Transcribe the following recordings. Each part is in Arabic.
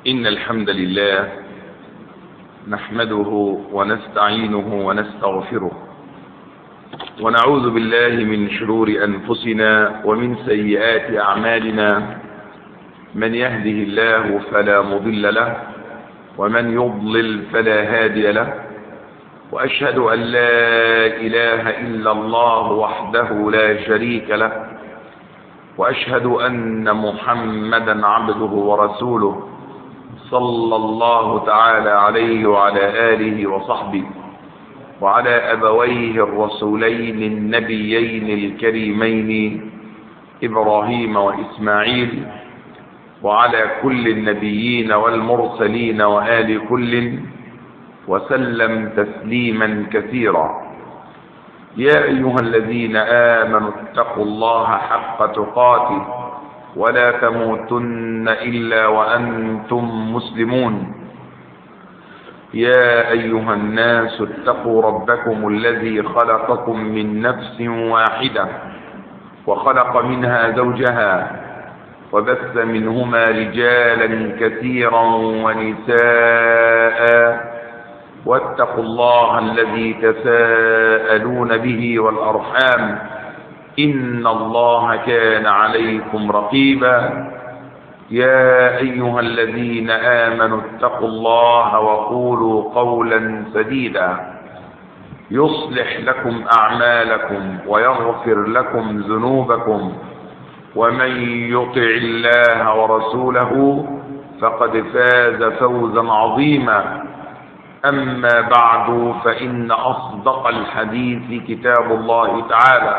إن الحمد لله نحمده ونستعينه ونستغفره ونعوذ بالله من شرور أنفسنا ومن سيئات أعمالنا. من يهده الله فلا مضل له ومن يضلل فلا هادي له، وأشهد أن لا إله إلا الله وحده لا شريك له، وأشهد أن محمدا عبده ورسوله صلى الله تعالى عليه وعلى آله وصحبه وعلى أبويه الرسولين النبيين الكريمين إبراهيم وإسماعيل، وعلى كل النبيين والمرسلين وآل كل، وسلم تسليما كثيرا. يا أيها الذين آمنوا اتقوا الله حق تقاته ولا تموتن إلا وأنتم مسلمون. يا أيها الناس اتقوا ربكم الذي خلقكم من نفس واحدة وخلق منها زوجها وبث منهما رجالا كثيرا ونساء، واتقوا الله الذي تساءلون به والأرحام إن الله كان عليكم رقيبا. يا أيها الذين آمنوا اتقوا الله وقولوا قولا سديدا يصلح لكم أعمالكم ويغفر لكم ذنوبكم، ومن يطع الله ورسوله فقد فاز فوزا عظيما. أما بعد، فإن أصدق الحديث كتاب الله تعالى،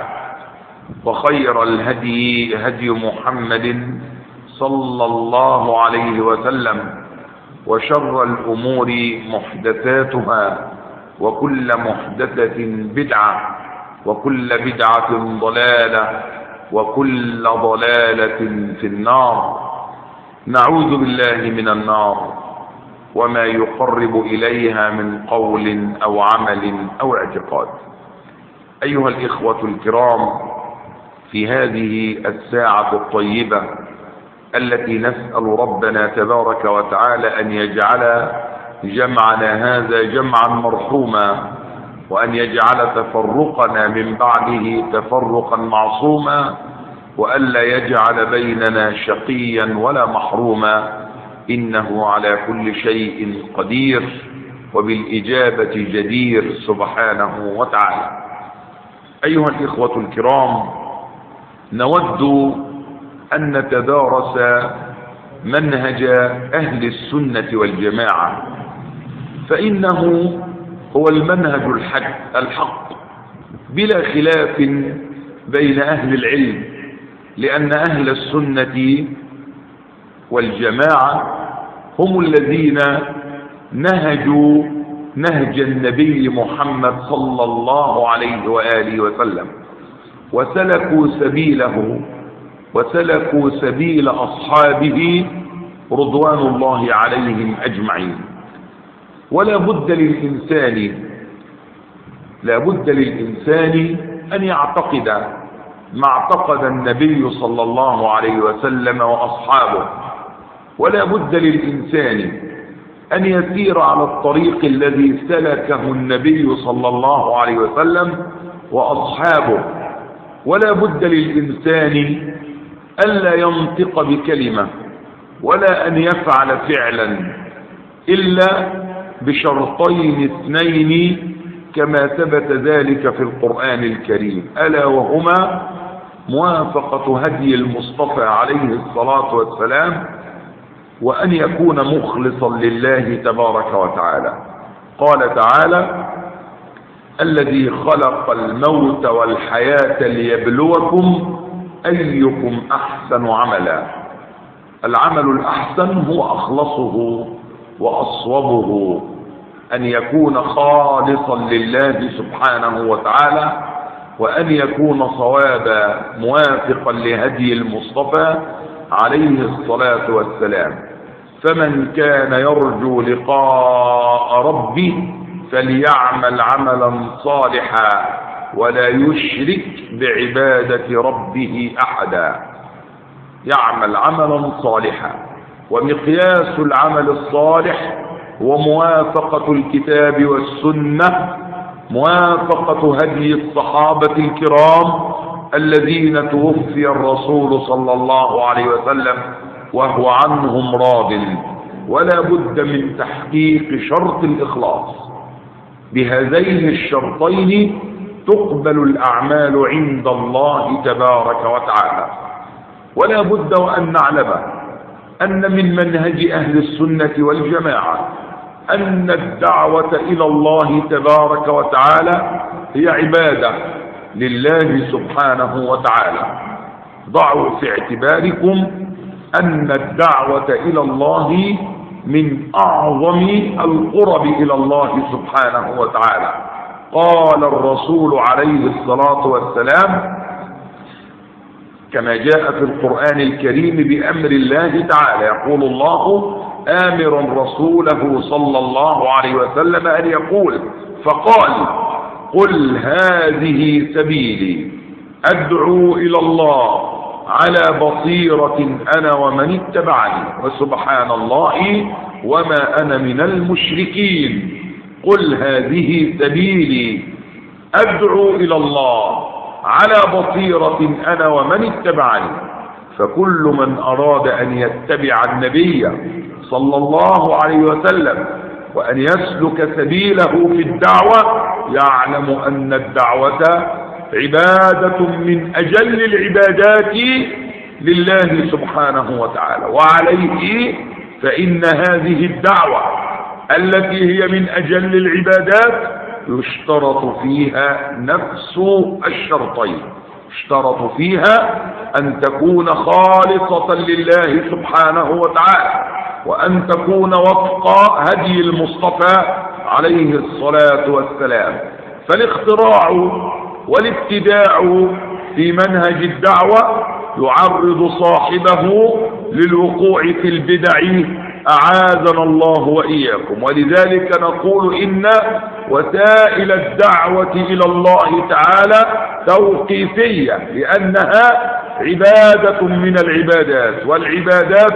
وخير الهدي هدي محمد صلى الله عليه وسلم، وشر الأمور محدثاتها، وكل محدثة بدعة، وكل بدعة ضلالة، وكل ضلالة في النار. نعوذ بالله من النار وما يقرب إليها من قول أو عمل أو اعتقاد. أيها الإخوة الكرام، في هذه الساعة الطيبة التي نسأل ربنا تبارك وتعالى أن يجعل جمعنا هذا جمعا مرحوما، وأن يجعل تفرقنا من بعده تفرقا معصوما، وألا يجعل بيننا شقيا ولا محروما، إنه على كل شيء قدير وبالإجابة جدير سبحانه وتعالى. أيها الإخوة الكرام، نود أن نتدارس منهج أهل السنة والجماعة، فإنه هو المنهج الحق بلا خلاف بين أهل العلم، لأن أهل السنة والجماعة هم الذين نهجوا نهج النبي محمد صلى الله عليه وآله وسلم، وسلكوا سبيله وسلكوا سبيل أصحابه رضوان الله عليهم أجمعين. ولا بد للإنسان أن يعتقد ما اعتقد النبي صلى الله عليه وسلم وأصحابه، ولا بد للإنسان أن يسير على الطريق الذي سلكه النبي صلى الله عليه وسلم وأصحابه، ولا بد للإنسان ألا ينطق بكلمة ولا أن يفعل فعلا إلا بشرطين اثنين كما ثبت ذلك في القرآن الكريم، ألا وهما موافقة هدي المصطفى عليه الصلاة والسلام، وأن يكون مخلصا لله تبارك وتعالى. قال تعالى: الذي خلق الموت والحياة ليبلوكم أيكم أحسن عملا. العمل الأحسن هو أخلصه وأصوبه، أن يكون خالصا لله سبحانه وتعالى، وأن يكون صوابا موافقا لهدي المصطفى عليه الصلاة والسلام. فمن كان يرجو لقاء ربه فليعمل عملا صالحا ولا يشرك بعبادة ربه أحدا. يعمل عملا صالحا، ومقياس العمل الصالح هو موافقة الكتاب والسنة، موافقة هدي الصحابة الكرام الذين توفي الرسول صلى الله عليه وسلم وهو عنهم راض. ولا بد من تحقيق شرط الإخلاص. بهذين الشرطين تقبل الأعمال عند الله تبارك وتعالى. ولا بد وأن نعلم أن من منهج أهل السنة والجماعة أن الدعوة إلى الله تبارك وتعالى هي عبادة لله سبحانه وتعالى. ضعوا في اعتباركم أن الدعوة إلى الله من أعظم القرب إلى الله سبحانه وتعالى. قال الرسول عليه الصلاة والسلام كما جاء في القرآن الكريم بأمر الله تعالى، يقول الله آمرا رسوله صلى الله عليه وسلم أن يقول، فقال: قل هذه سبيلي أدعو إلى الله على بصيرة أنا ومن اتبعني وسبحان الله وما أنا من المشركين. قل هذه سبيلي أدعو إلى الله على بصيرة أنا ومن اتبعني. فكل من أراد أن يتبع النبي صلى الله عليه وسلم وأن يسلك سبيله في الدعوة يعلم أن الدعوة عبادة من أجل العبادات لله سبحانه وتعالى. وعليه فإن هذه الدعوة التي هي من أجل العبادات يشترط فيها نفس الشرطين. يشترط فيها أن تكون خالصة لله سبحانه وتعالى، وأن تكون وفق هدي المصطفى عليه الصلاة والسلام. فالاختراع والابتداع في منهج الدعوة يعرض صاحبه للوقوع في البدع أعاذنا الله وإياكم. ولذلك نقول إن وسائل الدعوة إلى الله تعالى توقيفية، لأنها عبادة من العبادات، والعبادات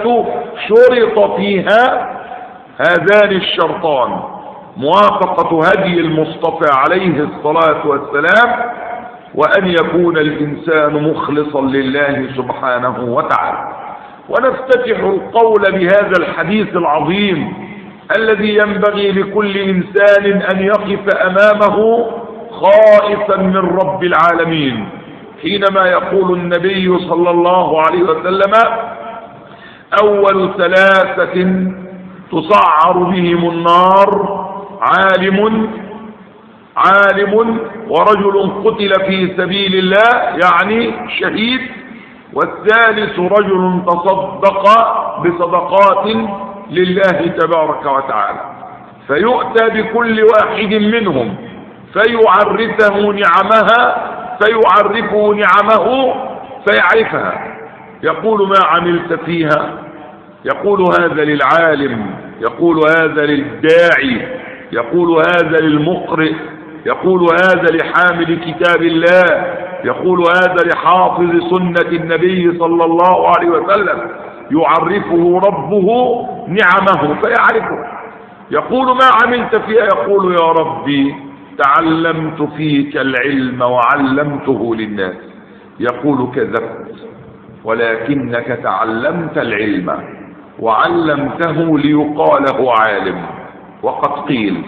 شرط فيها هذان الشرطان: موافقة هدي المصطفى عليه الصلاة والسلام، وأن يكون الإنسان مخلصا لله سبحانه وتعالى. ونفتتح القول بهذا الحديث العظيم الذي ينبغي لكل إنسان أن يقف أمامه خائفا من رب العالمين، حينما يقول النبي صلى الله عليه وسلم: أول ثلاثة تصعر بهم النار عالم ورجل قتل في سبيل الله يعني شهيد، والثالث رجل تصدق بصدقات لله تبارك وتعالى. فيؤتى بكل واحد منهم فيعرفه نعمه فيعرفها. يقول: ما عملت فيها؟ يقول: هذا للعالم، يقول: هذا للداعي، يقول: هذا للمقرئ، يقول: هذا لحامل كتاب الله، يقول: هذا لحافظ سنة النبي صلى الله عليه وسلم. يعرفه ربه نعمه فيعرفه. يقول: ما عملت فيها؟ يقول: يا ربي تعلمت فيك العلم وعلمته للناس. يقول: كذبت، ولكنك تعلمت العلم وعلمته ليقال هو عالم. وقد قيل: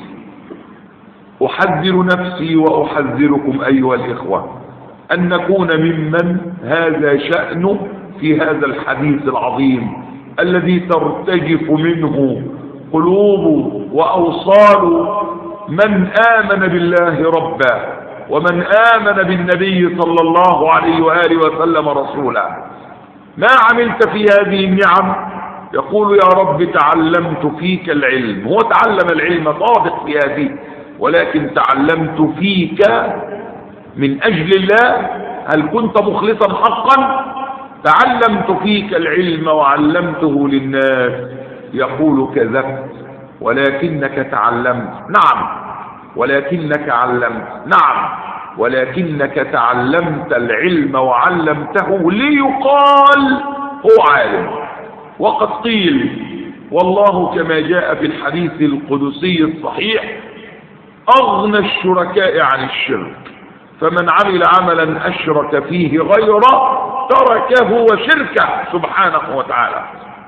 أحذر نفسي وأحذركم أيها الإخوة أن نكون ممن هذا شأنه في هذا الحديث العظيم الذي ترتجف منه قلوب وأوصال من آمن بالله ربا، ومن آمن بالنبي صلى الله عليه وآله وسلم رسولا. ما عملت في هذه النعم؟ يقول: يا رب تعلمت فيك العلم. هو تعلم العلم صادق في هذه، ولكن تعلمت فيك من أجل الله. هل كنت مخلصا حقا؟ تعلمت فيك العلم وعلمته للناس. يقول: كذبت، ولكنك تعلمت. نعم، ولكنك علمت. نعم، ولكنك تعلمت العلم وعلمته ليقال هو عالم. وقد قيل والله كما جاء في الحديث القدسي الصحيح أغنى الشركاء عن الشرك، فمن عمل عملا أشرك فيه غيره تركه وشركه سبحانه وتعالى.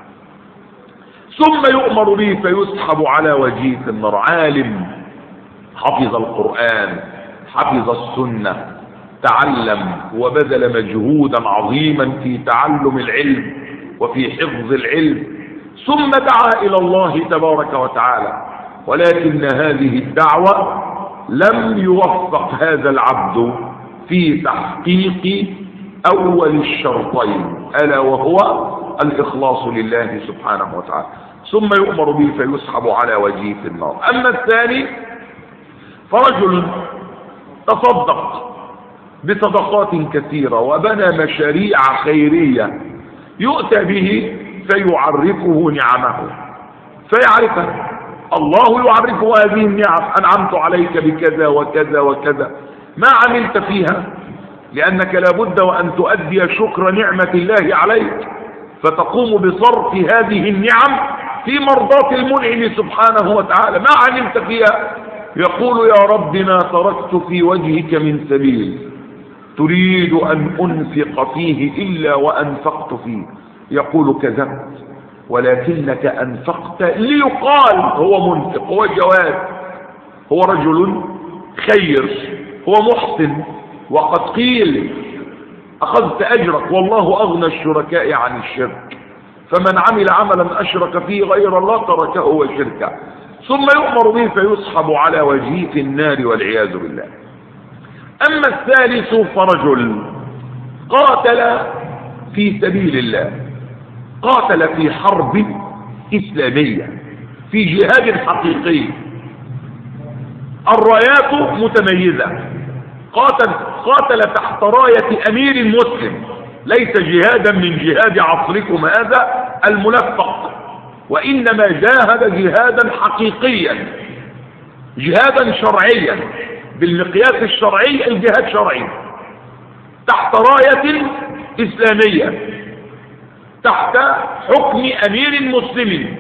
ثم يؤمر به فيسحب على وجهه في النار. عالم حفظ القرآن، حفظ السنة، تعلم وبذل مجهودا عظيما في تعلم العلم وفي حفظ العلم، ثم دعا إلى الله تبارك وتعالى، ولكن هذه الدعوة لم يوفق هذا العبد في تحقيق أول الشرطين، ألا وهو الإخلاص لله سبحانه وتعالى. ثم يؤمر به فيسحب على وجهه في النار. أما الثاني فرجل تصدق بصدقات كثيرة وبنى مشاريع خيرية، يؤتى به فيعرفه نعمه فيعرفها. الله يعرفه هذه النعم: أنعمت عليك بكذا وكذا وكذا، ما عملت فيها؟ لأنك لابد وأن تؤدي شكر نعمة الله عليك، فتقوم بصرف هذه النعم في مرضاة المنعم سبحانه وتعالى. ما عملت فيها؟ يقول يا رب ما تركت في وجهك من سبيل تريد أن أنفق فيه إلا وأنفقت فيه. يقول كذبت، ولكنك أنفقت ليقال هو منفق، هو جواد، هو رجل خير، هو محسن، وقد قيل أخذت أجرك والله أغنى الشركاء عن الشرك، فمن عمل عملا أشرك فيه غير الله تركه وشركه. ثم يؤمر به فيسحب على وجهه في النار والعياذ بالله. أما الثالث فرجل قاتل في سبيل الله، قاتل في حرب إسلامية، في جهاد حقيقي، الرايات متميزة، قاتل تحت راية أمير مسلم، ليس جهادا من جهاد عصركم هذا الملفق، وإنما جاهد جهادا حقيقيا، جهادا شرعيا بالمقياس الشرعي، الجهاد شرعي تحت راية إسلامية، تحت حكم أمير مسلم،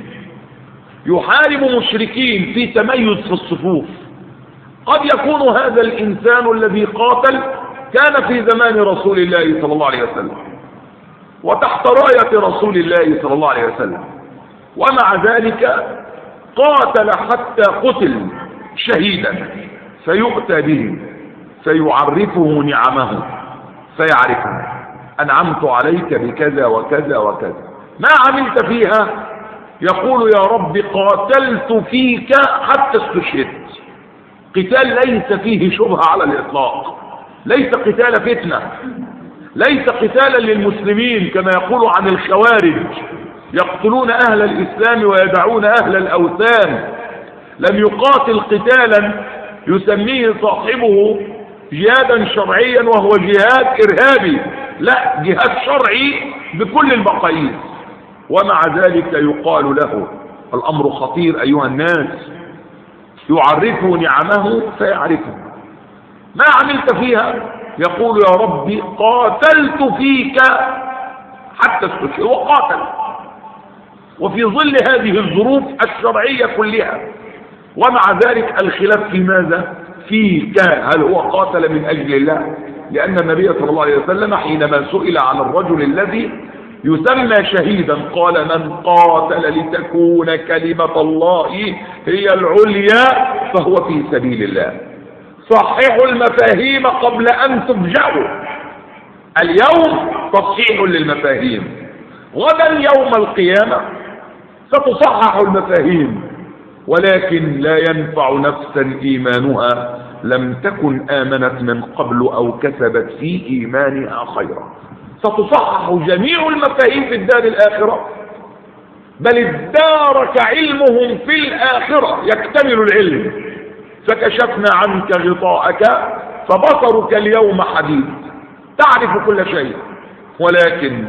يحارب مشركين في تميز في الصفوف. قد يكون هذا الإنسان الذي قاتل كان في زمان رسول الله صلى الله عليه وسلم وتحت راية رسول الله صلى الله عليه وسلم، ومع ذلك قاتل حتى قتل شهيدا، فيؤتى به فيعرفه نعمه فيعرفها: أنعمت عليك بكذا وكذا وكذا، ما عملت فيها؟ يقول يا رب قاتلت فيك حتى استشهدت. قتال ليس فيه شبهة على الإطلاق، ليس قتال فتنة، ليس قتالا للمسلمين كما يقول عن الخوارج يقتلون أهل الإسلام ويدعون أهل الأوثان. لم يقاتل قتالا يسميه صاحبه جهادا شرعيا وهو جهاد إرهابي، لا، جهاد شرعي بكل المقاييس. ومع ذلك يقال له الأمر خطير أيها الناس: يعرفه نعمه فيعرفه. ما عملت فيها؟ يقول يا ربي قاتلت فيك حتى استشهد، وقاتل، وفي ظل هذه الظروف الشرعية كلها. ومع ذلك الخلاف في ماذا؟ فيك، هل هو قاتل من أجل الله؟ لأن النبي صلى الله عليه وسلم حينما سئل عن الرجل الذي يسمى شهيدا قال: من قاتل لتكون كلمة الله هي العليا فهو في سبيل الله. صححوا المفاهيم قبل أن تفجعوا. اليوم تصحيح للمفاهيم، غدا يوم القيامة ستصحح المفاهيم، ولكن لا ينفع نفسا إيمانها لم تكن آمنت من قبل أو كسبت في إيمانها خيرا. ستصحح جميع المفاهيم في الدار الآخرة، بل ادارك علمهم في الآخرة، يكتمل العلم. فكشفنا عنك غطاءك فبصرك اليوم حديد، تعرف كل شيء، ولكن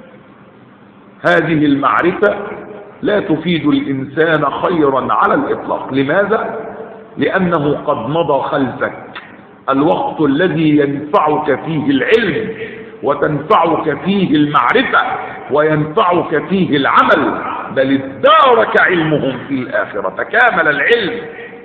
هذه المعرفة لا تفيد الإنسان خيرا على الإطلاق. لماذا؟ لأنه قد مضى خلفك الوقت الذي ينفعك فيه العلم وتنفعك فيه المعرفة وينفعك فيه العمل، بل ادارك علمهم في الآخرة، تكامل العلم.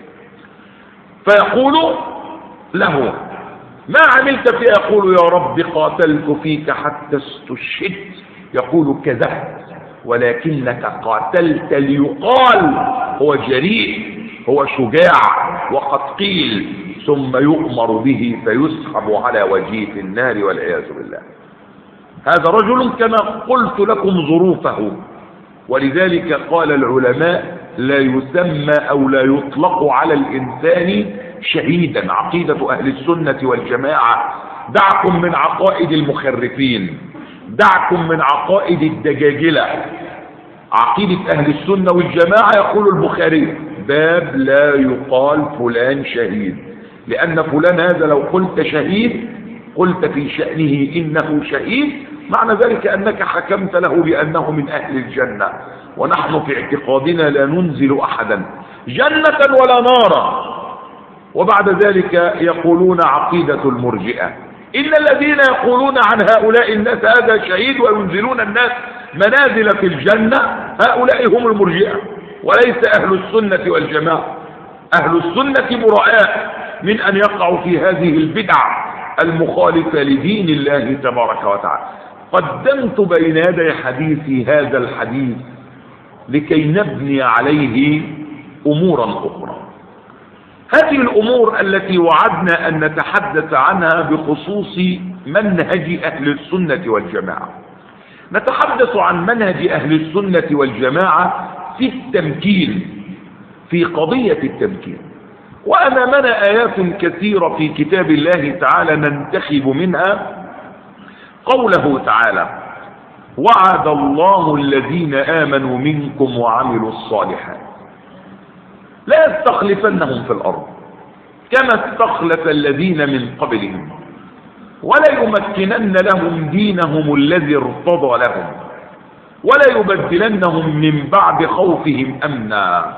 فيقول له: ما عملت فيه؟ يقول: يا رب قاتلت فيك حتى استشهدت. يقول: كذبت، ولكنك قاتلت ليقال هو جريء، هو شجاع، وقد قيل، ثم يؤمر به فيسحب على وجهه في النار والعياذ بالله. هذا رجل كما قلت لكم ظروفه، ولذلك قال العلماء: لا يسمى أو لا يطلق على الإنسان شهيدا. عقيدة أهل السنة والجماعة، دعكم من عقائد المخرفين، دعكم من عقائد الدجاجلة. عقيدة أهل السنة والجماعة يقول البخاري: باب لا يقال فلان شهيد، لأن فلان هذا لو قلت شهيد قلت في شأنه إنه شهيد، معنى ذلك أنك حكمت له بأنه من أهل الجنة، ونحن في اعتقادنا لا ننزل أحدا جنة ولا نارا. وبعد ذلك يقولون عقيدة المرجئة: إن الذين يقولون عن هؤلاء الناس هذا شهيد وينزلون الناس منازل في الجنة، هؤلاء هم المرجئة وليس أهل السنة والجماعة. أهل السنة براء من أن يقعوا في هذه البدع المخالفة لدين الله تبارك وتعالى. قدمت بين يدي حديثي هذا الحديث لكي نبني عليه أمورا أخرى. هذه الأمور التي وعدنا أن نتحدث عنها بخصوص منهج أهل السنة والجماعة. نتحدث عن منهج أهل السنة والجماعة في التمكين، في قضية التمكين. وأمامنا آيات كثيرة في كتاب الله تعالى ننتخب منها قوله تعالى: وعد الله الذين آمنوا منكم وعملوا الصالحات لا يستخلفنهم في الأرض كما استخلف الذين من قبلهم ولا يمكنن لهم دينهم الذي ارتضى لهم ولا يبدلنهم من بعد خوفهم أمنا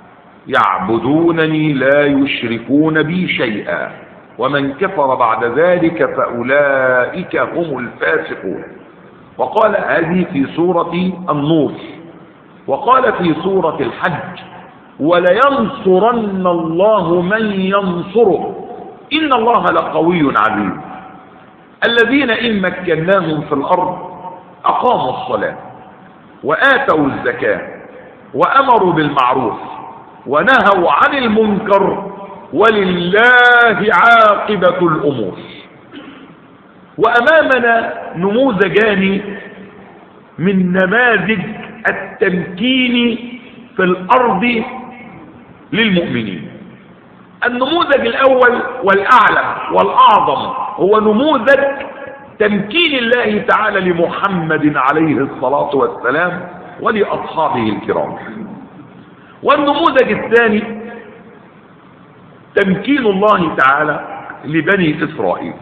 يعبدونني لا يشركون بي شيئا ومن كفر بعد ذلك فأولئك هم الفاسقون. وقال هذه في سورة النور. وقال في سورة الحج: ولينصرن الله من ينصره إن الله لقوي عزيز. الذين إن مكناهم في الأرض أقاموا الصلاة وآتوا الزكاة وأمروا بالمعروف ونهوا عن المنكر ولله عاقبة الأمور. وأمامنا نموذجان من نماذج التمكين في الأرض للمؤمنين. النموذج الأول والأعلى والأعظم هو نموذج تمكين الله تعالى لمحمد عليه الصلاة والسلام ولأصحابه الكرام. والنموذج الثاني تمكين الله تعالى لبني إسرائيل.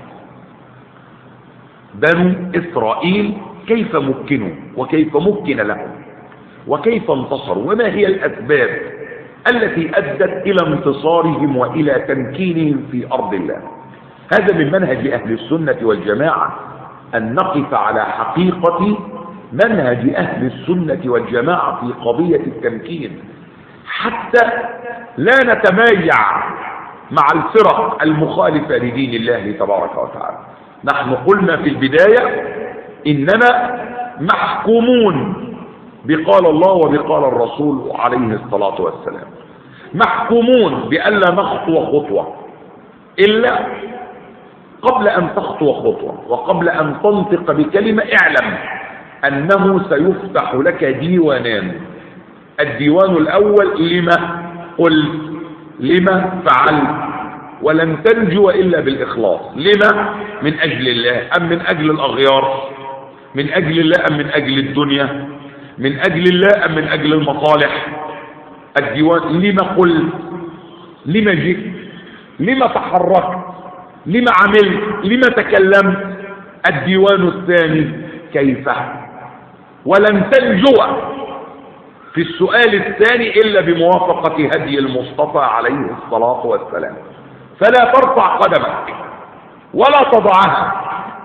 بنو إسرائيل كيف مكنوا وكيف مكن لهم وكيف انتصروا وما هي الأسباب التي أدت إلى انتصارهم وإلى تمكينهم في أرض الله. هذا من منهج أهل السنة والجماعة أن نقف على حقيقة منهج أهل السنة والجماعة في قضية التمكين حتى لا نتمايع مع الفرق المخالفة لدين الله تبارك وتعالى. نحن قلنا في البداية إننا محكومون بقال الله وبقال الرسول عليه الصلاة والسلام، محكومون بألا نخطو خطوة إلا قبل أن تخطو خطوة وقبل أن تنطق بكلمة اعلم أنه سيفتح لك ديوانان. الديوان الأول لما قلت، لما فعلت، ولن تنجو إلا بالإخلاص. لما؟ من أجل الله أم من أجل الأغيار؟ من أجل الله أم من أجل الدنيا؟ من أجل الله أم من أجل المصالح؟ الديوان لما قلت، لما جئت، لما تحركت، لما عملت، لما تكلمت. الديوان الثاني كيف. ولن تنجو في السؤال الثاني إلا بموافقة هدي المصطفى عليه الصلاة والسلام. فلا ترفع قدمك ولا تضعها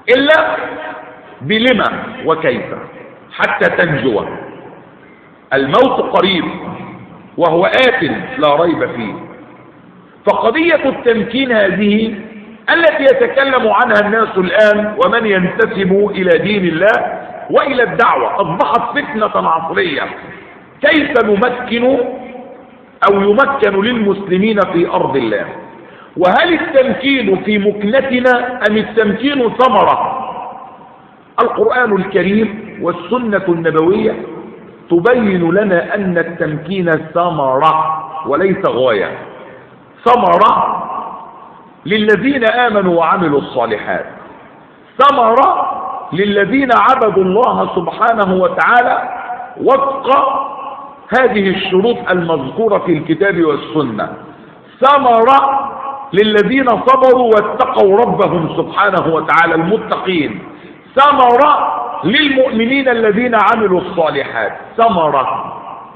إلا بلما وكيف حتى تنجو. الموت قريب وهو آت لا ريب فيه. فقضية التمكين هذه التي يتكلم عنها الناس الآن ومن ينتسب إلى دين الله وإلى الدعوة أصبحت فتنة عصرية. كيف نمكن أو يمكن للمسلمين في أرض الله؟ وهل التمكين في مكنتنا أم التمكين ثمرة؟ القرآن الكريم والسنة النبوية تبين لنا أن التمكين ثمرة وليس غاية. ثمرة للذين آمنوا وعملوا الصالحات، ثمرة للذين عبدوا الله سبحانه وتعالى وفق هذه الشروط المذكورة في الكتاب والسنة، ثمرة للذين صبروا واتقوا ربهم سبحانه وتعالى المتقين، ثمرة للمؤمنين الذين عملوا الصالحات. ثمرة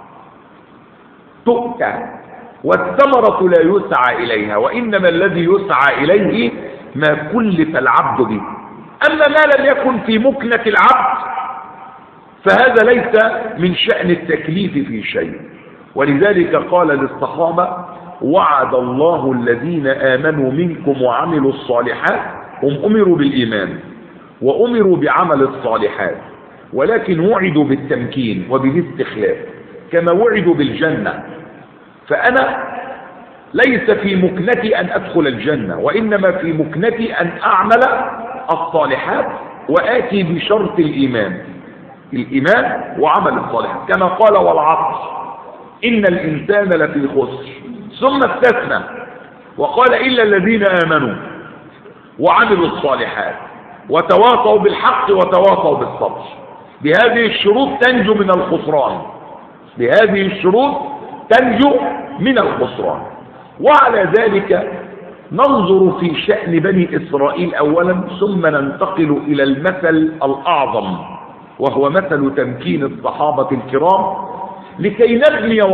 تؤتى والثمرة لا يسعى إليها، وإنما الذي يسعى إليه ما كلف العبد به. أما ما لم يكن في مكنة العبد فهذا ليس من شأن التكليف في شيء. ولذلك قال للصحابة: وعد الله الذين آمنوا منكم وعملوا الصالحات. هم أمروا بالإيمان وأمروا بعمل الصالحات، ولكن وعدوا بالتمكين وبالاستخلاف كما وعدوا بالجنة. فأنا ليس في مكنتي أن أدخل الجنة، وإنما في مكنتي أن أعمل الصالحات وآتي بشرط الإيمان وعمل الصالحات، كما قال: والعصر إن الإنسان لفي خسر. ثم استثنى وقال: إلا الذين آمنوا وعملوا الصالحات وتواصوا بالحق وتواصوا بالصبر. بهذه الشروط تنجو من الخسران، بهذه الشروط تنجو من الخسران. وعلى ذلك ننظر في شأن بني إسرائيل أولا، ثم ننتقل إلى المثل الأعظم وهو مثل تمكين الصحابة الكرام، لكي نبني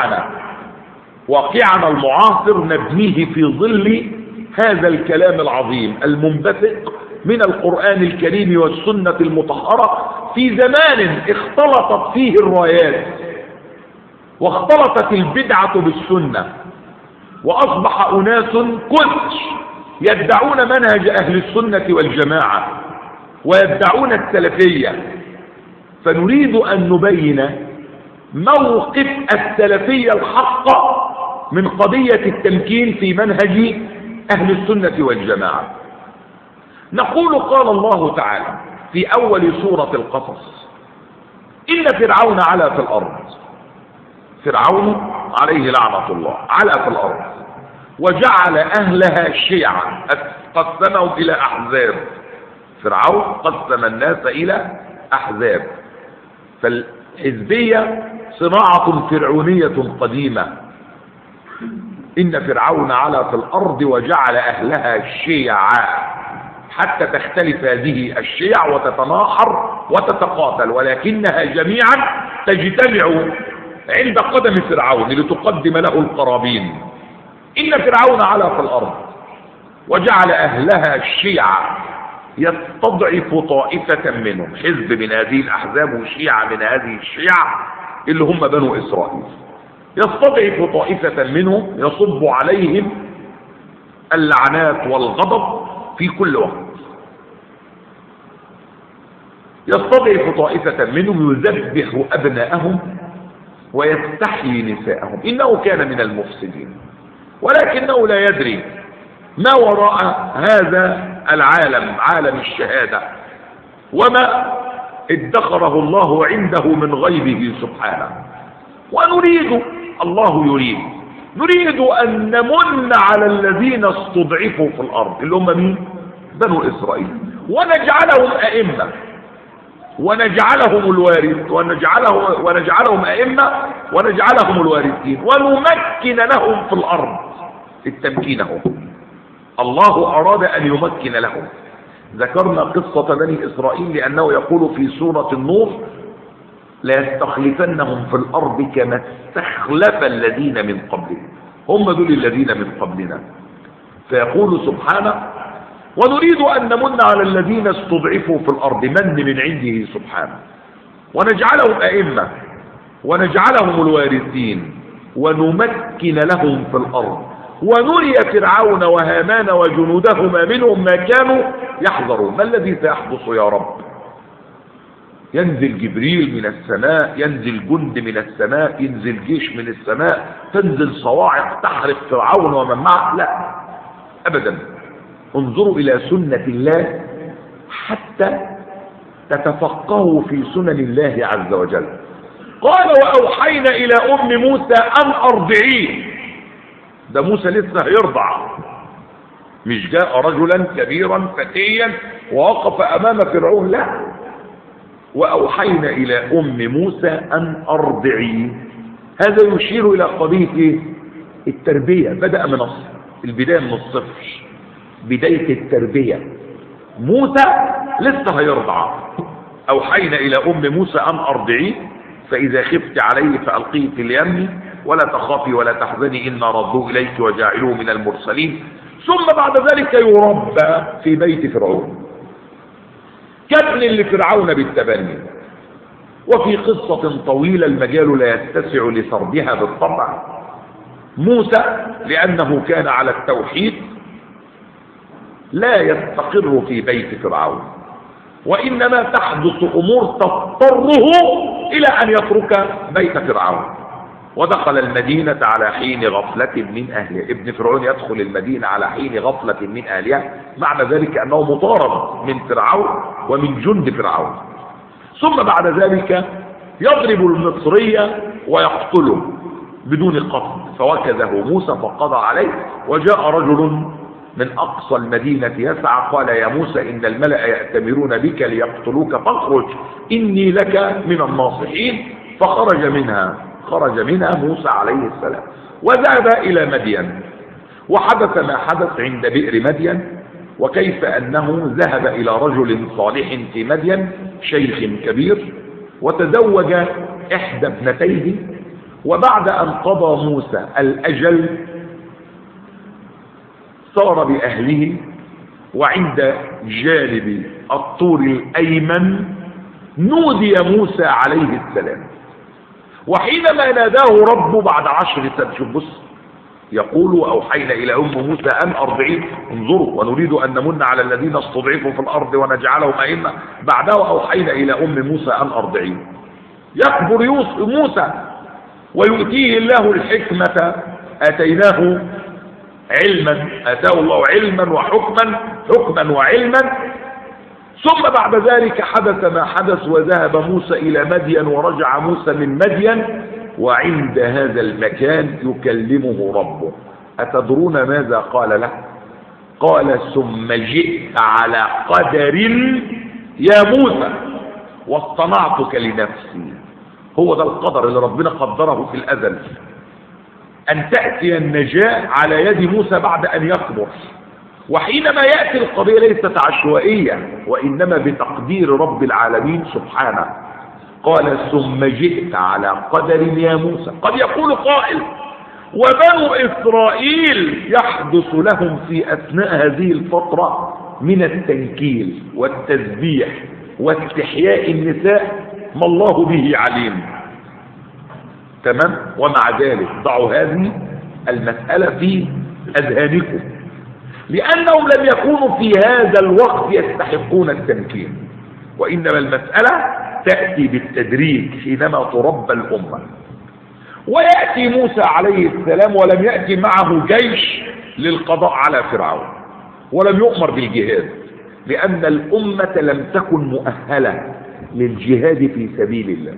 واقعنا المعاصر، نبنيه في ظل هذا الكلام العظيم المنبثق من القرآن الكريم والسنة المطهرة في زمان اختلطت فيه الرايات واختلطت البدعة بالسنة، وأصبح أناس كثر يدعون منهج أهل السنة والجماعة ويدعون السلفية. فنريد أن نبين موقف السلفية الحق من قضية التمكين في منهج أهل السنة والجماعة. نقول: قال الله تعالى في أول سورة القصص: إن فرعون علا في الأرض. فرعون عليه لعنة الله علا في الأرض وجعل أهلها شيعا، قسمهم إلى أحزاب. فرعون قسم الناس إلى أحزاب. فالحزبية صناعة فرعونية قديمة. إن فرعون علا في الأرض وجعل أهلها شيعا، حتى تختلف هذه الشيع وتتناحر وتتقاتل، ولكنها جميعا تجتمع عند قدم فرعون لتقدم له القرابين. إن فرعون علا في الأرض وجعل أهلها شيعا يستضعف طائفة منهم، حزب من هذه الأحزاب وشيعة من هذه الشيعة اللي هم بنو إسرائيل، يستضعف طائفة منهم يصب عليهم اللعنات والغضب في كل وقت. يستضعف طائفة منهم يذبح أبناءهم ويستحيي نساءهم، إنه كان من المفسدين، ولكنه لا يدري ما وراء هذا العالم، عالم الشهادة، وما ادخره الله عنده من غيبه سبحانه. ونريد، الله نريد أن نمن على الذين استضعفوا في الأرض اللي هم مين؟ بنو إسرائيل، ونجعلهم أئمة ونجعلهم الوارث ونجعلهم أئمة ونجعلهم الوارثين ونمكن لهم في الأرض. التمكين الله أراد أن يمكن لهم. ذكرنا قصة بني إسرائيل لأنه يقول في سورة النور: لا يستخلفنهم في الأرض كما استخلف الذين من قبلهم. هم دول الذين من قبلنا. فيقول سبحانه: ونريد أن نمن على الذين استضعفوا في الأرض من عنده سبحانه، ونجعلهم أئمة ونجعلهم الوارثين ونمكن لهم في الأرض ونري فرعون وهامان وجنودهما منهم ما كانوا يحذرون. ما الذي سيحدث يا رب؟ ينزل جبريل من السماء، ينزل جند من السماء، ينزل جيش من السماء، تنزل صواعق تحرق فرعون ومن معه؟ لا أبدا. انظروا إلى سنة الله حتى تتفقهوا في سنن الله عز وجل. قال وأوحينا إلى أم موسى أن أرضعيه. ده موسى لسه هيرضع، مش جاء رجلا كبيرا فتيا ووقف أمام فرعون، لا. وأوحينا إلى أم موسى أن أرضعيه. هذا يشير إلى قضية التربية. بدأ من البداية من الصفر، بداية التربية. موسى لسه هيرضع. أوحينا إلى أم موسى أن أرضعيه فإذا خفت عليه فألقيه في اليم ولا تخافي ولا تحزني إنا ردوه إليك وجاعلوه من المرسلين. ثم بعد ذلك يربى في بيت فرعون كابن لفرعون بالتبني. وفي قصة طويلة المجال لا يتسع لسردها بالطبع. موسى لأنه كان على التوحيد لا يستقر في بيت فرعون، وإنما تحدث أمور تضطره إلى أن يترك بيت فرعون. ودخل المدينة على حين غفلة من أهلها. ابن فرعون يدخل المدينة على حين غفلة من أهلها، معنى ذلك أنه مطارد من فرعون ومن جند فرعون. ثم بعد ذلك يضرب المصرية ويقتله بدون قتل، فوكزه موسى فقضى عليه. وجاء رجل من أقصى المدينة يسعى قال يا موسى إن الملأ يأتمرون بك ليقتلوك فاخرج إني لك من الناصحين. فخرج منها موسى عليه السلام وذهب إلى مدين. وحدث ما حدث عند بئر مدين، وكيف أنه ذهب إلى رجل صالح في مدين شيخ كبير وتزوج إحدى ابنتيه. وبعد أن قضى موسى الأجل صار بأهله، وعند جانب الطور الأيمن نودي موسى عليه السلام. وحينما ناداه ربه بعد 10 سنين، شوف بص، يقول وأوحينا إلى أم موسى أن أرضعيه. انظروا ونريد أن نمن على الذين استضعفوا في الأرض ونجعلهم أئمة. بعدها أوحينا إلى أم موسى أن أرضعيه. يكبر موسى ويؤتيه الله الحكمة، آتيناه علما، آتاه الله علما حكما وعلما. ثم بعد ذلك حدث ما حدث وذهب موسى إلى مدين ورجع موسى من مدين، وعند هذا المكان يكلمه ربه. أتدرون ماذا قال له؟ قال ثم جئت على قدر يا موسى واصطنعتك لنفسي. هو ده القدر اللي ربنا قدره في الأزل، أن تأتي النجاة على يد موسى بعد أن يكبر. وحينما يأتي القضية ليست عشوائية وإنما بتقدير رب العالمين سبحانه. قال ثم جئت على قدر يا موسى. قد يقول قائل وبنو إسرائيل يحدث لهم في أثناء هذه الفترة من التنكيل والتسبيح واستحياء النساء ما الله به عليم. تمام؟ ومع ذلك ضعوا هذه المسألة في أذهانكم، لأنهم لم يكونوا في هذا الوقت يستحقون التمكين، وإنما المسألة تأتي بالتدريج حينما تربى الأمة. ويأتي موسى عليه السلام ولم يأتي معه جيش للقضاء على فرعون، ولم يؤمر بالجهاد، لأن الأمة لم تكن مؤهلة للجهاد في سبيل الله.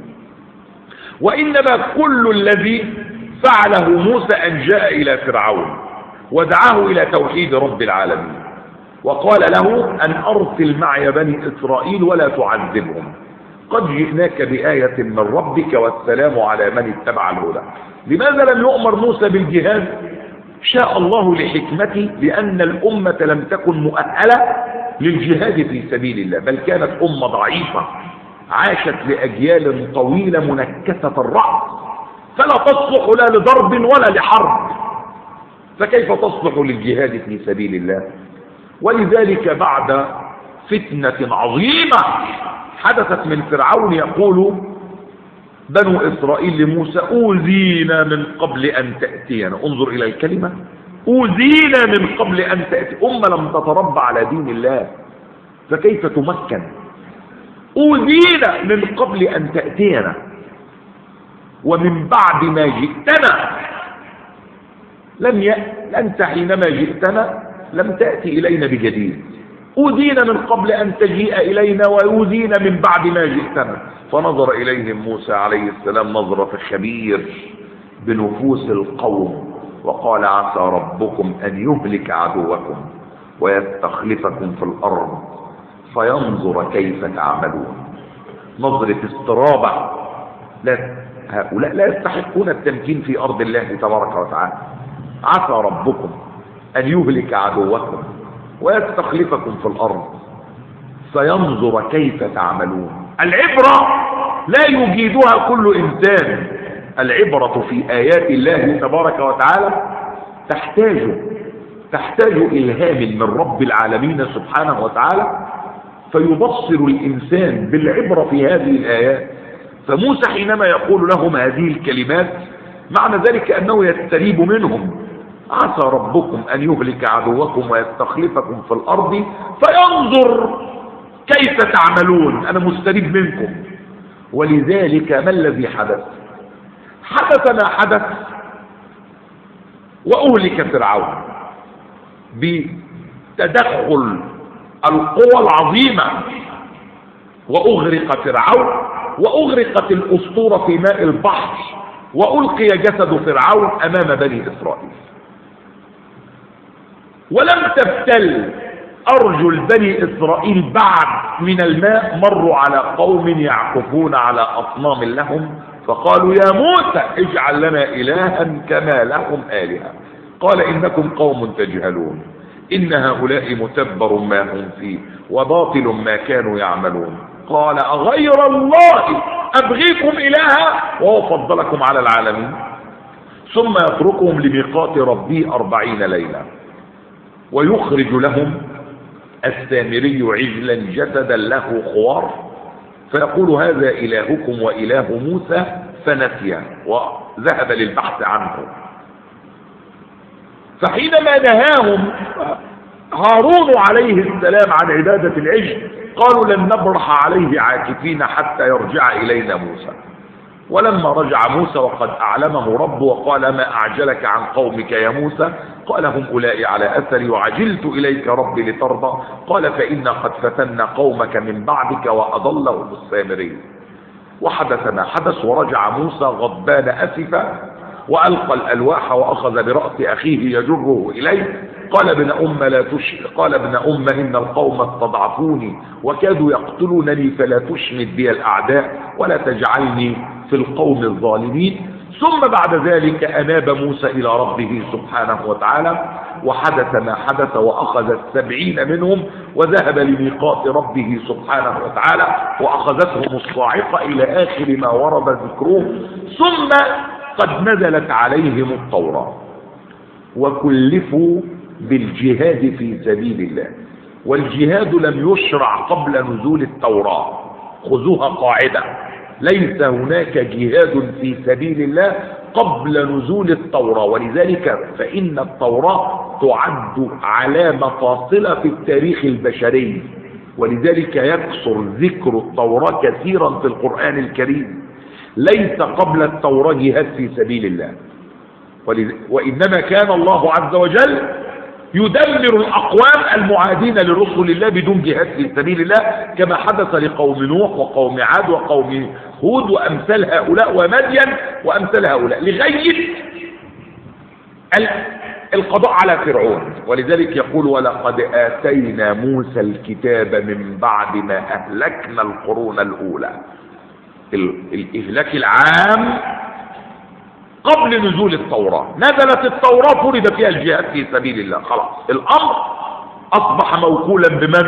وإنما كل الذي فعله موسى أن جاء إلى فرعون ودعاه إلى توحيد رب العالمين، وقال له أن أرسل معي بني إسرائيل ولا تعذبهم، قد جئناك بآية من ربك والسلام على من اتبع الهدى. لماذا لم يؤمر موسى بالجهاد؟ شاء الله لحكمته، لأن الأمة لم تكن مؤهلة للجهاد في سبيل الله، بل كانت أمة ضعيفة عاشت لأجيال طويلة منكسة الرأس، فلا تصلح لا لضرب ولا لحرب، فكيف تصلح للجهاد في سبيل الله؟ ولذلك بعد فتنة عظيمة حدثت من فرعون، يقول بنو إسرائيل لموسى أوذينا من قبل أن تأتينا. انظر إلى الكلمة، أوذينا من قبل أن تأتي. لم تتربى على دين الله فكيف تمكن؟ أوذينا من قبل أن تأتينا ومن بعد ما جئتنا. أنت حينما جئتنا لم تأتي إلينا بجديد. أوذينا من قبل أن تجيء إلينا وأوذينا من بعد ما جئتنا. فنظر إليهم موسى عليه السلام نظرة خبير بنفوس القوم وقال عسى ربكم أن يهلك عدوكم ويستخلفكم في الأرض فينظر كيف تعملون. نظرة استرابة. هؤلاء لا يستحقون التمكين في أرض الله تبارك وتعالى. عسى ربكم أن يهلك عدوكم ويستخلفكم في الأرض فينظر كيف تعملون. العبرة لا يجيدها كل إنسان. العبرة في آيات الله تبارك وتعالى تحتاج إلهام من رب العالمين سبحانه وتعالى فيبصر الإنسان بالعبرة في هذه الآيات. فموسى حينما يقول لهم هذه الكلمات معنى ذلك أنه يستريب منهم. عسى ربكم أن يهلك عدوكم ويستخلفكم في الأرض فينظر كيف تعملون. أنا مستريب منكم. ولذلك ما الذي حدث؟ حدث ما حدث وأهلك فرعون بتدخل القوى العظيمة، وأغرق فرعون وأغرقت الأسطورة في ماء البحر وألقي جسد فرعون أمام بني إسرائيل. ولم تبتل أرجل بني إسرائيل بعد من الماء. مروا على قوم يعكفون على أصنام لهم فقالوا يا موسى اجعل لنا إلها كما لهم آلهة. قال إنكم قوم تجهلون إن هؤلاء متبر ما هم فيه وباطل ما كانوا يعملون. قال أغير الله أبغيكم إلها وهو فضلكم على العالمين. ثم يتركهم لميقات ربي 40 ليلة ويخرج لهم السامري عجلا جسدا له خوار فيقول هذا إلهكم وإله موسى فنسي وذهب للبحث عنه. فحينما نهاهم هارون عليه السلام عن عبادة العجل قالوا لن نبرح عليه عاكفين حتى يرجع إلينا موسى. ولما رجع موسى وقد أعلمه ربه وقال ما أعجلك عن قومك يا موسى قال هم أولئك على أثري وعجلت إليك ربي لترضى قال فإنا قد فتنا قومك من بعدك وأضلهم السامري. وحدث ما حدث ورجع موسى غضبان أسفا وألقى الألواح وأخذ برأس أخيه يجره إليه قال ابن أم إن القوم استضعفوني وكادوا يقتلونني فلا تشمت بي الأعداء ولا تجعلني في القوم الظالمين. ثم بعد ذلك أناب موسى إلى ربه سبحانه وتعالى وحدث ما حدث وأخذ 70 منهم وذهب لميقات ربه سبحانه وتعالى وأخذتهم الصاعقة إلى آخر ما ورد ذكره. ثم قد نزلت عليهم التوراة وكلفوا بالجهاد في سبيل الله. والجهاد لم يشرع قبل نزول التوراة. خذوها قاعدة ليس هناك جهاد في سبيل الله قبل نزول التوراة. ولذلك فإن التوراة تعد علامة فاصلة في التاريخ البشري. ولذلك يكثر ذكر التوراة كثيرا في القرآن الكريم. ليس قبل التوراة جهاد في سبيل الله وإنما كان الله عز وجل يدمر الأقوام المعادين لرسل الله بدون جهاد في سبيل الله كما حدث لقوم نوح وقوم عاد وقوم هود وأمثال هؤلاء ومدين وأمثال هؤلاء لغاية القضاء على فرعون. ولذلك يقول ولقد آتينا موسى الكتاب من بعد ما أهلكنا القرون الأولى. الإهلاك العام قبل نزول التوراة. نزلت التوراة فرض فيها الجهاد في سبيل الله. خلاص الأمر أصبح موكولا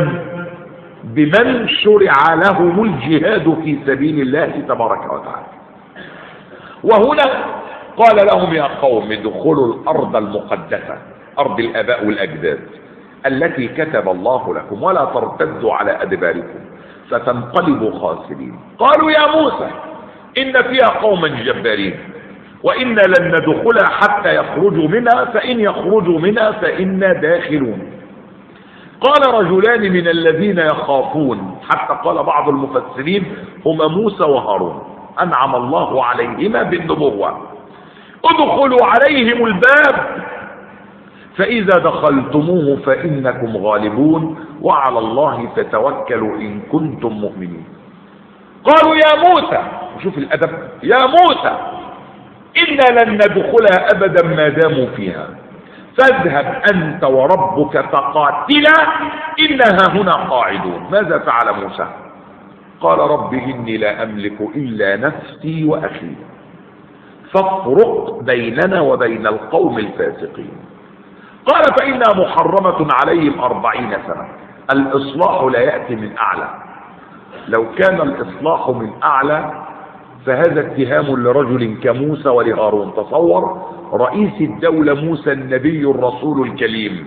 بمن شرع لهم الجهاد في سبيل الله تبارك وتعالى. وهنا قال لهم يا قوم ادخلوا الأرض المقدسة أرض الآباء والأجداد التي كتب الله لكم ولا ترتدوا على أدباركم فتنقلبوا خاسرين. قالوا يا موسى إن فيها قوما جبارين وإنا لن ندخلها حتى يخرجوا منها فإن يخرجوا منها فإنا داخلون. قال رجلان من الذين يخافون، حتى قال بعض المفسرين هما موسى وهارون أنعم الله عليهما بالنبوة، ادخلوا عليهم الباب فإذا دخلتموه فإنكم غالبون وعلى الله فتوكلوا إن كنتم مؤمنين. قالوا يا موسى، شوف الأدب، يا موسى إنا لن ندخلها أبدا ما داموا فيها فاذهب أنت وربك فقاتلا إنها هنا قاعدون. ماذا فعل موسى؟ قال رب إني لا أملك إلا نفسي وأخي فافرق بيننا وبين القوم الفاسقين. قال فإنها محرمة عليهم 40 سنة. الإصلاح لا يأتي من أعلى، لو كان الإصلاح من أعلى فهذا اتهام لرجل كموسى ولهارون. تصور رئيس الدولة موسى النبي الرسول الكليم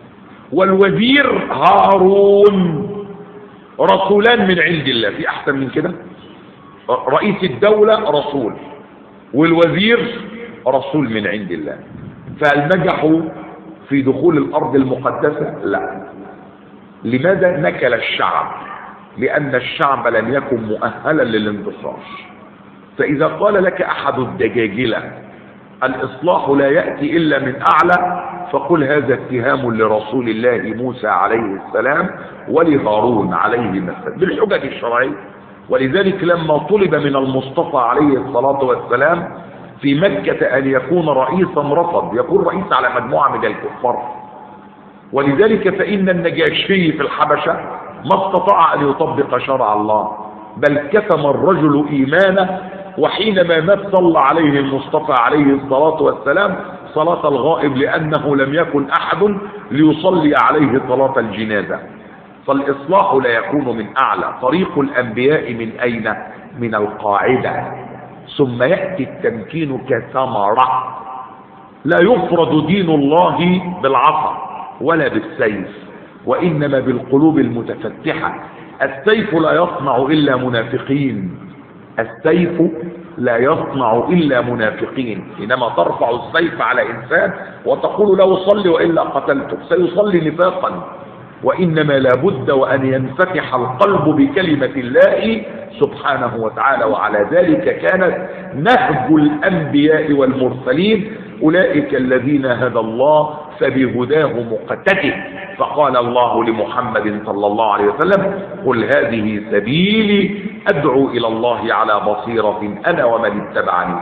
والوزير هارون رسولان من عند الله، في أحسن من كده؟ رئيس الدولة رسول والوزير رسول من عند الله، فهل نجحوا في دخول الأرض المقدسة؟ لا. لماذا؟ نكل الشعب، لأن الشعب لم يكن مؤهلا للانتصار. فإذا قال لك أحد الدجاجلة الإصلاح لا يأتي إلا من أعلى فقل هذا اتهام لرسول الله موسى عليه السلام ولهارون عليه السلام بالحجج الشرعية. ولذلك لما طلب من المصطفى عليه الصلاة والسلام في مكة أن يكون رئيسا رفض، يكون رئيس على مجموعة من الكفار. ولذلك فإن النجاشي في الحبشة ما استطاع أن يطبق شرع الله، بل كتم الرجل إيمانه، وحينما مات صلى عليه المصطفى عليه الصلاة والسلام صلاة الغائب لأنه لم يكن أحد ليصلي عليه صلاة الجنازة. فالإصلاح لا يكون من أعلى. طريق الأنبياء من أين؟ من القاعدة، ثم يأتي التمكين كثمرة. لا يفرض دين الله بالعصا ولا بالسيف، وإنما بالقلوب المتفتحة. السيف لا يصنع إلا منافقين، السيف لا يصنع إلا منافقين. حينما ترفع السيف على إنسان وتقول له صلي وإلا قتلتك سيصلي نفاقا، وإنما لابد وأن ينفتح القلب بكلمة الله سبحانه وتعالى. وعلى ذلك كانت نهج الأنبياء والمرسلين، أولئك الذين هدى الله فبهداه مقتده. فقال الله لمحمد صلى الله عليه وسلم قل هذه سبيلي أدعو إلى الله على بصيرة أنا ومن اتبعني.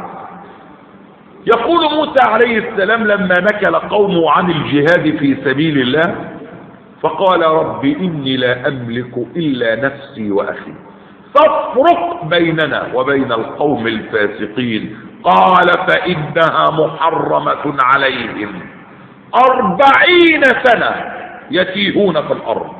يقول موسى عليه السلام لما نكل قومه عن الجهاد في سبيل الله فقال رب إني لا أملك إلا نفسي وأخي فافرق بيننا وبين القوم الفاسقين. قال فإنها محرمة عليهم 40 سنة يتيهون في الأرض.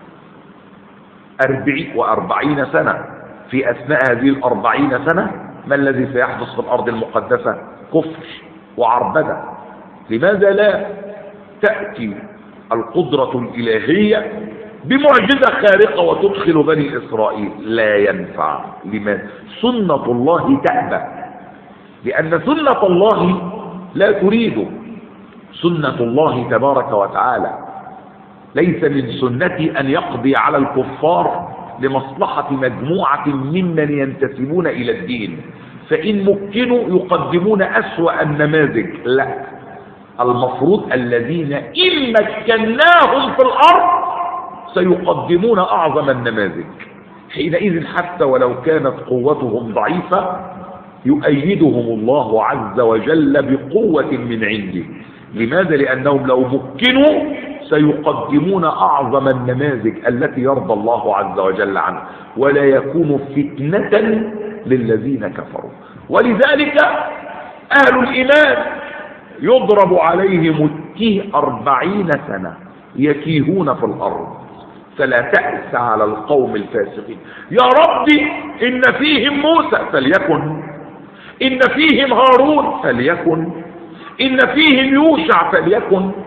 40 سنة. في أثناء هذه 40 سنة ما الذي سيحدث في الأرض المقدسة؟ كفر وعربدة. لماذا لا تأتي القدرة الإلهية بمعجزة خارقة وتدخل بني إسرائيل؟ لا ينفع. لماذا؟ سنة الله تأبى، لأن سنة الله لا تريد. سنة الله تبارك وتعالى ليس من سنتي أن يقضي على الكفار لمصلحة مجموعة ممن ينتسبون إلى الدين، فإن مكنوا يقدمون أسوأ النماذج. لا، المفروض الذين إن مكناهم في الأرض سيقدمون أعظم النماذج. حينئذ حتى ولو كانت قوتهم ضعيفة يؤيدهم الله عز وجل بقوة من عنده. لماذا؟ لأنهم لو مكنوا سيقدمون أعظم النماذج التي يرضى الله عز وجل عنها، ولا يكون فتنة للذين كفروا. ولذلك أهل الإيمان يضرب عليهم التيه 40 سنة يتيهون في الأرض. فلا تأس على القوم الفاسقين. يا ربي إن فيهم موسى فليكن، إن فيهم هارون فليكن، إن فيهم يوشع فليكن،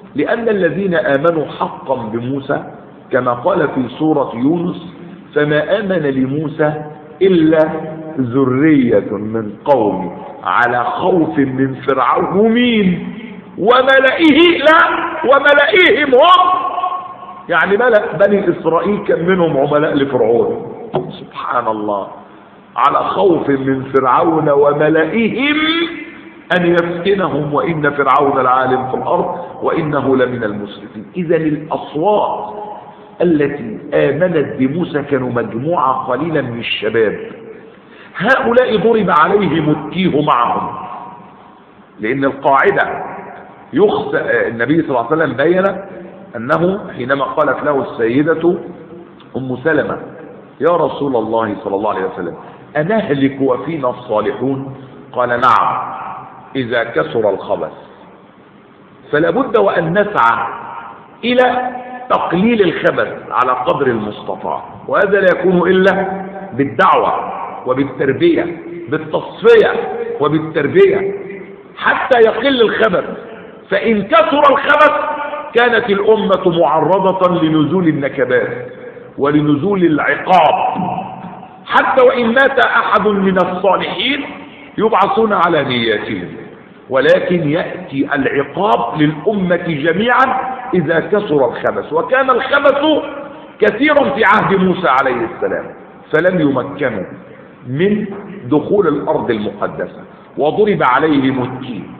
لأن الذين آمنوا حقا بموسى كما قال في سورة يونس فما آمن لموسى إلا ذرية من قومه على خوف من فرعون ومين وملئه لا وملئهم هم، يعني ملأ بني إسرائيل كان منهم عملاء لفرعون سبحان الله، على خوف من فرعون وملئهم أن يفتنهم وإن فرعون العالم في الأرض وإنه لمن المسرفين. إذا الأصوات التي آمنت بموسى كانوا مجموعة قليلة من الشباب، هؤلاء ضرب عليهم التيه معهم، لأن القاعدة النبي صلى الله عليه وسلم بين أنه حينما قالت له السيدة أم سلمة يا رسول الله صلى الله عليه وسلم أنهلك وفينا الصالحون؟ قال نعم إذا كثر الخبث، فلا بد وأن نسعى إلى تقليل الخبث على قدر المستطاع، وهذا لا يكون إلا بالدعوة وبالتربية، بالتصفية وبالتربية حتى يقل الخبث. فإن كثر الخبث كانت الأمة معرضة لنزول النكبات ولنزول العقاب، حتى وإن مات أحد من الصالحين يبعثون على نياتهم، ولكن يأتي العقاب للأمة جميعا إذا كثر الخبث. وكان الخبث كثيرا في عهد موسى عليه السلام، فلم يمكنوا من دخول الأرض المقدسة، وضرب عليهم التين،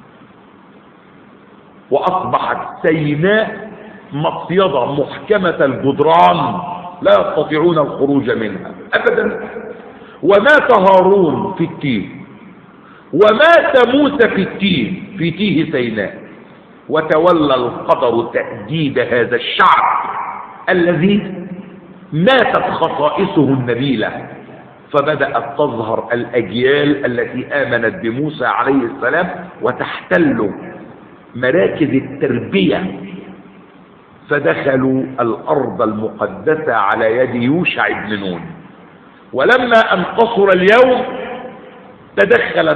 وأصبحت سيناء مصيدة محكمة الجدران لا يستطيعون الخروج منها أبدا. ومات هارون في التين، ومات موسى في التين في تيه سيناء، وتولى القدر تأديب هذا الشعب الذي ماتت خصائصه النبيلة، فبدأت تظهر الأجيال التي آمنت بموسى عليه السلام وتحتل مراكز التربية، فدخلوا الأرض المقدسة على يد يوشع بن نون. ولما أن قصر اليوم تدخلت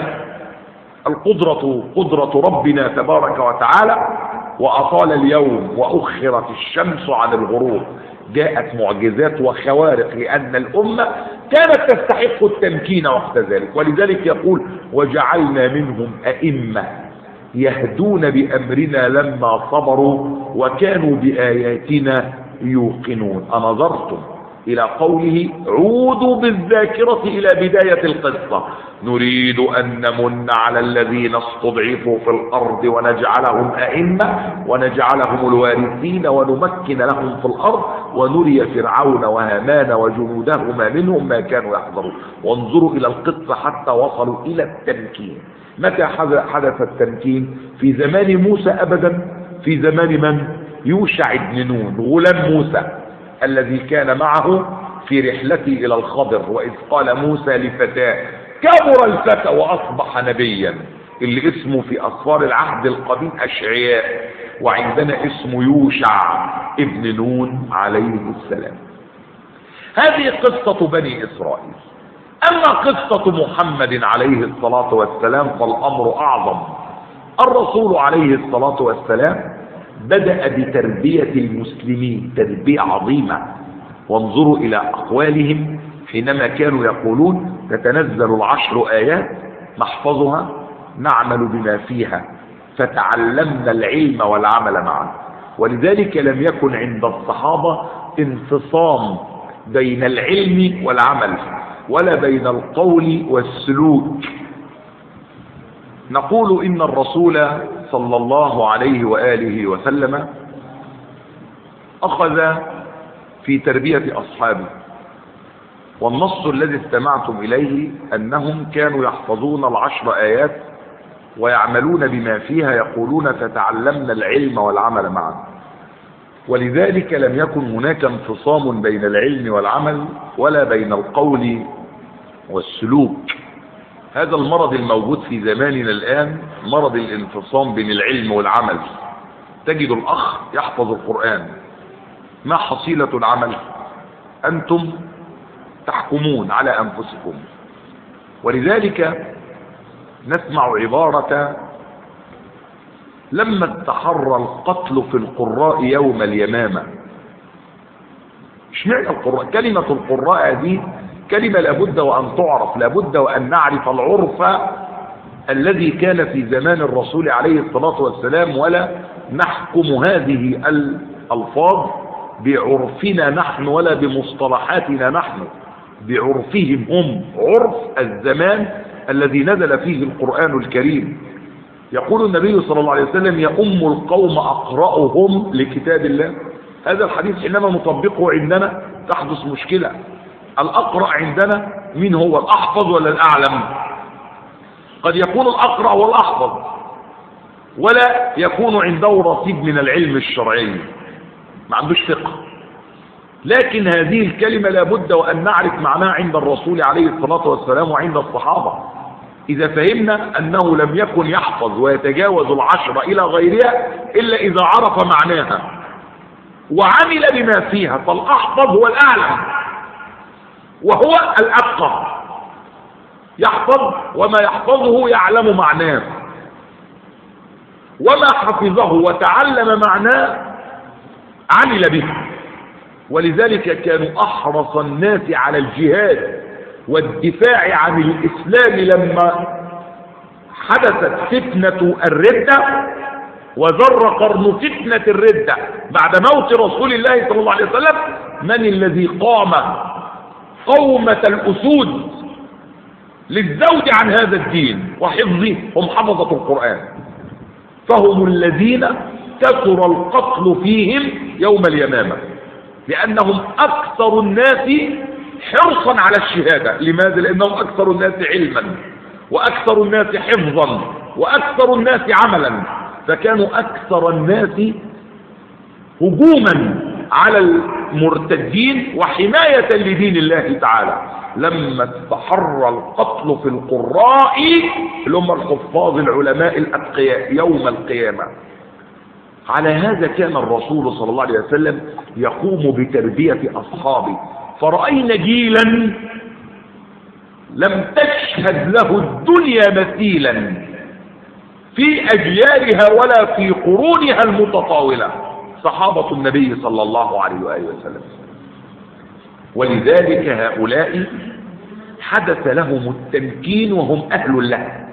قدرة ربنا تبارك وتعالى وأطال اليوم وأخرت الشمس عن الغروب. جاءت معجزات وخوارق لأن الأمة كانت تستحق التمكين وقت ذلك، ولذلك يقول وجعلنا منهم أئمة يهدون بأمرنا لما صبروا وكانوا بآياتنا يوقنون. أنظرتم إلى قوله عودوا بالذاكرة إلى بداية القصة نريد أن نمن على الذين استضعفوا في الأرض ونجعلهم أئمة ونجعلهم الوارثين ونمكن لهم في الأرض ونري فرعون وهامان وجنودهما منهم ما كانوا يحذرون. وانظروا إلى القصة حتى وصلوا إلى التمكين. متى حدث التمكين؟ في زمان موسى أبدا، في زمان من؟ يوشع بن نون غلام موسى الذي كان معه في رحلته إلى الخضر، وإذ قال موسى لفتاه كبر الفتى وأصبح نبيا، اللي اسمه في أسفار العهد القديم أشعياء، وعندنا اسمه يوشع ابن نون عليه السلام. هذه قصة بني إسرائيل. أما قصة محمد عليه الصلاة والسلام فالأمر أعظم. الرسول عليه الصلاة والسلام بدأ بتربية المسلمين تربية عظيمة. وانظروا إلى أقوالهم حينما كانوا يقولون تتنزل 10 آيات نحفظها نعمل بما فيها فتعلمنا العلم والعمل معا. ولذلك لم يكن عند الصحابة انفصام بين العلم والعمل ولا بين القول والسلوك. نقول إن الرسول صلى الله عليه وآله وسلم أخذ في تربية أصحابه، والنص الذي استمعتم إليه أنهم كانوا يحفظون 10 آيات ويعملون بما فيها، يقولون فتعلمنا العلم والعمل معا. ولذلك لم يكن هناك انفصام بين العلم والعمل ولا بين القول والسلوك. هذا المرض الموجود في زماننا الآن مرض الانفصام بين العلم والعمل. تجد الأخ يحفظ القرآن، ما حصيلة العمل؟ أنتم تحكمون على أنفسكم. ولذلك نسمع عبارة لما استحر القتل في القراء يوم اليمامة. اشمعنى القراء؟ كلمة القراء دي كلمة لابد وأن تعرف، لابد وأن نعرف العرف الذي كان في زمان الرسول عليه الصلاة والسلام، ولا نحكم هذه الألفاظ بعرفنا نحن ولا بمصطلحاتنا نحن، بعرفهم هم، عرف الزمان الذي نزل فيه القرآن الكريم. يقول النبي صلى الله عليه وسلم: يؤم القوم أقرأهم لكتاب الله. هذا الحديث حينما نطبقه عندنا تحدث مشكلة. الأقرأ عندنا مين هو؟ الأحفظ ولا الأعلم؟ قد يكون الأقرأ والأحفظ ولا يكون عنده رصيد من العلم الشرعي، ما عندوش فقه. لكن هذه الكلمة لابد وأن نعرف معناها عند الرسول عليه الصلاة والسلام وعند الصحابة. إذا فهمنا أنه لم يكن يحفظ ويتجاوز 10 إلى غيرها إلا إذا عرف معناها وعمل بما فيها، فالأحفظ هو الأعلم وهو الأفقه، يحفظ وما يحفظه يعلم معناه، وما حفظه وتعلم معناه عمل به. ولذلك كانوا أحرص الناس على الجهاد والدفاع عن الإسلام لما حدثت فتنة الردة وذر قرن فتنة الردة بعد موت رسول الله صلى الله عليه وسلم. من الذي قام قومة الأسود للزوج عن هذا الدين وحفظه؟ هم حفظة القرآن، فهم الذين كثر القتل فيهم يوم اليمامة، لأنهم أكثر الناس حرصا على الشهادة. لماذا؟ لأنهم أكثر الناس علما وأكثر الناس حفظا وأكثر الناس عملا، فكانوا أكثر الناس هجوما على المرتدين وحماية لدين الله تعالى. لما استحر القتل في القراء اللي هم الحفاظ العلماء الأتقياء يوم القيامة، على هذا كان الرسول صلى الله عليه وسلم يقوم بتربية أصحابه. فرأينا جيلا لم تشهد له الدنيا مثيلا في أجيالها ولا في قرونها المتطاولة، صحابة النبي صلى الله عليه وآله وسلم. ولذلك هؤلاء حدث لهم التمكين وهم أهل له.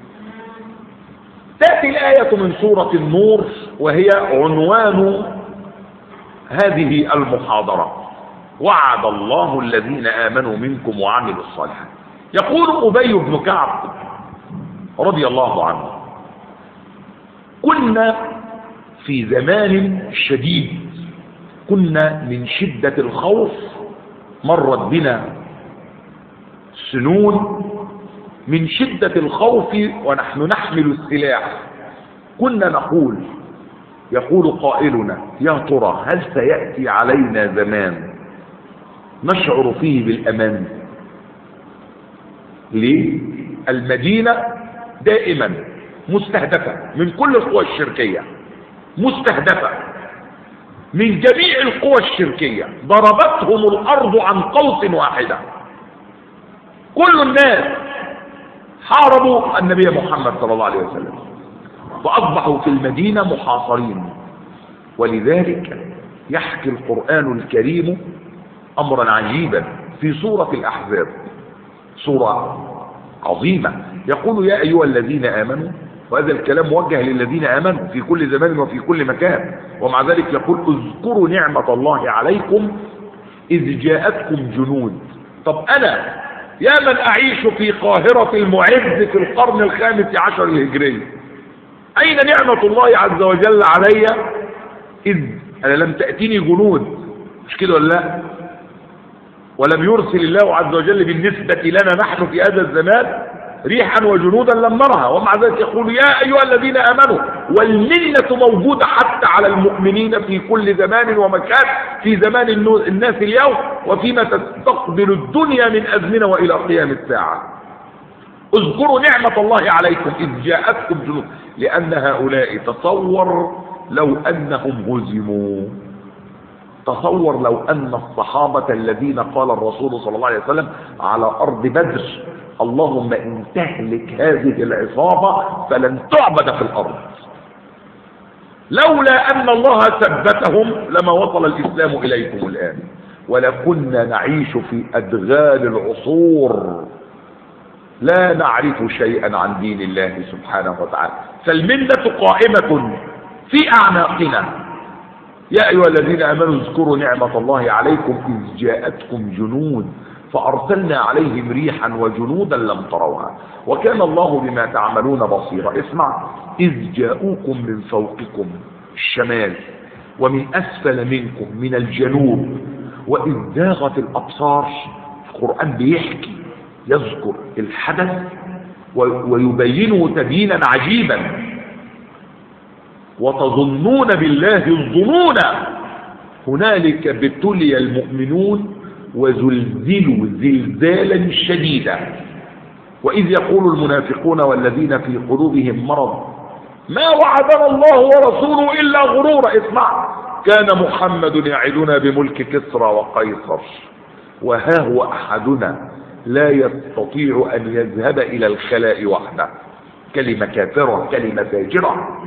تأتي الآية من سورة النور وهي عنوان هذه المحاضرة: وعد الله الذين آمنوا منكم وعملوا الصالحات. يقول أبي بن كعب رضي الله عنه: كنا في زمان شديد، كنا من شدة الخوف، مرت بنا سنون من شدة الخوف ونحن نحمل السلاح. كنا نقول، يقول قائلنا: يا ترى هل سيأتي علينا زمان نشعر فيه بالأمان؟ ليه؟ المدينة دائما مستهدفة من كل القوى الشركية، مستهدفة من جميع القوى الشركية، ضربتهم الأرض عن قوس واحدة. كل الناس حاربوا النبي محمد صلى الله عليه وسلم، فأصبحوا في المدينة محاصرين. ولذلك يحكي القرآن الكريم أمرا عجيبا في سورة الأحزاب، سورة عظيمة. يقول: يا أيها الذين آمنوا، وهذا الكلام موجه للذين آمنوا في كل زمان وفي كل مكان. ومع ذلك يقول: اذكروا نعمة الله عليكم إذ جاءتكم جنود. طب أنا يا من أعيش في قاهرة المعز في القرن ال15 الهجري، أين نعمة الله عز وجل علي إذ أنا لم تأتيني جنود؟ مش كده ولا لا؟ ولم يرسل الله عز وجل بالنسبة لنا نحن في هذا الزمان ريحا وجنودا لم نرها. ومع ذلك يقول: يا أيها الذين آمنوا، والمنة موجودة حتى على المؤمنين في كل زمان ومكان، في زمان الناس اليوم وفيما تستقبل الدنيا من أزمنة وإلى قيام الساعة. اذكروا نعمة الله عليكم إذ جاءتكم جنود، لأن هؤلاء تصور لو أنهم هزموا، تصور لو أن الصحابة الذين قال الرسول صلى الله عليه وسلم على أرض بدر: اللهم إن تهلك هذه العصابة فلن تعبد في الأرض. لولا أن الله ثبتهم لما وصل الإسلام إليكم الآن، ولكنا نعيش في أدغال العصور لا نعرف شيئا عن دين الله سبحانه وتعالى. فالمنة قائمة في أعناقنا. يا أيها الذين آمنوا اذكروا نعمة الله عليكم إذ جاءتكم جنود فأرسلنا عليهم ريحا وجنودا لم تروها وكان الله بما تعملون بصيرا. اسمع، إذ جاءوكم من فوقكم الشمال ومن أسفل منكم من الجنوب وإذ زاغت الأبصار. القرآن بيحكي يذكر الحدث ويبينه تبيينا عجيبا. وتظنون بالله الظنون هنالك ابتلي المؤمنون وزلزلوا زلزالا شديدا. وإذ يقول المنافقون والذين في قلوبهم مرض ما وعدنا الله ورسوله إلا غرورا. اسمع، كان محمد يعدنا بملك كسرى وقيصر وها هو أحدنا لا يستطيع أن يذهب إلى الخلاء وحده. كلمة كافرة، كلمة فاجرة.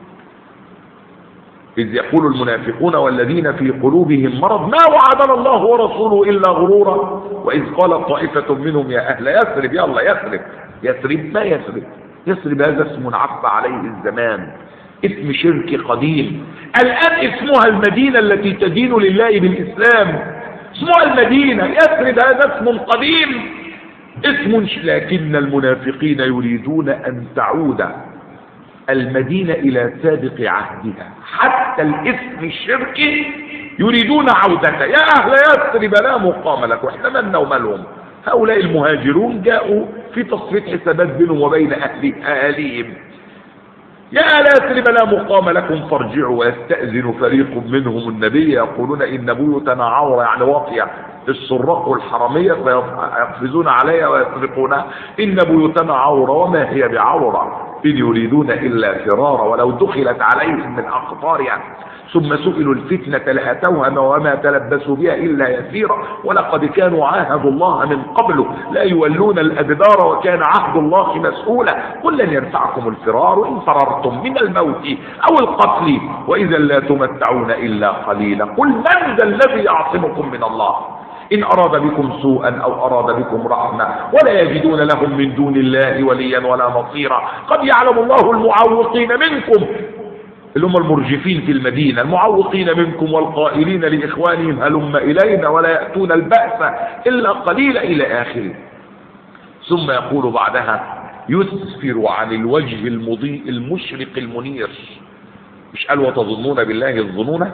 إذ يقول المنافقون والذين في قلوبهم مرض ما وعدنا الله ورسوله إلا غرورا. وإذ قال طائفة منهم يا أهل يثرب، يلا يثرب. يثرب ما يثرب؟ يثرب هذا اسم عفى عليه الزمان، اسم شرك قديم. الآن اسمها المدينة التي تدين لله بالإسلام، اسمها المدينة. يثرب هذا اسم قديم، اسم لكن المنافقين يريدون أن تعود المدينة إلى سابق عهدها. حتى الاسم الشركي يريدون عودته. يا أهل يثرب لا مقام لكم. احنا مالنا ومالهم؟ هؤلاء المهاجرون جاءوا في تصفية حسابات بينهم وبين أهاليهم. يا أهل يثرب لا مقام لكم فارجعوا. ويستأذن فريق منهم النبي يقولون إن بيوتنا عورة، يعني واطية. السراق والحرامية فيقفزون عليها ويسرقونها. إن بيوتنا عورة وما هي بعورة إن يريدون إلا فرارا ولو دخلت عليهم من أقطارها ثم سئلوا الفتنة لأتوها وما تلبسوا بها إلا يسيرا. ولقد كانوا عاهدوا الله من قبل لا يولون الأدبار وكان عهد الله مسؤولا. قل لن ينفعكم الفرار إن فررتم من الموت أو القتل وإذا لا تمتعون إلا قليلا. قل من ذا الذي يعصمكم من الله إن أراد بكم سوءا أو أراد بكم رحمة ولا يجدون لهم من دون الله وليا ولا نصيرا. قد يعلم الله المعوقين منكم، اللي هم المرجفين في المدينة، المعوقين منكم والقائلين لإخوانهم هلم إلينا ولا يأتون البأس إلا قليلا إلى آخره. ثم يقول بعدها يسفر عن الوجه المضيء المشرق المنير. مش قال وتظنون بالله الظنون؟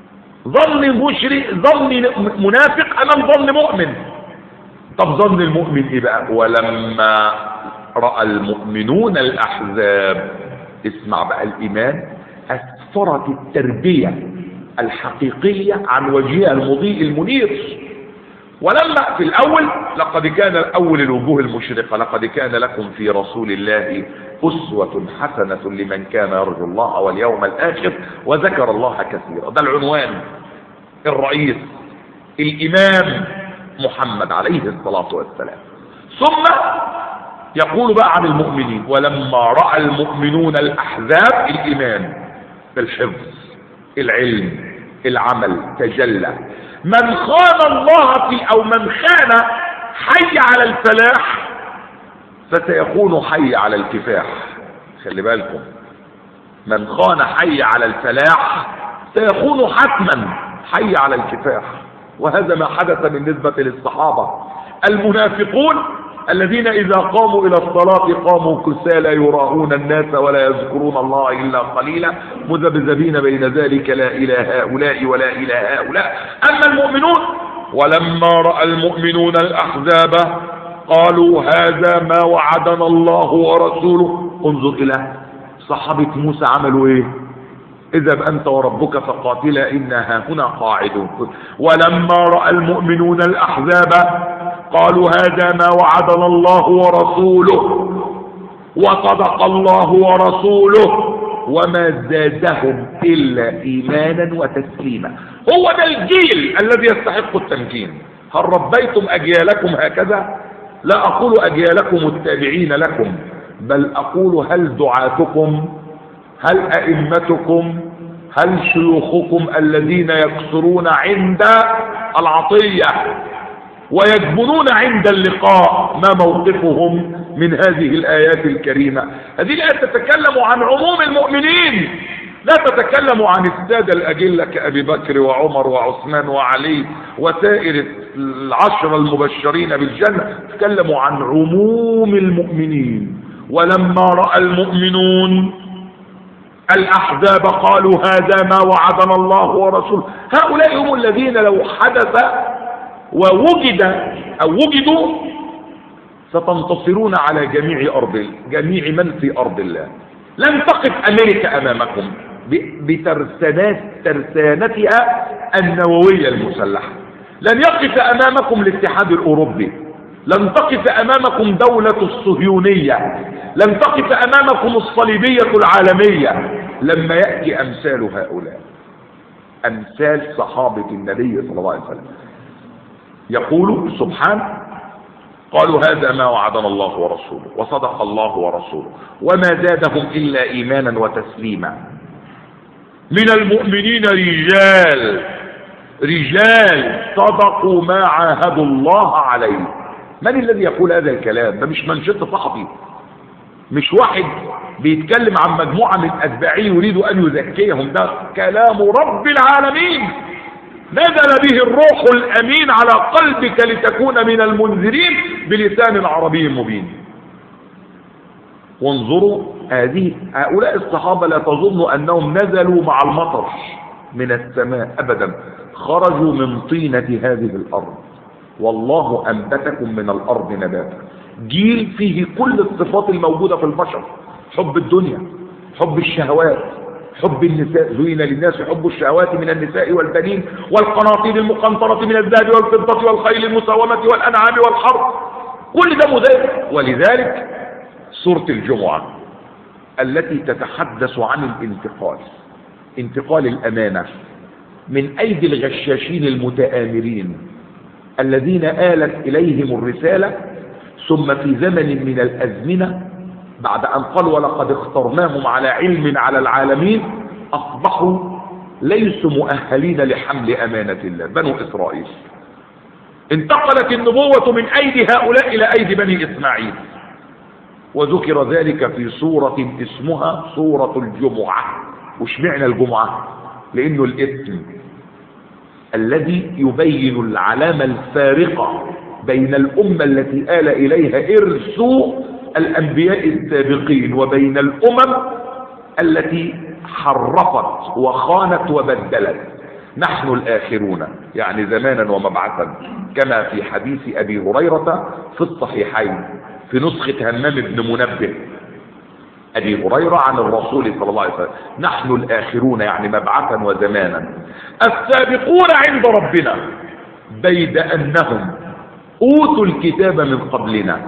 ظن مشرك، ظن منافق امام ظن مؤمن. طب ظن المؤمن ايه بقى؟ ولما راى المؤمنون الاحزاب، اسمع بقى الإيمان أسفرت التربية الحقيقية عن وجهها المضيء المنير. ولما في الأول لقد كان أول الوجوه المشرقة لقد كان لكم في رسول الله أسوة حسنة لمن كان يرجو الله واليوم الآخر وذكر الله كثيرا. ده العنوان الرئيس الإمام محمد عليه الصلاة والسلام. ثم يقول بقى عن المؤمنين ولما رأى المؤمنون الأحزاب الإيمان الحفظ العلم العمل تجلى. من خان الله في أو من خان حي على الفلاح فسيكون حي على الكفاح. خلي بالكم، من خان حي على الفلاح سيكون حتما حي على الكفاح. وهذا ما حدث بالنسبة للصحابة المنافقون الذين إذا قاموا إلى الصلاة قاموا كسالى يراءون الناس ولا يذكرون الله إلا قليلا مذبذبين بين ذلك لا إلى هؤلاء ولا إلى هؤلاء. أما المؤمنون ولما رأى المؤمنون الأحزاب قالوا هذا ما وعدنا الله ورسوله. انظر إلى صحابة موسى عملوا إيه؟ اذهب أنت وربك فقاتلا إنا هنا قاعدون. ولما رأى المؤمنون الأحزاب قالوا هذا ما وعدنا الله ورسوله وصدق الله ورسوله وما زادهم إلا إيمانا وتسليما. هو ده الجيل الذي يستحق التمكين. هل ربيتم أجيالكم هكذا؟ لا أقول أجيالكم التابعين لكم، بل أقول هل دعاتكم هل أئمتكم، هل شيوخكم الذين يكثرون عند العطية ويجبنون عند اللقاء ما موقفهم من هذه الآيات الكريمة؟ هذه الآيات تتكلم عن عموم المؤمنين، لا تتكلم عن السادة الأجلة كأبي بكر وعمر وعثمان وعلي وسائر العشر المبشرين بالجنة، تتكلم عن عموم المؤمنين. ولما رأى المؤمنون الأحزاب قالوا هذا ما وعدنا الله ورسوله. هؤلاء هم الذين لو حدث ووجد أو وجدوا ستنتصرون على جميع من في أرض الله. لن تقف أمريكا أمامكم بترسانتها النووية المسلحة، لن يقف أمامكم الاتحاد الأوروبي، لن تقف أمامكم دولة الصهيونية، لن تقف أمامكم الصليبية العالمية. لما يأتي أمثال هؤلاء، أمثال صحابة النبي صلى الله عليه وسلم، يقول سبحانه قالوا هذا ما وعدنا الله ورسوله وصدق الله ورسوله وما زادهم إلا إيمانا وتسليما. من المؤمنين رجال صدقوا ما عاهدوا الله عليه. من الذي يقول هذا الكلام؟ ده مش منشط صحفي، مش واحد بيتكلم عن مجموعة من أتباعه يريد أن يزكيهم، ده كلام رب العالمين نزل به الروح الأمين على قلبك لتكون من المنذرين بلسان عربي مبين. وانظروا هؤلاء الصحابة لا تظنوا أنهم نزلوا مع المطر من السماء أبدا، خرجوا من طينة هذه الأرض، والله أنبتكم من الأرض نباتا. جيل فيه كل الصفات الموجودة في البشر: حب الدنيا، حب الشهوات، حب النساء، زين للناس حب الشهوات من النساء والبنين والقناطير المقنطرة من الذهب والفضة والخيل المسومة والأنعام والحرث، كل ده مذاكر. ولذلك سورة الجمعة التي تتحدث عن الانتقال، انتقال الأمانة من أيدي الغشاشين المتآمرين الذين آلت إليهم الرسالة، ثم في زمن من الأزمنة بعد أن قالوا ولقد اخترناهم على علم على العالمين، أصبحوا ليسوا مؤهلين لحمل أمانة الله. بنو إسرائيل انتقلت النبوة من أيدي هؤلاء إلى أيدي بني إسماعيل، وذكر ذلك في سورة اسمها سورة الجمعة. وش معنى الجمعة؟ لأنه الاسم الذي يبين العلامة الفارقة بين الأمة التي آل إليها إرث الأنبياء السابقين وبين الأمم التي حرفت وخانت وبدلت. نحن الآخرون، يعني زمانا ومبعثا، كما في حديث أبي هريرة في الصحيحين في نسخة همام بن منبه أبي هريرة عن الرسول صلى الله عليه وسلم: نحن الآخرون، يعني مبعثا وزمانا، السابقون عند ربنا بيد أنهم أوتوا الكتاب من قبلنا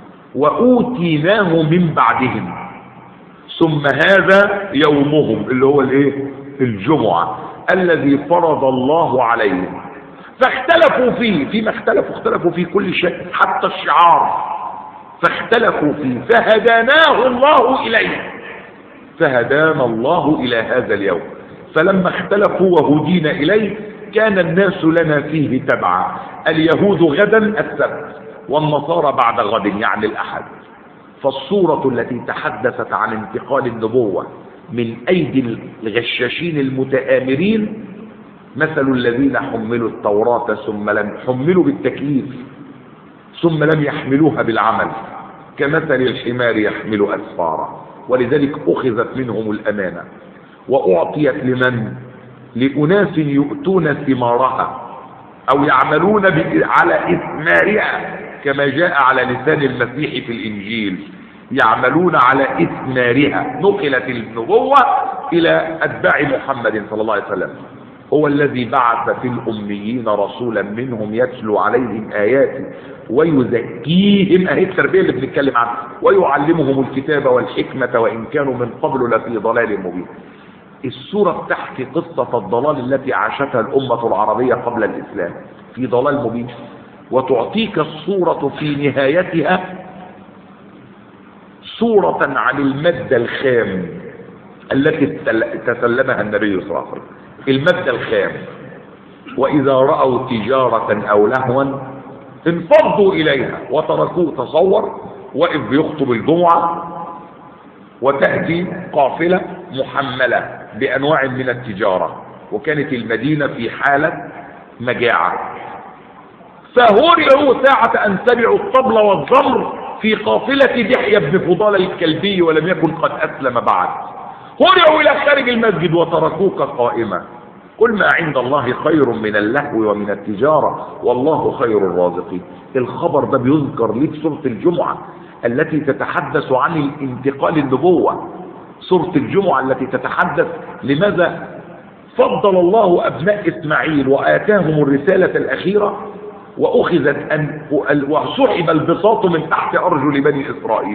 وأوتيناه من بعدهم، ثم هذا يومهم اللي هو الجمعة الذي فرض الله عليهم، فاختلفوا فيه. فيما اختلفوا فيه كل شيء حتى الشعار، فاختلفوا فيه فهداناه الله إليه، فهدانا الله إلى هذا اليوم. فلما اختلفوا وهدينا إليه كان الناس لنا فيه تبعا، اليهود غدا السبت والنصارى بعد غد يعني الأحد. فالصورة التي تحدثت عن انتقال النبوة من أيدي الغشاشين المتآمرين مثل الذين حملوا التوراة ثم لم حملوا بالتكليف ثم لم يحملوها بالعمل، كمثل الحمار يحمل أسفارا. ولذلك أخذت منهم الأمانة وأعطيت لأناس يؤتون ثمارها أو يعملون على إثمارها، كما جاء على لسان المسيح في الإنجيل: يعملون على إثمارها. نقلت النبوة إلى أتباع محمد صلى الله عليه وسلم. هو الذي بعث في الأميين رسولا منهم يتلو عليهم آياته ويزكيهم، أهي التربية اللي بنتكلم عنها، ويعلمهم الكتاب والحكمة وإن كانوا من قبل لفي ضلال مبين. السورة بتحكي قصة الضلال التي عاشتها الأمة العربية قبل الإسلام في ضلال مبين، وتعطيك الصورة في نهايتها صورة عن المادة الخام التي تسلمها النبي صلى الله عليه وسلم. المادة الخام: وإذا رأوا تجارة أو لهوا انفضوا إليها وتركوه. تصور واقف بيخطب الجمعة وتأتي قافلة محملة بأنواع من التجارة، وكانت المدينة في حالة مجاعة، فهرعوا ساعة أن سمعوا الطبل والزمر في قافلة دحية بن فضالة الكلبي ولم يكن قد أسلم بعد. هرعوا إلى خارج المسجد وتركوك قائما. قل ما عند الله خير من اللهو ومن التجارة والله خير الرازقين. الخبر ده بيذكر ليه في سورة الجمعة التي تتحدث عن الانتقال النبوة، سورة الجمعة التي تتحدث لماذا فضل الله أبناء إسماعيل وآتاهم الرسالة الأخيرة وسحب البساط من تحت أرجل بني إسرائيل.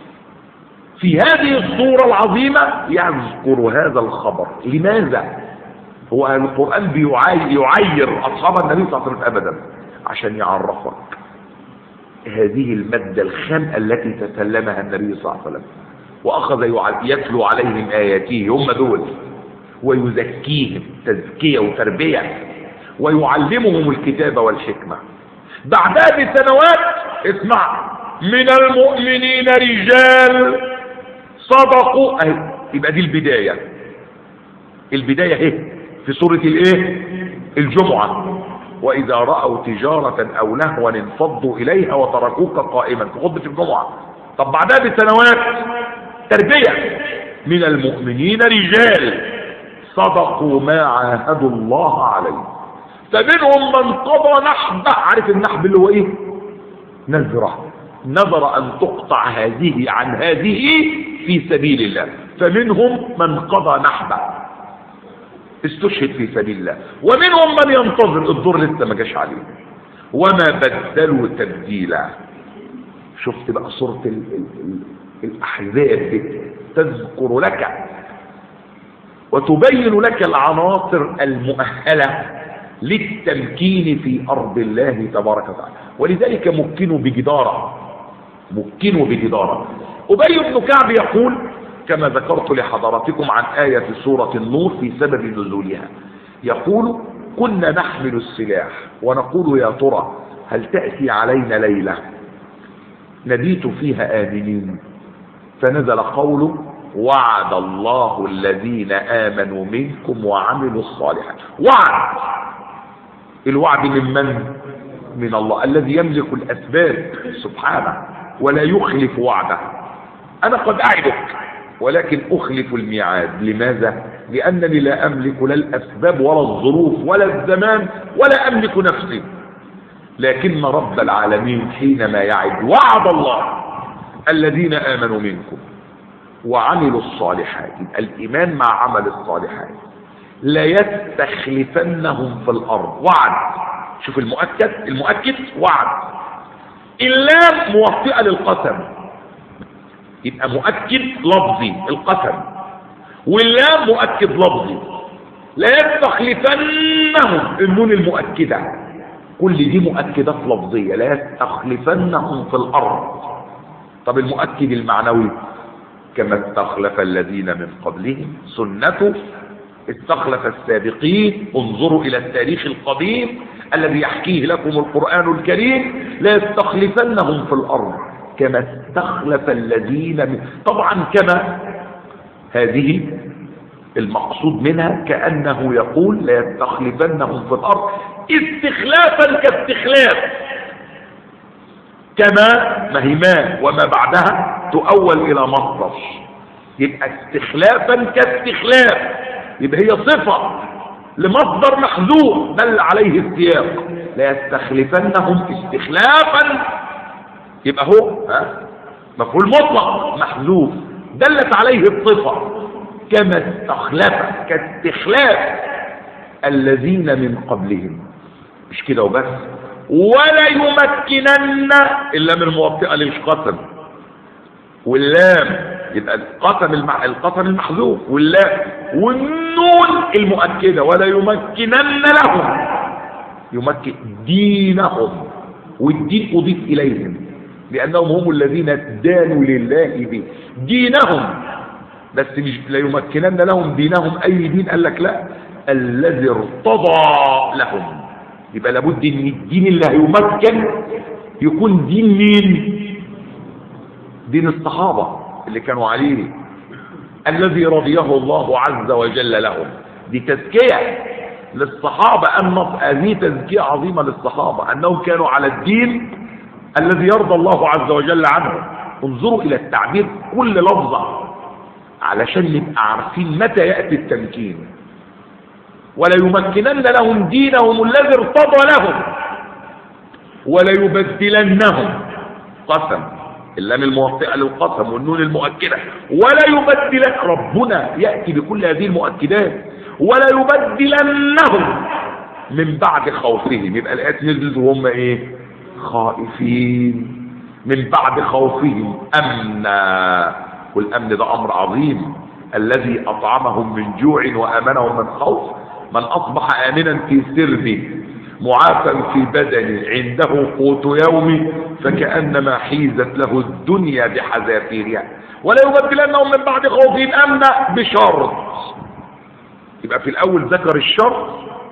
في هذه الصورة العظيمة يذكر هذا الخبر. لماذا؟ هو القرآن يعير أصحاب النبي صلى الله عليه وسلم أبدا عشان يعرفك هذه المادة الخام التي تسلمها النبي صلى الله عليه وسلم، وأخذ يتلو عليهم آياته، هم دول، ويزكيهم تزكية وتربية، ويعلمهم الكتاب والحكمة. بعدها بسنوات اسمع: من المؤمنين رجال صدقوا. يبقى دي البداية. البداية ايه في سورة الايه؟ الجمعة: وإذا رأوا تجارة أو لهوا انفضوا إليها وتركوك قائما، في خطبة الجمعة. طب بعدها بسنوات تربية: من المؤمنين رجال صدقوا ما عاهدوا الله عليه فمنهم من قضى نحبه. عارف النحب اللي هو ايه؟ نذرة، نذر أن تقطع هذه عن هذه في سبيل الله. فمنهم من قضى نحبه، استشهد في سبيل الله، ومنهم من ينتظر، الدور لسه ما جاش عليه، وما بدلوا تبديلا. شفت بقى صورة الأحزاب تذكر لك وتبين لك العناصر المؤهلة للتمكين في أرض الله تبارك وتعالى. ولذلك مكنوا بجدارة، مكنوا بجدارة. أبي بن كعب يقول كما ذكرت لحضراتكم عن آية سورة النور في سبب نزولها، يقول: كنا نحمل السلاح ونقول يا ترى هل تأتي علينا ليلة نبيت فيها آمنين، فنزل قوله: وعد الله الذين آمنوا منكم وعملوا الصالحات. وعد، الوعد من؟ من الله الذي يملك الأسباب سبحانه ولا يخلف وعده. أنا قد أعدك ولكن أخلف الميعاد. لماذا؟ لأنني لا أملك لا الأسباب ولا الظروف ولا الزمان ولا أملك نفسي، لكن رب العالمين حينما يعد: وعد الله الذين آمنوا منكم وعملوا الصالحات. الإيمان مع عمل الصالحات: لا يستخلفنهم في الأرض. وعد، شوف المؤكد وعد. اللام موطئة للقسم، يبقى مؤكد لفظي القسم، واللام مؤكد لفظي. لا يستخلفنهم، النون المؤكدة، كل دي مؤكدات لفظية. لا يستخلفنهم في الأرض. طب المؤكد المعنوي: كما استخلف الذين من قبلهم سنته استخلف السابقين. انظروا إلى التاريخ القديم الذي يحكيه لكم القرآن الكريم: لا يستخلفنهم في الأرض كما استخلف الذين من. طبعا كما هذه المقصود منها كأنه يقول: لا يستخلفنهم في الأرض استخلافا كاستخلاف. كما ما هي ما وما بعدها تؤول إلى مصدر، يبقى استخلافا كاستخلاف، يبقى هي صفة لمصدر محذوف دل عليه السياق. لا يستخلفنهم استخلافا، يبقى هو مفعول مطلق محذوف دلت عليه الصفة. كما استخلف كاستخلاف الذين من قبلهم. مش كده وبس: ولا يمكنن. اللام الموطئة للقسم، واللام يبقى القسم المحذوف، واللام والنون المؤكدة: ولا يمكنن لهم. يمكن دينهم، والدين أضيف إليهم لأنهم هم الذين دانوا لله به. دينهم بس مش لا يمكنن لهم دينهم أي دين، قال لك لا، الذي ارتضى لهم. يبقى لابد ان الدين اللي هيمكن يكون دين مين؟ دين الصحابة اللي كانوا عليه، الذي رضيه الله عز وجل لهم. دي تزكية للصحابة، هذه تزكية عظيمة للصحابة أنهم كانوا على الدين الذي يرضى الله عز وجل عنه. انظروا إلى التعبير كل لفظة علشان نبقى عارفين متى يأتي التمكين. ولا يمكنن لهم دينهم الذي ارتضى لهم ولا يبدلنهم، قسم، اللام الموطئة للقسم والنون المؤكدة، ولا يبدلن، ربنا يأتي بكل هذه المؤكدات، ولا يبدلنهم من بعد خوفهم. يبقى الآيات نزلت وهم ايه؟ خائفين. من بعد خوفهم أمنا، والأمن ده أمر عظيم، الذي أطعمهم من جوع وأمنهم من خوف. من أصبح آمنا في سربه معافى في بدنه عنده قوت يومه فكأنما حيزت له الدنيا بحذافيرها. ولا يبدلنهم من بعد خوفهم أمنا بشرط. يبقى في الأول ذكر الشرط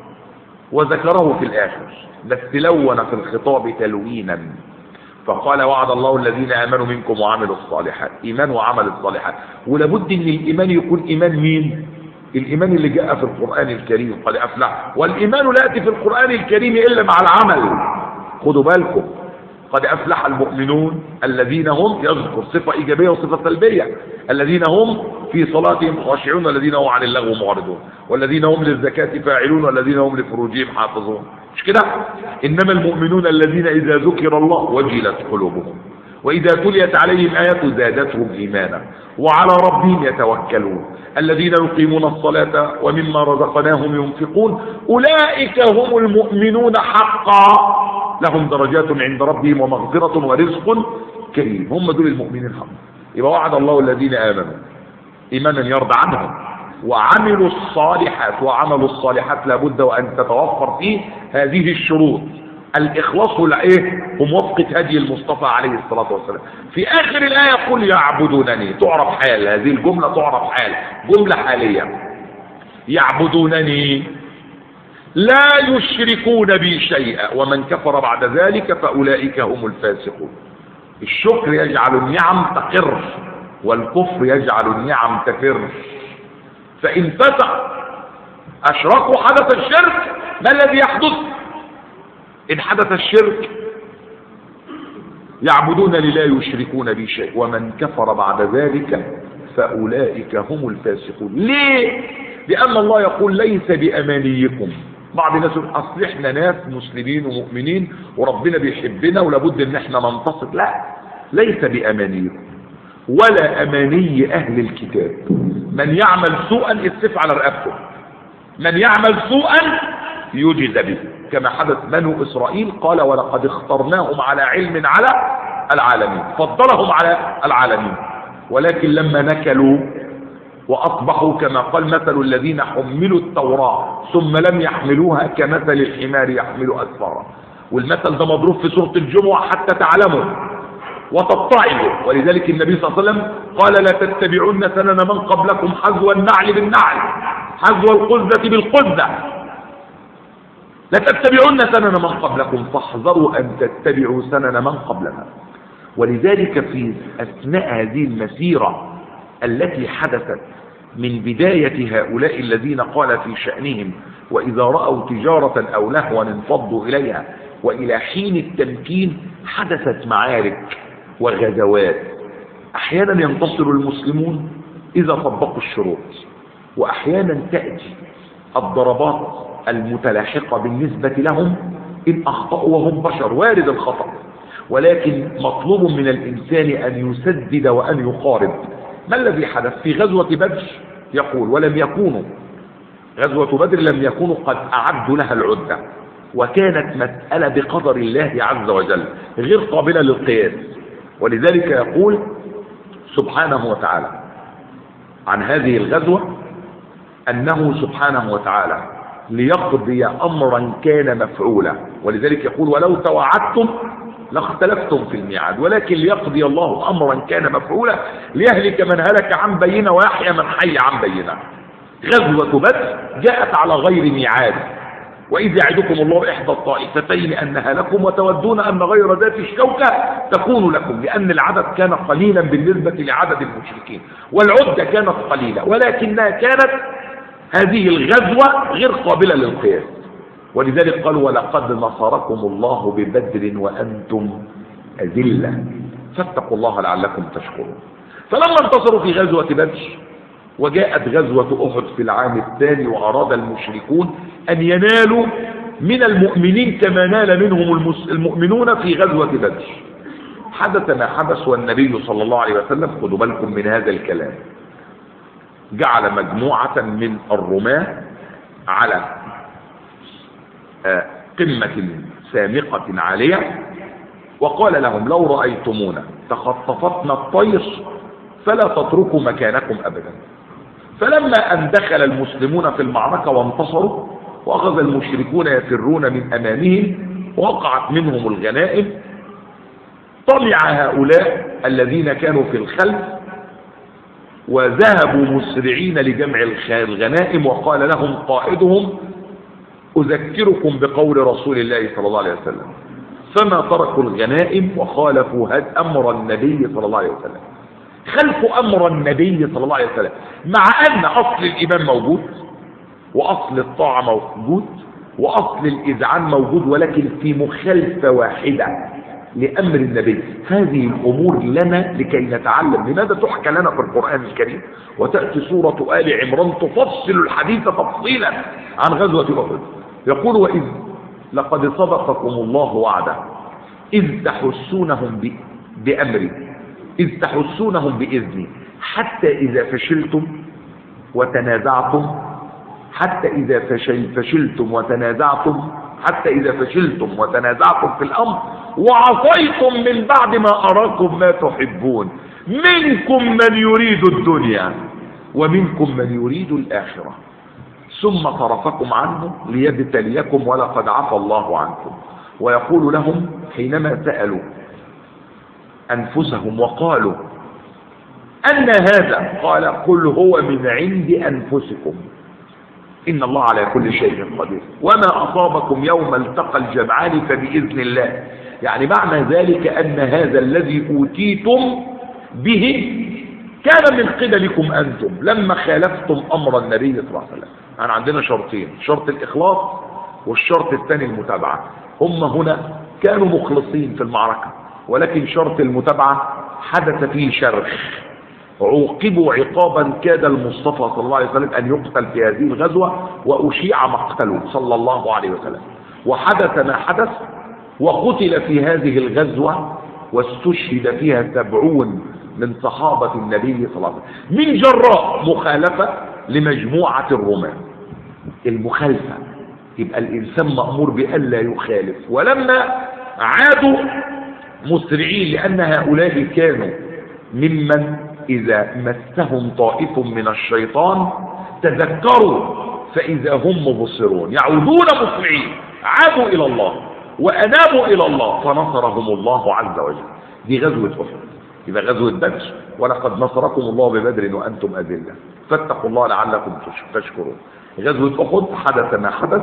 وذكره في الآخر، بس لون في الخطاب تلوينا، فقال وعد الله الذين آمنوا منكم وعملوا الصالحات. إيمان وعمل الصالحات. ولابد ان الإيمان يكون إيمان مين؟ الإيمان اللي جاء في القرآن الكريم، قد أفلح. والإيمان لا يأتي في القرآن الكريم إلا مع العمل. خدوا بالكم، قد أفلح المؤمنون الذين هم، يذكر صفة إيجابية وصفة سلبية، الذين هم في صلاتهم خاشعون والذين هم عن اللغو معرضون والذين هم للزكاة فاعلون والذين هم لفروجهم حافظون. مش كده؟ إنما المؤمنون الذين إذا ذكر الله وجلت قلوبهم وإذا تليت عليهم آيات زادتهم إيمانا وعلى ربهم يتوكلون الذين يقيمون الصلاة ومما رزقناهم ينفقون أولئك هم المؤمنون حقا لهم درجات عند ربهم ومغفرة ورزق كريم. هم دول المؤمنين حقا. يبقى وعد الله الذين آمنوا إيمانا يرضى عنهم وعملوا الصالحات. وعملوا الصالحات لابد وأن تتوفر فيه هذه الشروط: الإخلاص وموافقة هدي المصطفى عليه الصلاة والسلام. في آخر الآية يقول يعبدونني. تعرف حال هذه الجملة، تعرف حال، جملة حالية. يعبدونني لا يشركون بي شيئا ومن كفر بعد ذلك فأولئك هم الفاسقون. الشكر يجعل النعم تقر والكفر يجعل النعم تفر. فإن فسق أشركوا حدث الشرك. ما الذي يحدث إن حدث الشرك؟ يعبدونني لا يشركون بي شيء ومن كفر بعد ذلك فأولئك هم الفاسقون. ليه؟ لأن الله يقول ليس بأمانيكم. بعض الناس يقول أصل احنا ناس مسلمين ومؤمنين وربنا بيحبنا ولابد ان احنا ننتصر. لا، ليس بأمانيكم ولا أماني أهل الكتاب. من يعمل سوءا السيف على رقبته، من يعمل سوءا يجزى به، كما حدث بنو إسرائيل. قال ولقد اخترناهم على علم على العالمين، فضلهم على العالمين. ولكن لما نكلوا وأصبحوا كما قال مثل الذين حملوا التوراة ثم لم يحملوها كمثل الحمار يحمل أسفارا. والمثل ده مضروب في سورة الجمعة حتى تعلموا وتتعظوا. ولذلك النبي صلى الله عليه وسلم قال لا تتبعون سنن من قبلكم حذو النعل بالنعل حذو القزة بالقزة. لا تتبعون سنن من قبلكم فاحذروا أن تتبعوا سنن من قبلنا. ولذلك في أثناء هذه المسيرة التي حدثت من بداية هؤلاء الذين قال في شأنهم وإذا رأوا تجارة أو لهوا انفضوا إليها وإلى حين التمكين حدثت معارك وغزوات. أحيانا ينتصر المسلمون إذا طبقوا الشروط، وأحيانا تأتي الضربات المتلاحقة بالنسبة لهم إن أخطأوا وهم بشر، وارد الخطأ، ولكن مطلوب من الإنسان أن يسدد وأن يقارب. ما الذي حدث في غزوة بدر؟ يقول ولم يكونوا غزوة بدر لم يكونوا قد أعدوا لها العدة، وكانت مسألة بقدر الله عز وجل غير قابلة للقياس. ولذلك يقول سبحانه وتعالى عن هذه الغزوة أنه سبحانه وتعالى ليقضي أمرا كان مفعولا. ولذلك يقول ولو توعدتم لاختلفتم في الميعاد، ولكن ليقضي الله أمرا كان مفعولا ليهلك من هلك عن بينة ويحيى من حي عن بينة. غزوة بدر جاءت على غير ميعاد. وإذ يعدكم الله إحدى الطائفتين أنها لكم وتودون أن غير ذات الشوكة تكون لكم، لأن العدد كان قليلا بالنسبة لعدد المشركين والعدة كانت قليلة، ولكنها كانت هذه الغزوة غير قابلة للقياس. ولذلك قالوا ولقد نصركم الله ببدر وأنتم أذلة فاتقوا الله لعلكم تشكرون. فلما انتصروا في غزوة بدر وجاءت غزوة أحد في العام الثاني وأراد المشركون أن ينالوا من المؤمنين كما نال منهم المؤمنون في غزوة بدر، حدث ما حدث. والنبي صلى الله عليه وسلم، خدوا بالكم من هذا الكلام، جعل مجموعة من الرماة على قمة سامقة عالية وقال لهم لو رأيتمونا تخطفتنا الطير فلا تتركوا مكانكم أبدا. فلما أن دخل المسلمون في المعركة وانتصروا وأخذ المشركون يفرون من أمامهم ووقعت منهم الغنائم، طلع هؤلاء الذين كانوا في الخلف وذهبوا مسرعين لجمع الغنائم، وقال لهم قائدهم أذكركم بقول رسول الله صلى الله عليه وسلم، فما تركوا الغنائم وخالفوا أمر النبي صلى الله عليه وسلم. خلفوا أمر النبي صلى الله عليه وسلم مع أن أصل الإيمان موجود وأصل الطاعة موجود وأصل الإذعان موجود، ولكن في مخالفة واحدة لأمر النبي. هذه الأمور لنا لكي نتعلم. لماذا تحكى لنا في القرآن الكريم وتأتي سورة آل عمران تفصل الحديث تفصيلا عن غزوة أحد؟ يقول وإذ لقد صدقكم الله وعده إذ تحسونهم بأمري إذ تحسونهم بإذني حتى إذا فشلتم وتنازعتم حتى إذا فشلتم وتنازعتم في الأمر وعصيتم من بعد ما أراكم ما تحبون منكم من يريد الدنيا ومنكم من يريد الآخرة ثم صرفكم عنه ليبتليكم ولقد عفى الله عنكم. ويقول لهم حينما سألوا أنفسهم وقالوا أن هذا قال قل هو من عند أنفسكم إن الله على كل شيء قدير وما أصابكم يوم التقى الجمعان فبإذن الله. يعني معنى ذلك أن هذا الذي أوتيتم به كان من قبلكم أنتم لما خالفتم أمر النبي صلى الله عليه وسلم. يعني عندنا شرطين، شرط الإخلاص والشرط الثاني المتابعة. هم هنا كانوا مخلصين في المعركة، ولكن شرط المتابعة حدث فيه شرخ، عوقبوا عقابا كاد المصطفى صلى الله عليه وسلم أن يقتل في هذه الغزوة وأشيع مقتله صلى الله عليه وسلم. وحدث ما حدث وقتل في هذه الغزوة واستشهد فيها 70 من صحابة النبي صلى الله عليه وسلم من جراء مخالفة لمجموعة الرماة. المخالفة يبقى الإنسان مأمور بألا يخالف. ولما عادوا مسرعين لأن هؤلاء كانوا ممن إذا مسهم طائف من الشيطان تذكروا فإذا هم مبصرون، يعودون مسرعين، عادوا إلى الله وأنابوا إلى الله فنصرهم الله عز وجل. دي غزوة أحد. إذا غزوة بدر ولقد نصركم الله ببدر وأنتم أذلة فاتقوا الله لعلكم تشكرون. غزوة أحد حدث ما حدث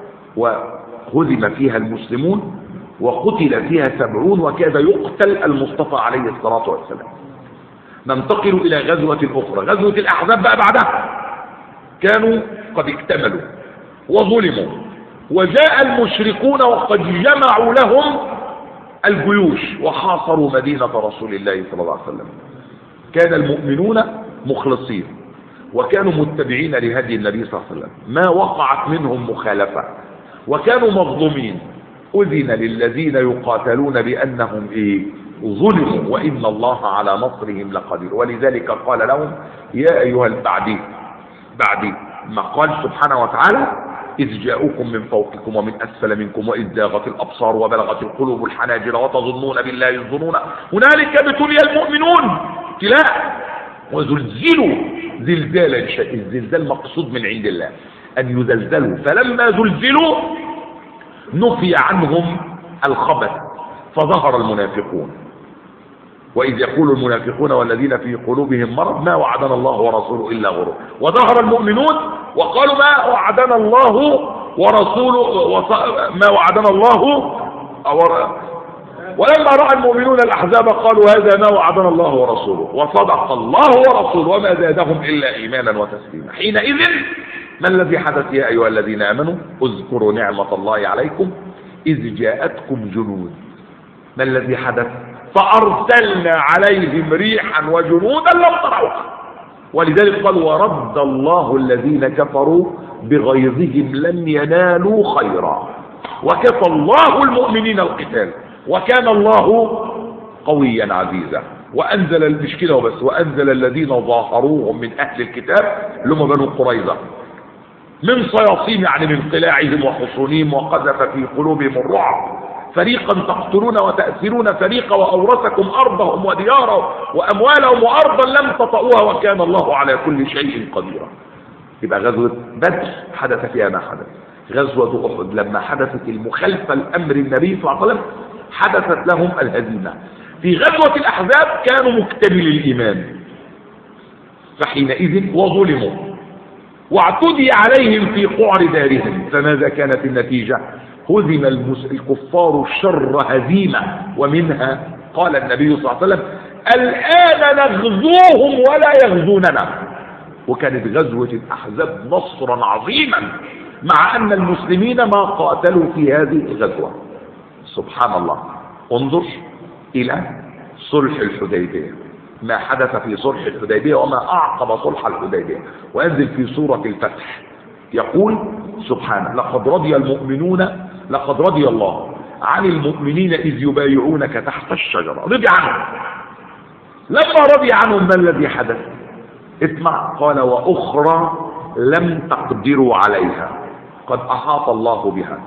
وهزم فيها المسلمون وقتل فيها 70 وكاد يقتل المصطفى عليه الصلاة والسلام. ننتقل إلى غزوة أخرى، غزوة الأحزاب بقى بعدها. كانوا قد اكتملوا وظلموا وجاء المشركون وقد جمعوا لهم الجيوش وحاصروا مدينة رسول الله صلى الله عليه وسلم. كان المؤمنون مخلصين وكانوا متبعين لهدي النبي صلى الله عليه وسلم، ما وقعت منهم مخالفة وكانوا مظلومين. أذن للذين يقاتلون بأنهم ظلموا وإن الله على نصرهم لقدير. ولذلك قال لهم يا أيها بعد ما قال سبحانه وتعالى إذ جاءوكم من فوقكم ومن أسفل منكم وإذ زاغت الأبصار وبلغت القلوب الحناجر وتظنون بالله الظنون هنالك ابتلي المؤمنون ابتلاء وزلزلوا زلزالا شديدا. الزلزال مقصود من عند الله أن يزلزلوا، فلما زلزلوا نفي عنهم الخبث فظهر المنافقون. وإذ يقول المنافقون والذين في قلوبهم مرض ما وعدنا الله ورسوله إلا غرور. وظهر المؤمنون وقالوا ما وعدنا الله ورسوله ما وعدنا الله. ولما رأى المؤمنون الأحزاب قالوا هذا ما وعدنا الله ورسوله وصدق الله ورسوله وما زادهم إلا إيمانا وتسليما. حينئذ ما الذي حدث يا أيها الذين آمنوا اذكروا نعمة الله عليكم إذ جاءتكم جنود. ما الذي حدث؟ فأرسلنا عليهم ريحا وجنودا لم تروها. ولذلك قال ورد الله الذين كفروا بغيظهم لم ينالوا خيرا وكفى الله المؤمنين القتال وكان الله قويا عزيزا. وأنزل المشكلة وبس وأنزل الذين ظاهروهم من أهل الكتاب لهم بنو قريظة من صياصيم يعني من قلاعهم وحصونهم وقذف في قلوبهم الرعب فريقا تقتلون وتأسرون فريقا وأورثكم أرضهم وديارهم وأموالهم وأرضا لم تطئوها وكان الله على كل شيء قديرا. يبقى غزوة بدر حدث فيها ما حدث. غزوة أحد لما حدثت المخالفة لأمر النبي صلى الله عليه وسلم حدثت لهم الهزيمة. في غزوة الأحزاب كانوا مكتمل الإيمان فحينئذ وظلموا واعتدي عليهم في قعر دارهم. فماذا كانت النتيجة؟ هزم الكفار شر هزيمة ومنها قال النبي صلى الله عليه وسلم الآن نغزوهم ولا يغزوننا. وكانت غزوة الأحزاب نصرا عظيما مع أن المسلمين ما قاتلوا في هذه الغزوة. سبحان الله. انظر إلى صلح الحديبية ما حدث في صلح الحديبية وما أعقب صلح الحديبية. وينزل في سورة الفتح يقول سبحانه لقد رضي الله عن المؤمنين إذ يبايعونك تحت الشجرة. رضي عنهم. لما رضي عنهم ما الذي حدث؟ اسمع قال وأخرى لم تقدروا عليها قد أحاط الله بها.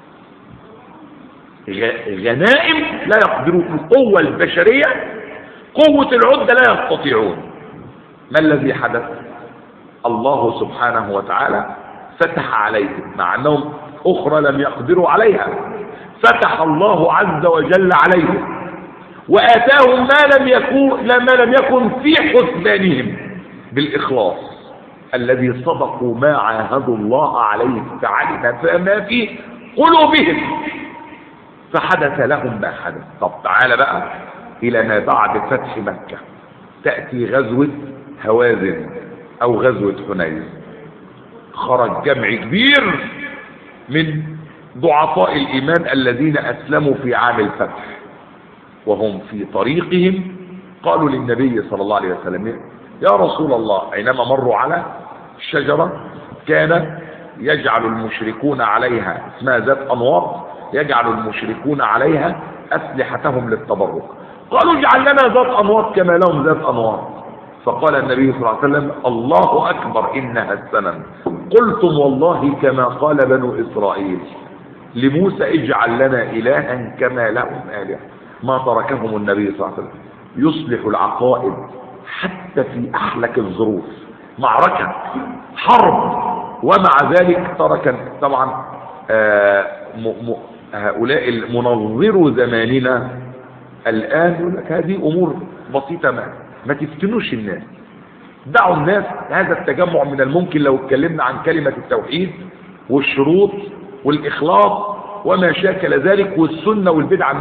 غنائم لا يقدروا. القوة البشرية قوة العدة لا يستطيعون. ما الذي حدث؟ الله سبحانه وتعالى فتح عليهم مع أنهم أخرى لم يقدروا عليها. فتح الله عز وجل عليهم وآتاهم ما لم يكن في حسبانهم بالإخلاص الذي صدقوا ما عاهدوا الله عليه فعلم فما في قلوبهم فحدث لهم ما حدث. طب تعال بقى إلى ما بعد فتح مكة. تأتي غزوة هوازن أو غزوة حنين. خرج جمع كبير من ضعفاء الإيمان الذين أسلموا في عام الفتح وهم في طريقهم قالوا للنبي صلى الله عليه وسلم يا رسول الله حينما مروا على الشجرة كان يجعل المشركون عليها اسمها ذات أنواط يجعل المشركون عليها أسلحتهم للتبرك. قالوا اجعل لنا ذات أنواط كما لهم ذات أنواط. فقال النبي صلى الله عليه وسلم الله أكبر إنها السنن. قلتم والله كما قال بنو إسرائيل لموسى اجعل لنا إلها كما لهم آلهة. ما تركهم النبي صلى الله عليه وسلم يصلح العقائد حتى في أحلك الظروف. معركة حرب ومع ذلك ترك طبعا هؤلاء المنظروا زماننا الآن يقول لك هذه أمور بسيطة ما تفتنوش الناس. دعوا الناس. هذا التجمع من الممكن لو اتكلمنا عن كلمة التوحيد والشروط والإخلاص وما شاكل ذلك والسنة والبدعة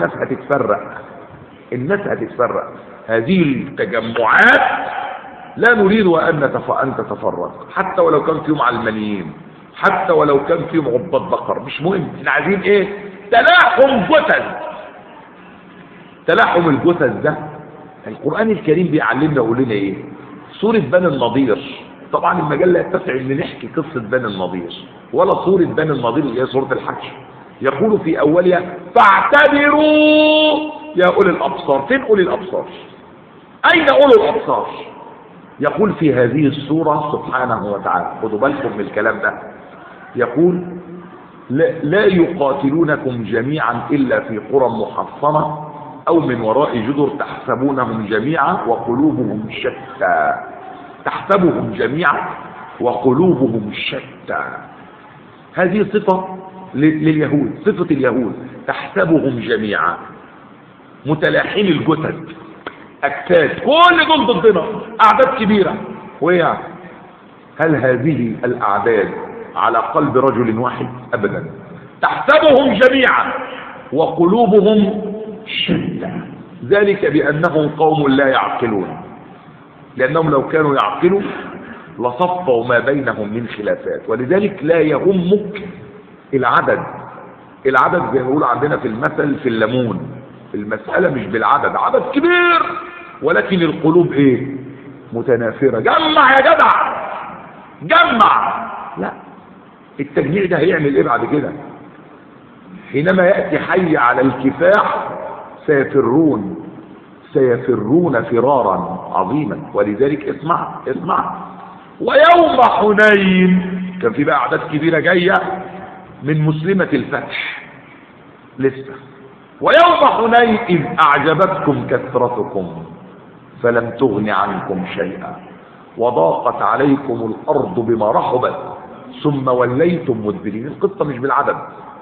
الناس هتتفرق. هذه التجمعات لا نريد أن تتفرق حتى ولو كان فيهم علمانيين حتى ولو كان فيهم عباد بقر مش مهم. احنا عايزين ايه؟ تلاحم الجثث ده. القرآن الكريم بيعلمنا يقول لنا ايه؟ سورة بني النضير. طبعا المجال لا يتسع ان نحكي قصة بني النضير ولا سورة بني النضير اللي هي سورة الحج. يقول في اولها فاعتبروا يا اولي الابصار. فين اولي الابصار؟ اين اولي الابصار؟ يقول في هذه السورة سبحانه وتعالى خدوا بالكم من الكلام ده. يقول لا يقاتلونكم جميعا إلا في قرى محصنة أو من وراء جدر تحسبونهم جميعا وقلوبهم شتى. تحسبهم جميعا وقلوبهم شتى. هذه صفة لليهود. صفة اليهود تحسبهم جميعا متلاحين الجثث، أجساد، كل دول ضدنا، أعداد كبيرة. ويعني هل هذه الأعداد على قلب رجل واحد؟ أبدا. تحسبهم جميعا وقلوبهم شتى، ذلك بأنهم قوم لا يعقلون، لأنهم لو كانوا يعقلوا لصفوا ما بينهم من خلافات. ولذلك لا يهمك العدد. العدد زي ما بيقولوا عندنا في المثل في الليمون، المسألة مش بالعدد، عدد كبير ولكن القلوب ايه؟ متنافرة. جمع يا جدع، جمع. لا، التجميع ده هيعمل ايه بعد كده؟ حينما يأتي حي على الكفاح سيفرون فرارا عظيما. ولذلك اسمع ويوم حنين كان في بقى اعداد كبيرة جاية من مسلمة الفتح لسه. ويوم حنين إذ أعجبتكم كثرتكم فلم تغن عنكم شيئا وضاقت عليكم الأرض بما رحبت ثم وليتم مدبرين. القصة مش بالعدد،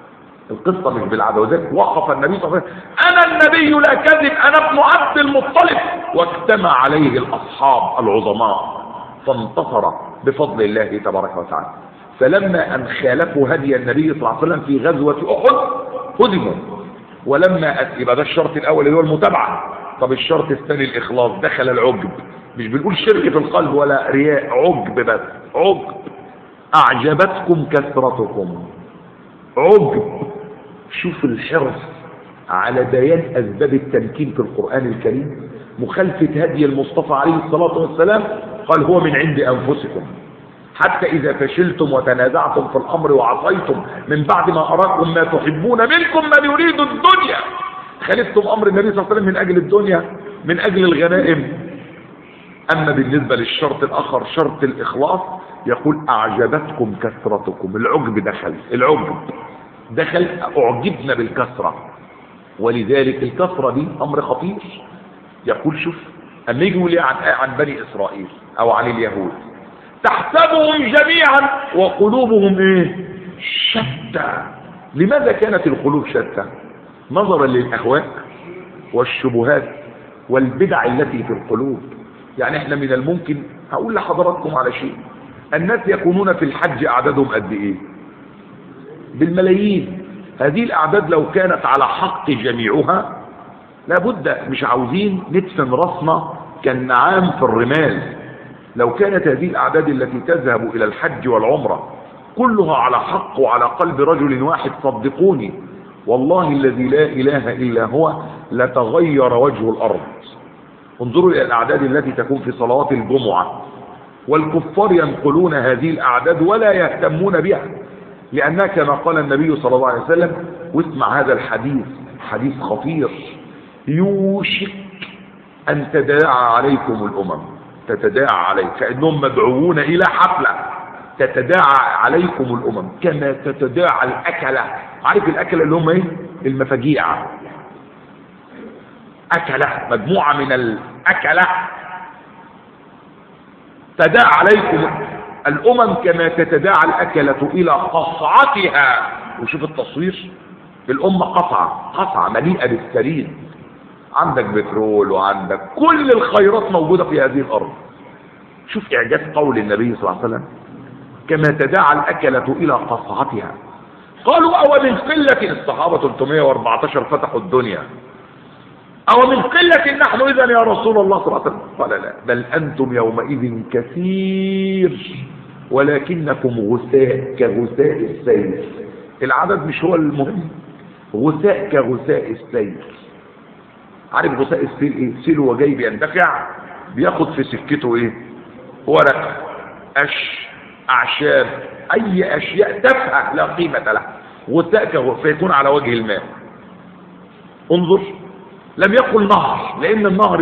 وذلك وقف النبي صلى الله عليه وسلم: أنا النبي لا كذب، أنا ابن عبد المطلب. واجتمع عليه الأصحاب العظماء فانتصر بفضل الله تبارك وتعالى. فلما أن خالفوا هدي النبي صلى الله عليه وسلم في غزوة أحد هزموا. ولما يبقى ده الشرط الأول اللي هو المتابعة. طب الشرط الثاني الإخلاص، دخل العجب. مش بنقول شرك في القلب ولا رياء، عجب بس، عجب. أعجبتكم كثرتكم، عجب. شوف الحرص على بيان أسباب التمكين في القرآن الكريم. مخالفة هدي المصطفى عليه الصلاة والسلام قال هو من عند أنفسكم، حتى إذا فشلتم وتنازعتم في الأمر وعصيتم من بعد ما أراكم ما تحبون منكم من يريد الدنيا. خالفتم أمر النبي صلى الله عليه وسلم من أجل الدنيا، من أجل الغنائم. أما بالنسبة للشرط الآخر شرط الإخلاص يقول أعجبتكم كثرتكم. العجب دخل أعجبنا بالكثرة. ولذلك الكثرة دي أمر خطير. يقول شوف أما يجوا لي عن بني إسرائيل أو عن اليهود: تحسبهم جميعا وقلوبهم ايه؟ شتى. لماذا كانت القلوب شتى؟ نظرا للأهواء والشبهات والبدع التي في القلوب. يعني احنا من الممكن هقول لحضراتكم على شيء: الناس يكونون في الحج أعدادهم قد ايه؟ بالملايين. هذه الأعداد لو كانت على حق جميعها لابد، مش عاوزين ندفن راسنا كالنعام في الرمال. لو كانت هذه الأعداد التي تذهب إلى الحج والعمرة كلها على حق وعلى قلب رجل واحد، صدقوني والله الذي لا إله إلا هو لتغير وجه الأرض. انظروا إلى الأعداد التي تكون في صلوات الجمعة، والكفار ينقلون هذه الأعداد ولا يهتمون بها، لأنها كما قال النبي صلى الله عليه وسلم. واسمع هذا الحديث، حديث خطير: يوشك أن تداعى عليكم الأمم، تتداعى عليك، كأنهم مدعوون إلى حفلة، تتداعى عليكم الأمم كما تتداعى الأكلة. عارف الأكلة اللي هم ايه؟ المفاجيع. أكلة، مجموعة من الأكلة. تداعى عليكم الأمم كما تتداعى الأكلة إلى قصعتها. وشوف التصوير، الأمة قصعة مليئة بالسرير، عندك بترول وعندك كل الخيرات موجودة في هذه الأرض. شوف إعجاز قول النبي صلى الله عليه وسلم: كما تداعى الأكلة إلى قصعتها. قالوا: أو من قلة، الصحابة 314 فتحوا الدنيا، أو من قلة نحن إذن يا رسول الله صلى الله عليه وسلم؟ قال: لا، بل أنتم يومئذ كثير ولكنكم غثاء كغثاء السيل. العدد مش هو المهم، غثاء كغثاء السيل. عارف غثاء السيل ايه؟ سيل هو جاي بيندفع، بياخد في سكته ايه؟ ورق، قش، اعشاب، اي اشياء تافهه لا قيمه لها. غثاء كغثاء، فيكون على وجه الماء. انظر، لم يقل نهر، لان النهر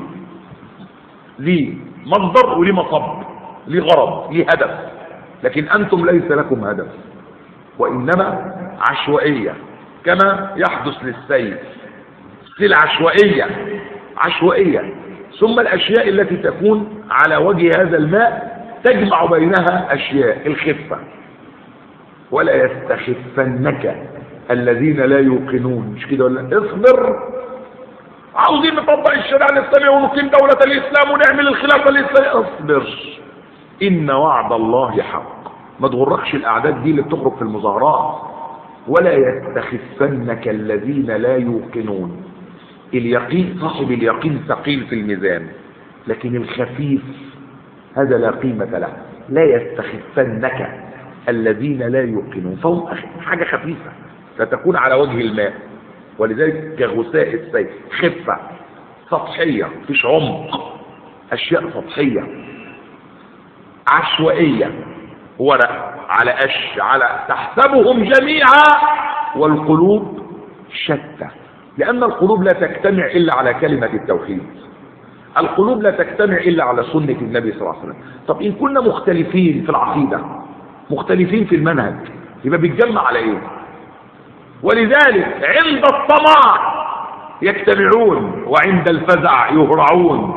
ليه مصدر وليه مصب، ليه غرض، ليه هدف. لكن انتم ليس لكم هدف، وانما عشوائيه كما يحدث للسيل. سيل عشوائية. ثم الأشياء التي تكون على وجه هذا الماء تجمع بينها أشياء، الخفة. ولا يستخفنك الذين لا يوقنون، مش كده ولا؟ اصبر عاوزين نطبق الشريعة الإسلامية ونقيم دولة الإسلام ونعمل الخلافة الإسلامية. اصبر، إن وعد الله حق. ما تغرقش الأعداد دي اللي بتخرج في المظاهرات. ولا يستخفنك الذين لا يوقنون. اليقين، صاحب اليقين ثقيل في الميزان، لكن الخفيف هذا لا قيمة له. لا يستخفنك الذين لا يوقنون، فهم حاجة خفيفة ستكون على وجه الماء، ولذلك كغثاء السيل، خفة سطحية، مفيش عمق، أشياء سطحية عشوائية، ورق على قش على، تحسبهم جميعا والقلوب شتى. لأن القلوب لا تجتمع إلا على كلمة التوحيد، القلوب لا تجتمع إلا على سنة النبي صلى الله عليه وسلم. طب إن كنا مختلفين في العقيدة، مختلفين في المنهج، يبقى بيتجمع على إيه؟ ولذلك عند الطمع يجتمعون وعند الفزع يهرعون،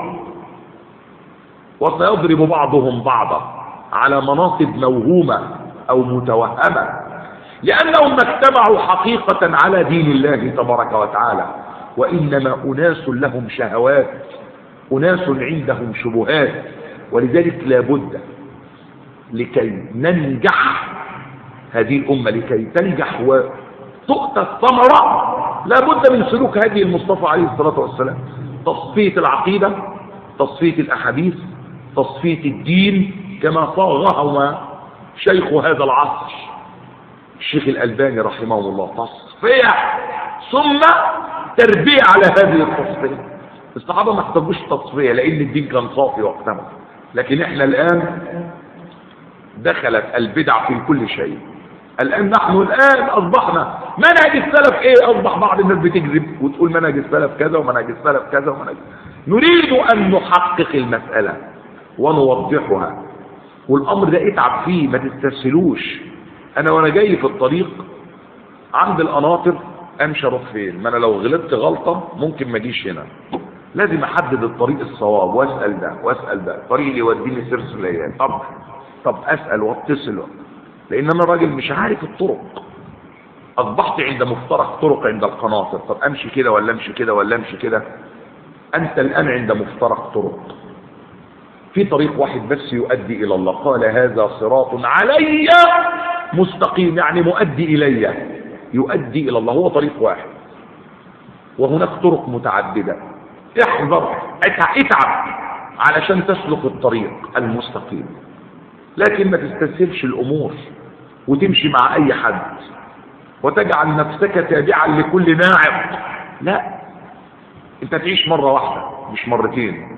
وسيضرب بعضهم بعضا على مناصب موهومة أو متوهمة، لأنهم ما اجتمعوا حقيقة على دين الله تبارك وتعالى، وإنما أناس لهم شهوات، أناس عندهم شبهات. ولذلك لابد لكي ننجح هذه الأمة، لكي تنجح وتؤتى الثمرة، لابد من سلوك هدي المصطفى عليه الصلاة والسلام. تصفية العقيدة، تصفية الأحاديث، تصفية الدين كما صاغهما شيخ هذا العصر الشيخ الألباني رحمه الله. تصفية ثم تربية على هذه التصفية. الصحابة ما احتاجوش تصفية لأن الدين كان صافي وقتها، لكن احنا الآن دخلت البدع في كل شيء. نحن الآن أصبحنا منهج السلف إيه؟ أصبح بعض الناس بتكذب وتقول منهج السلف كذا ومنهج السلف كذا ومنهج. نريد أن نحقق المسألة ونوضحها، والأمر ده اتعب فيه، ما تستسهلوش. أنا وأنا جاي في الطريق عند القناطر أمشي أروح فين؟ ما أنا لو غلطت غلطة ممكن ما أجيش هنا، لازم أحدد الطريق الصواب وأسأل ده وأسأل ده، الطريق اللي يوديني سير سليان. طب أسأل واتصل، لأن أنا راجل مش عارف الطرق. أصبحت عند مفترق طرق عند القناطر، طب أمشي كده ولا أمشي كده ولا أمشي كده؟ أنت الآن عند مفترق طرق، في طريق واحد بس يؤدي إلى الله. قال هذا صراط علي مستقيم، يعني مؤدي إلي، يؤدي إلى الله، هو طريق واحد، وهناك طرق متعددة. احذر، اتعب علشان تسلك الطريق المستقيم، لكن ما تستسهلش الأمور وتمشي مع أي حد وتجعل نفسك تابعا لكل ناعق. لا، انت تعيش مرة واحدة مش مرتين،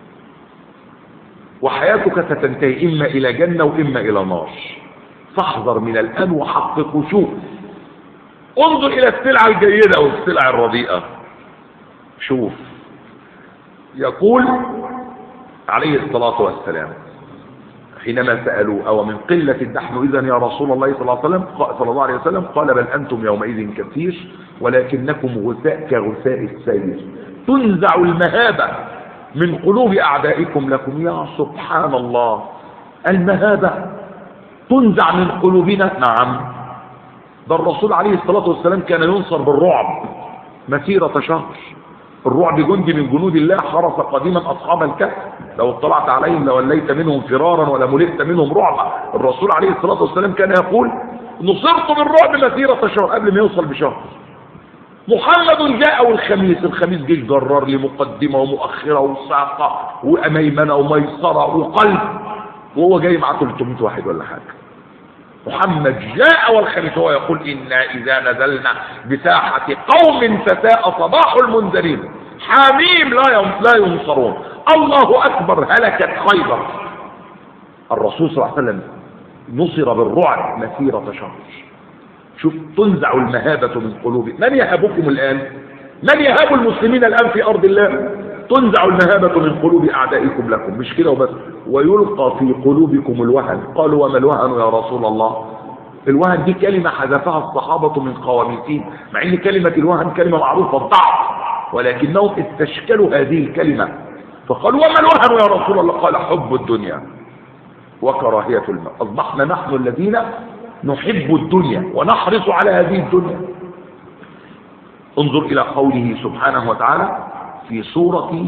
وحياتك ستنتهي إما إلى جنة وإما إلى نار. فاحذر من الآن وحقق وشوف، انظر إلى السلعة الجيدة والسلعة الرديئة. شوف، يقول عليه الصلاة والسلام حينما سألوا أو من قلة نحن إذن يا رسول الله صلى الله عليه وسلم، قال بل أنتم يومئذ كثير ولكنكم غثاء كغثاء السيل، تنزع المهابة من قلوب أعدائكم لكم. يا سبحان الله، المهابة تنزع من قلوبنا. نعم، ده الرسول عليه الصلاة والسلام كان ينصر بالرعب مسيرة شهر. الرعب جندي من جنود الله حرس قديما أصحاب الكهف، لو اطلعت عليهم لوليت منهم فرارا ولملئت منهم رعبا. الرسول عليه الصلاة والسلام كان يقول نصرت بالرعب مسيرة شهر قبل ما يوصل بشهر. محمد جاء الخميس جيش جرار لمقدمة ومؤخرة وساقة وأميمنة وميسرة وقلب، وهو جاي معاه 300 واحد ولا حاجة. محمد جاء والخميس، هو يقول إنا إذا نزلنا بساحة قوم فساء صباح المنذرين، حميم لا ينصرون، الله أكبر هلكت خيبر. الرسول صلى الله عليه وسلم نصر بالرعب مسيرة شهر. شوف، تنزع المهابة من قلوب من يهابكم الآن؟ من يهاب المسلمين الآن في أرض الله؟ تنزع المهابة من قلوب أعدائكم لكم، مش كده وبس، ويلقى في قلوبكم الوهن. قالوا وما الوهن يا رسول الله؟ الوهن دي كلمة حذفها الصحابة من قواميسهم، مع ان كلمة الوهن كلمة معروفة الضعف، ولكنهم استشكلوا هذه الكلمة فقالوا وما الوهن يا رسول الله؟ قال حب الدنيا وكراهية الموت. أصبحنا نحن الذين نحب الدنيا ونحرص على هذه الدنيا. انظر إلى قوله سبحانه وتعالى في سورة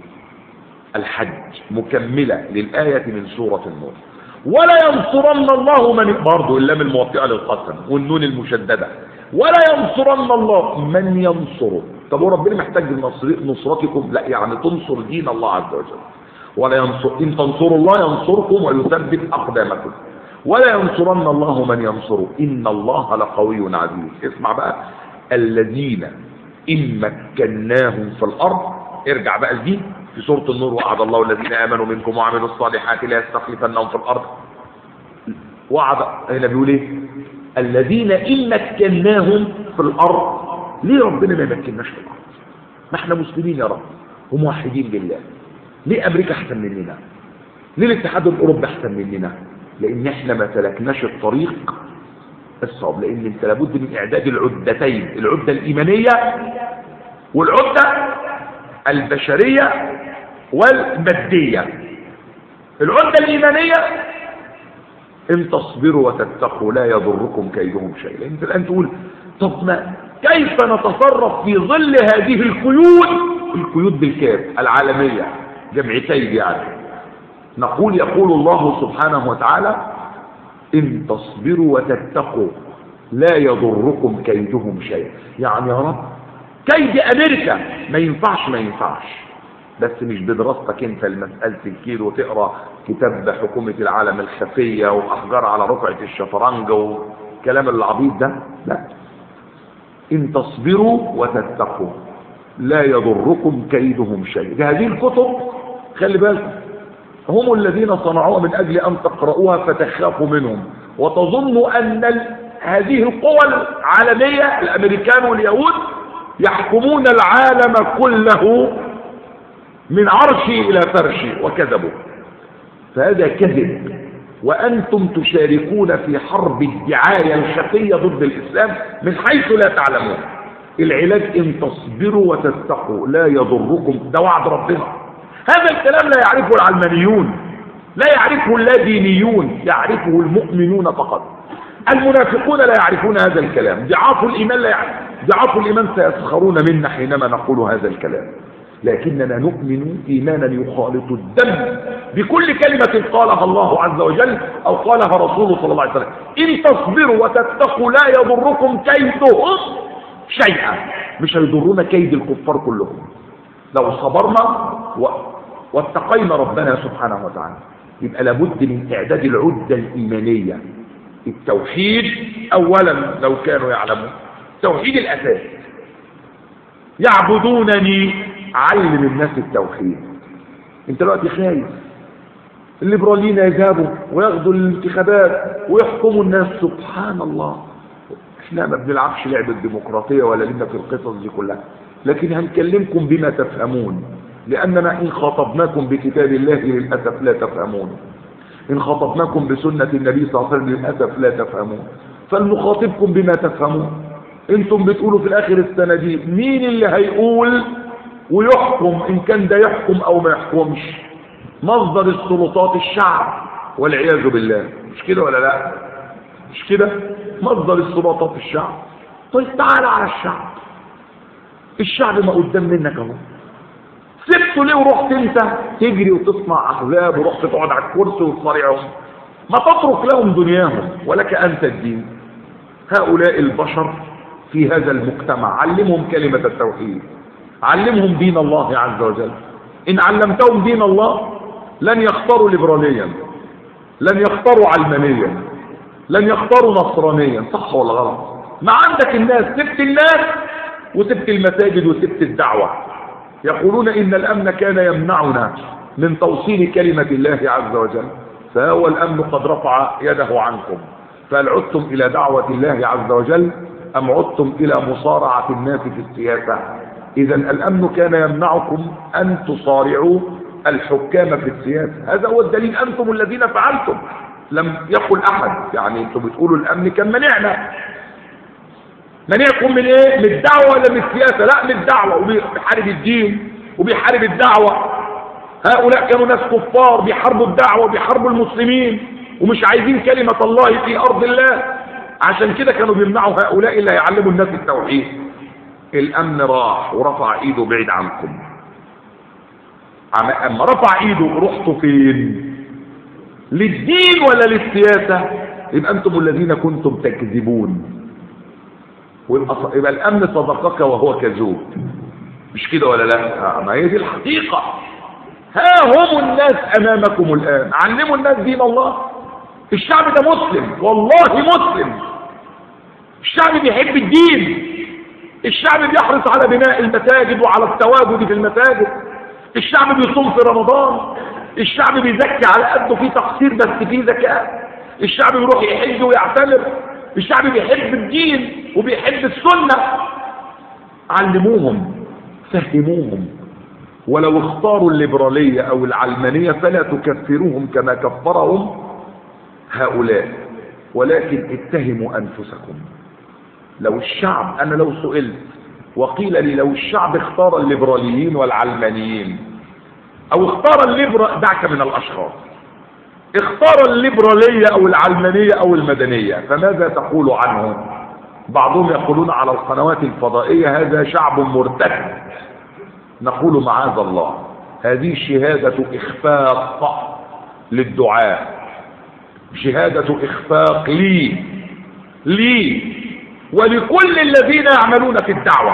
الحج مكملة للآية من سورة النور. ولا ينصرن الله من، برضه اللام الموطئة للقسم والنون المشددة، ولا ينصرن الله من ينصره. طب وربنا محتاج نصرتكم؟ لا، يعني تنصر دين الله عز وجل. ولا ينصر، إن تنصروا الله ينصركم ويثبت أقدامكم. ولا ينصرن الله من ينصره إن الله لقوي عزيز. اسمع بقى، الذين إن مكناهم في الأرض، ارجع بقى لدي في سورة النور، وعد الله الذين آمنوا منكم وعملوا الصالحات لا يستخلفنهم في الأرض. وعد هنا بيقول ايه؟ الذين إن مكناهم في الأرض. ليه ربنا ما يمكنناش في الأرض؟ ما احنا مسلمين يا رب وموحدين بالله. ليه أمريكا أحسن مننا؟ ليه الاتحاد الأوروبي أحسن مننا؟ لأن احنا ما سلكناش الطريق الصعب. لأن انت لابد من إعداد العدتين، العدة الإيمانية والعدة البشرية والمادية. العدة الإيمانية إن تصبروا وتتقوا لا يضركم كيدهم شيئا. انت الآن تقول طب ما كيف نتصرف في ظل هذه القيود بالكاف العالمية، جمع كيد يعني. نقول يقول الله سبحانه وتعالى إن تصبروا وتتقوا لا يضركم كيدهم شيئا. يعني يا رب كيد أمريكا ما ينفعش، بس مش بدراستك انت المسألة الكيد وتقرأ كتاب حكومة العالم الخفية وأحجار على رقعة الشطرنج وكلام العبيط ده. لا، إن تصبروا وتتقوا لا يضركم كيدهم شيء. هذه الكتب خلي بالكم هم الذين صنعوها من أجل أن تقرؤوها فتخافوا منهم وتظنوا أن هذه القوى العالمية الأمريكان واليهود يحكمون العالم كله من عرشي إلى فرشي، وكذبوا. فهذا كذب، وأنتم تشاركون في حرب الدعاية الخفية ضد الإسلام من حيث لا تعلمون. العلاج إن تصبروا وتتقوا لا يضركم، ده وعد ربنا. هذا الكلام لا يعرفه العلمانيون، لا يعرفه اللادينيون، يعرفه المؤمنون فقط. المنافقون لا يعرفون هذا الكلام. ضعاف الإيمان لا يعرف. ضعاف الإيمان سيسخرون منا حينما نقول هذا الكلام، لكننا نؤمن إيمانا يخالط الدم بكل كلمة قالها الله عز وجل أو قالها رسوله صلى الله عليه وسلم. إن تصبروا وتتقوا لا يضركم كيدهم شيئا. مش هيضرون كيد الكفار كلهم لو صبرنا واتقينا ربنا سبحانه وتعالى. يبقى لابد من إعداد العدة الإيمانية. التوحيد أولا لو كانوا يعلمون، توحيد الأساس. يعبدونني، علم الناس التوحيد. انت دلوقتي خايف الليبراليين يذهبوا وياخدوا الانتخابات ويحكموا الناس. سبحان الله، احنا ما بنلعبش لعبة ديمقراطية ولا لنا في القصص دي كلها، لكن هنكلمكم بما تفهمون، لأننا إن خاطبناكم بكتاب الله للأسف لا تفهمون، إن خاطبناكم بسنة النبي صلى الله عليه وسلم للأسف لا تفهمون. فلنخاطبكم بما تفهمون. انتم بتقولوا في الآخر السنة دي مين اللي هيقول ويحكم، إن كان ده يحكم أو ما يحكمش. مصدر السلطات الشعب والعياذ بالله، مش كده ولا لا؟ مش كده؟ مصدر السلطات الشعب. طيب تعال على الشعب. الشعب ما قدام منك اهو، سبته ليه ورحت انت تجري وتصنع احزاب ورحت تقعد على الكرسي وتصارعهم؟ ما تترك لهم دنياهم ولك انت الدين. هؤلاء البشر في هذا المجتمع علمهم كلمة التوحيد، علمهم دين الله عز وجل. إن علمتهم دين الله لن يختاروا ليبراليا، لن يختاروا علمانيا، لن يختاروا نصرانيا. صح ولا غلط؟ ما عندك الناس، سبت الناس وسبت المساجد وسبت الدعوة. يقولون إن الأمن كان يمنعنا من توصيل كلمة الله عز وجل، فهو الأمن قد رفع يده عنكم. فهل عدتم إلى دعوة الله عز وجل أم عدتم إلى مصارعة الناس في السياسة؟ إذا الأمن كان يمنعكم أن تصارعوا الحكام في السياسة. هذا هو الدليل، أنتم الذين فعلتم، لم يقل أحد. يعني أنتم بتقولوا الأمن كان منعنا. منعكم من إيه؟ من الدعوة ولا من السياسة؟ لا، من الدعوة، وبيحارب الدين وبيحارب الدعوة. هؤلاء كانوا ناس كفار بيحاربوا الدعوة وبيحاربوا المسلمين ومش عايزين كلمة الله في أرض الله. عشان كده كانوا بيمنعوا هؤلاء اللي هيعلموا الناس التوحيد. الأمن راح ورفع إيده بعيد عنكم. اما رفع ايده رحتوا فين؟ للدين ولا للسياسة؟ يبقى انتم الذين كنتم تكذبون. يبقى الامن صدقك وهو كذوب، مش كده ولا لا؟ ما هي دي الحقيقة. ها هم الناس امامكم الان، علموا الناس دين الله. الشعب ده مسلم، والله مسلم. الشعب بيحب الدين، الشعب بيحرص على بناء المساجد وعلى التواجد في المساجد، الشعب بيصوم في رمضان، الشعب بيزكي على قده، في تقصير بس في زكاة، الشعب بيروح يحج ويعتمر، الشعب بيحب الدين وبيحب السنة. علموهم، فهموهم. ولو اختاروا الليبرالية او العلمانية فلا تكفروهم كما كفرهم هؤلاء، ولكن اتهموا انفسكم. لو الشعب، انا لو سئلت وقيل لي لو الشعب اختار الليبراليين والعلمانيين او اختار دعك من الاشخاص، اختار الليبرالية او العلمانية او المدنية، فماذا تقول عنه؟ بعضهم يقولون على القنوات الفضائية هذا شعب مرتد. نقول معاذ الله، هذه شهادة اخفاق للدعاء، شهادة اخفاق لي ولكل الذين يعملون في الدعوة،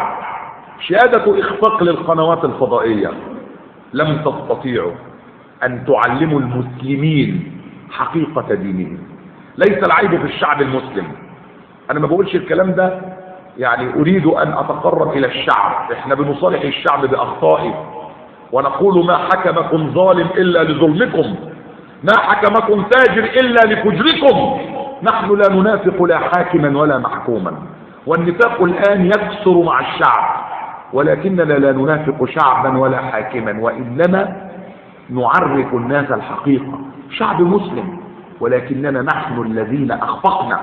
شهادة اخفاق للقنوات الفضائية. لم تستطيعوا ان تعلموا المسلمين حقيقة دينهم. ليس العيب في الشعب المسلم، انا ما بقولش الكلام ده يعني اريد ان اتقرب الى الشعب، احنا بنصالح الشعب باخطائه ونقول ما حكمكم ظالم الا لظلمكم، ما حكمكم تاجر الا لفجركم. نحن لا ننافق لا حاكما ولا محكوما، والنفاق الان يكثر مع الشعب، ولكننا لا ننافق شعبا ولا حاكما، وانما نعرف الناس الحقيقة. شعب مسلم، ولكننا نحن الذين اخفقنا،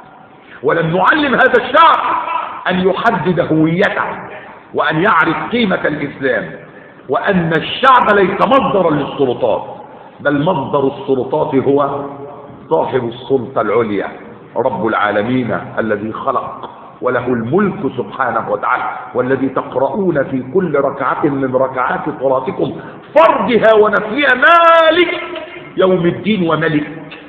ولم نعلم هذا الشعب ان يحدد هويته وان يعرف قيمة الاسلام، وان الشعب ليس مصدرا للسلطات، بل مصدر السلطات هو صاحب السلطة العليا رب العالمين الذي خلق وله الملك سبحانه وتعالى، والذي تقرؤون في كل ركعة من ركعات صلاتكم فرضها ونفلها مالك يوم الدين، وملك،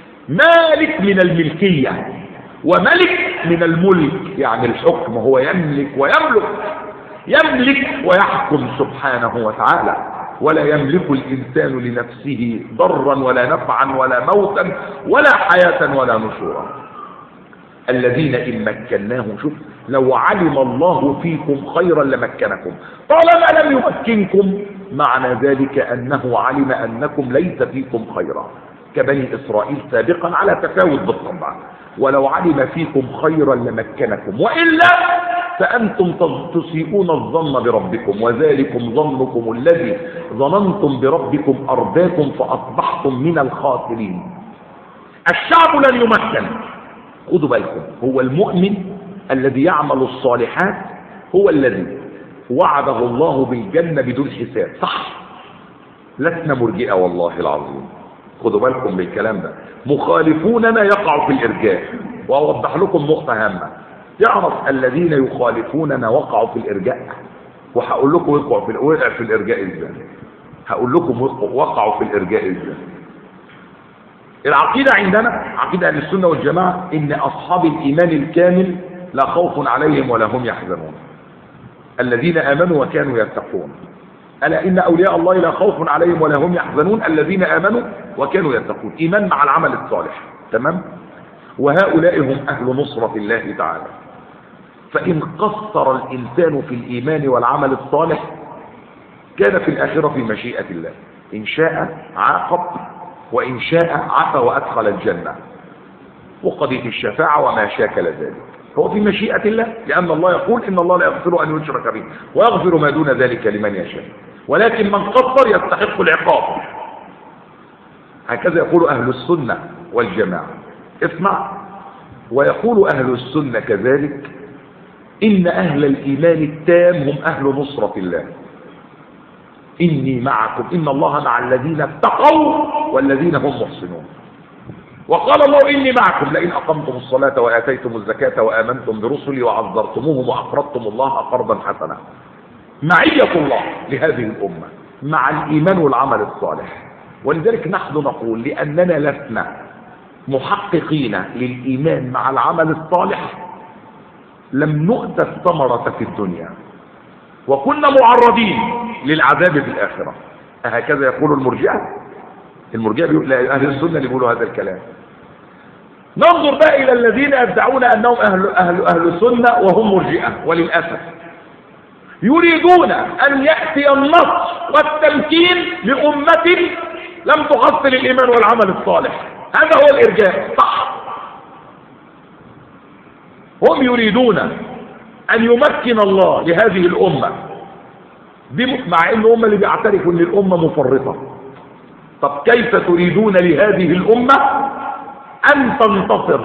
مالك من الملكية وملك من الملك، يعني الحكم، هو يملك ويملك، يملك ويحكم سبحانه وتعالى، ولا يملك الإنسان لنفسه ضرا ولا نفعا ولا موتا ولا حياة ولا نشورا. الذين إن مكناهم، شوف، لو علم الله فيكم خيرا لمكنكم، طالما لم يمكنكم معنى ذلك أنه علم أنكم ليس فيكم خيرا، كبني إسرائيل سابقا على تفاوت بالطبع. ولو علم فيكم خيرا لمكنكم، وإلا فأنتم تسيئون الظن بربكم، وذلكم ظنكم الذي ظننتم بربكم أرداكم فأصبحتم من الخاسرين. الشعب لن يمكن، خذوا بالكم، هو المؤمن الذي يعمل الصالحات هو الذي وعده الله بالجنة بدون حساب، صح؟ لسنا مرجئة والله العظيم، خذوا بالكم بالكلام ده. مخالفوننا يقعوا في الإرجاء، وأوضح لكم نقطة هامة. يعرف الذين يخالفوننا وقعوا في الإرجاء، وهقول لكم وقع في الإرجاء ازاي، هقول لكم وقعوا في الإرجاء ازاي. العقيدة عندنا عقيدة أهل السنة والجماعة إن أصحاب الإيمان الكامل لا خوف عليهم ولا هم يحزنون، الذين آمنوا وكانوا يتقون. ألا إن أولياء الله لا خوف عليهم ولا هم يحزنون الذين آمنوا وكانوا يتقون. إيمان مع العمل الصالح، تمام؟ وهؤلاء هم أهل نصرة الله تعالى. فإن قصر الإنسان في الإيمان والعمل الصالح كان في الآخرة في مشيئة الله، إن شاء عاقب وإن شاء عفى وأدخل الجنة، وقضية الشفاعة وما شاكل ذلك هو في مشيئة الله، لأن الله يقول إن الله لا يغفر أن يشرك به ويغفر ما دون ذلك لمن يشاء، ولكن من قصر يستحق العقاب. هكذا يقول أهل السنة والجماعة. اسمع، ويقول أهل السنة كذلك إن أهل الإيمان التام هم أهل نصرة الله. إني معكم، إن الله مع الذين اتقوا والذين هم محسنون. وقال الله إني معكم لئن أقمتم الصلاة وآتيتم الزكاة وآمنتم برسلي وعذرتموهم وأقرضتم الله قرضا حسنا. معية الله لهذه الأمة، مع الإيمان والعمل الصالح. ولذلك نحن نقول لأننا لسنا محققين للإيمان مع العمل الصالح لم نؤت الثمرة في الدنيا، وكنا معرضين للعذاب في الآخرة. هكذا يقول المرجئة. المرجئة بيقول أهل السنة اللي بيقولوا هذا الكلام. ننظر بقى إلى الذين يدعون أنهم أهل سنة وهم مرجئة، وللأسف يريدون أن يأتي النصر والتمكين لأمة لم تحصل الإيمان والعمل الصالح. هذا هو الإرجاء صح. هم يريدون أن يمكن الله لهذه الأمة، مع أن الأمة اللي بيعترفوا أن الأمة مفرطة. طب كيف تريدون لهذه الأمة أن تنتصر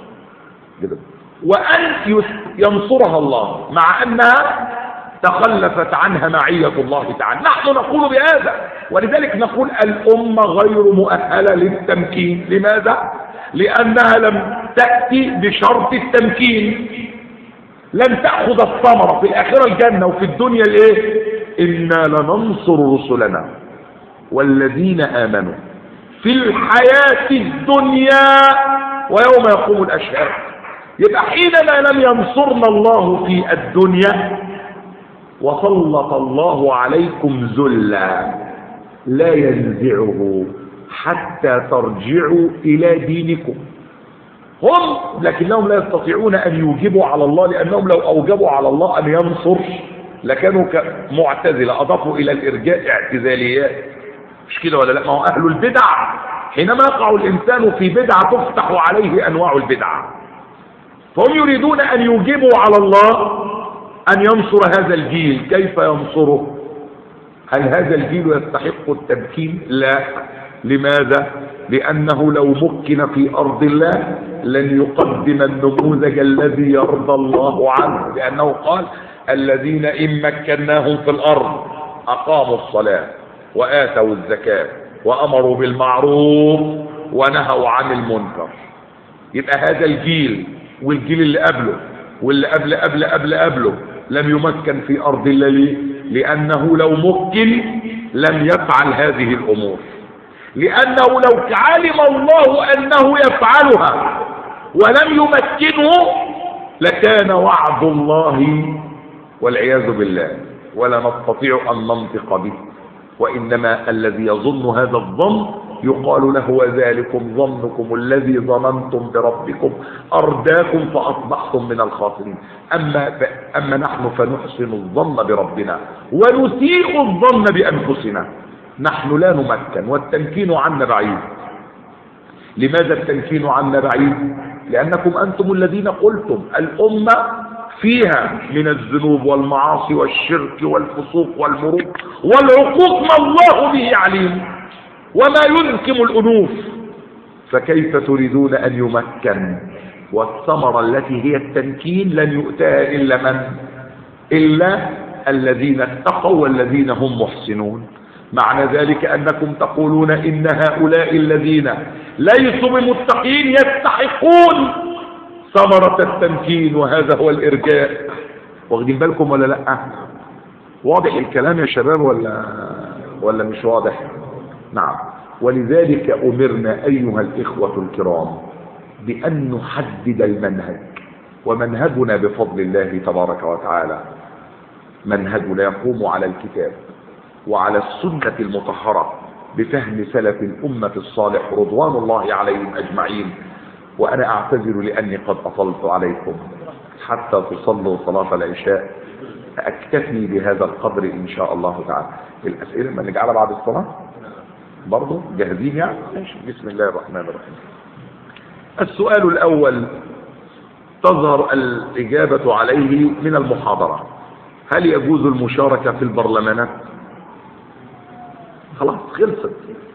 وأن ينصرها الله مع أنها تخلفت عنها معية الله تعالى؟ نحن نقول بهذا، ولذلك نقول الأمة غير مؤهلة للتمكين. لماذا؟ لأنها لم تأتي بشرط التمكين، لن تأخذ الثمرة في الآخرة الجنة، وفي الدنيا الايه؟ إنا لننصر رسلنا والذين آمنوا في الحياة الدنيا ويوم يقوم الأشهاد. يبقى حينما لم ينصرنا الله في الدنيا وسلط الله عليكم ذلا لا ينزعه حتى ترجعوا إلى دينكم. هم لكنهم لا يستطيعون أن يوجبوا على الله، لأنهم لو أوجبوا على الله أن ينصر لكانوا معتزلة، أضافوا إلى الإرجاء اعتزاليات. مش كده ولا لا؟ ما هو أهل البدع حينما يقع الإنسان في بدعة تفتح عليه أنواع البدع، فهم يريدون أن يوجبوا على الله أن ينصر هذا الجيل. كيف ينصره؟ هل هذا الجيل يستحق التمكين؟ لا. لماذا؟ لأنه لو مكن في أرض الله لن يقدم النموذج الذي يرضى الله عنه، لأنه قال الذين إن مكناهم في الأرض أقاموا الصلاة وآتوا الزكاة وأمروا بالمعروف ونهوا عن المنكر. يبقى هذا الجيل والجيل اللي قبله واللي قبله لم يمكن في أرض الله. ليه؟ لأنه لو مكن لم يفعل هذه الأمور، لأنه لو علم الله أنه يفعلها ولم يمكنه لكان وعد الله والعياذ بالله ولا نستطيع أن ننطق به. وإنما الذي يظن هذا الظن يقال له وذلكم ظنكم الذي ظننتم بربكم أرداكم فأصبحتم من الخاسرين. أما نحن فنحسن الظن بربنا ونسيء الظن بأنفسنا. نحن لا نمكن والتمكين عنا بعيد. لماذا التمكين عنا بعيد؟ لأنكم أنتم الذين قلتم الأمة فيها من الذنوب والمعاصي والشرك والفسوق والمروء والعقوق ما الله به عليم وما ينكم الأنوف. فكيف تريدون أن يمكن والثمرة التي هي التمكين لن يؤتاها إلا الذين اتقوا والذين هم محسنون. معنى ذلك أنكم تقولون إن هؤلاء الذين ليسوا بمتقين يستحقون ثمرة التمكين، وهذا هو الإرجاء. واخدين بالكم ولا لا؟ واضح الكلام يا شباب ولا مش واضح؟ نعم. ولذلك أمرنا أيها الإخوة الكرام بأن نحدد المنهج، ومنهجنا بفضل الله تبارك وتعالى منهجنا يقوم على الكتاب وعلى السنة المطهرة بفهم سلف الأمة الصالح رضوان الله عليهم أجمعين. وأنا أعتذر لأني قد أطلت عليكم حتى تصلوا صلاة العشاء، أكتفي بهذا القدر إن شاء الله تعالى. الأسئلة ما نجعلها بعد الصلاة برضو جاهزين يعني؟ بسم الله الرحمن الرحيم. السؤال الأول تظهر الإجابة عليه من المحاضرة: هل يجوز المشاركة في البرلمانات؟ خلاص خلصت.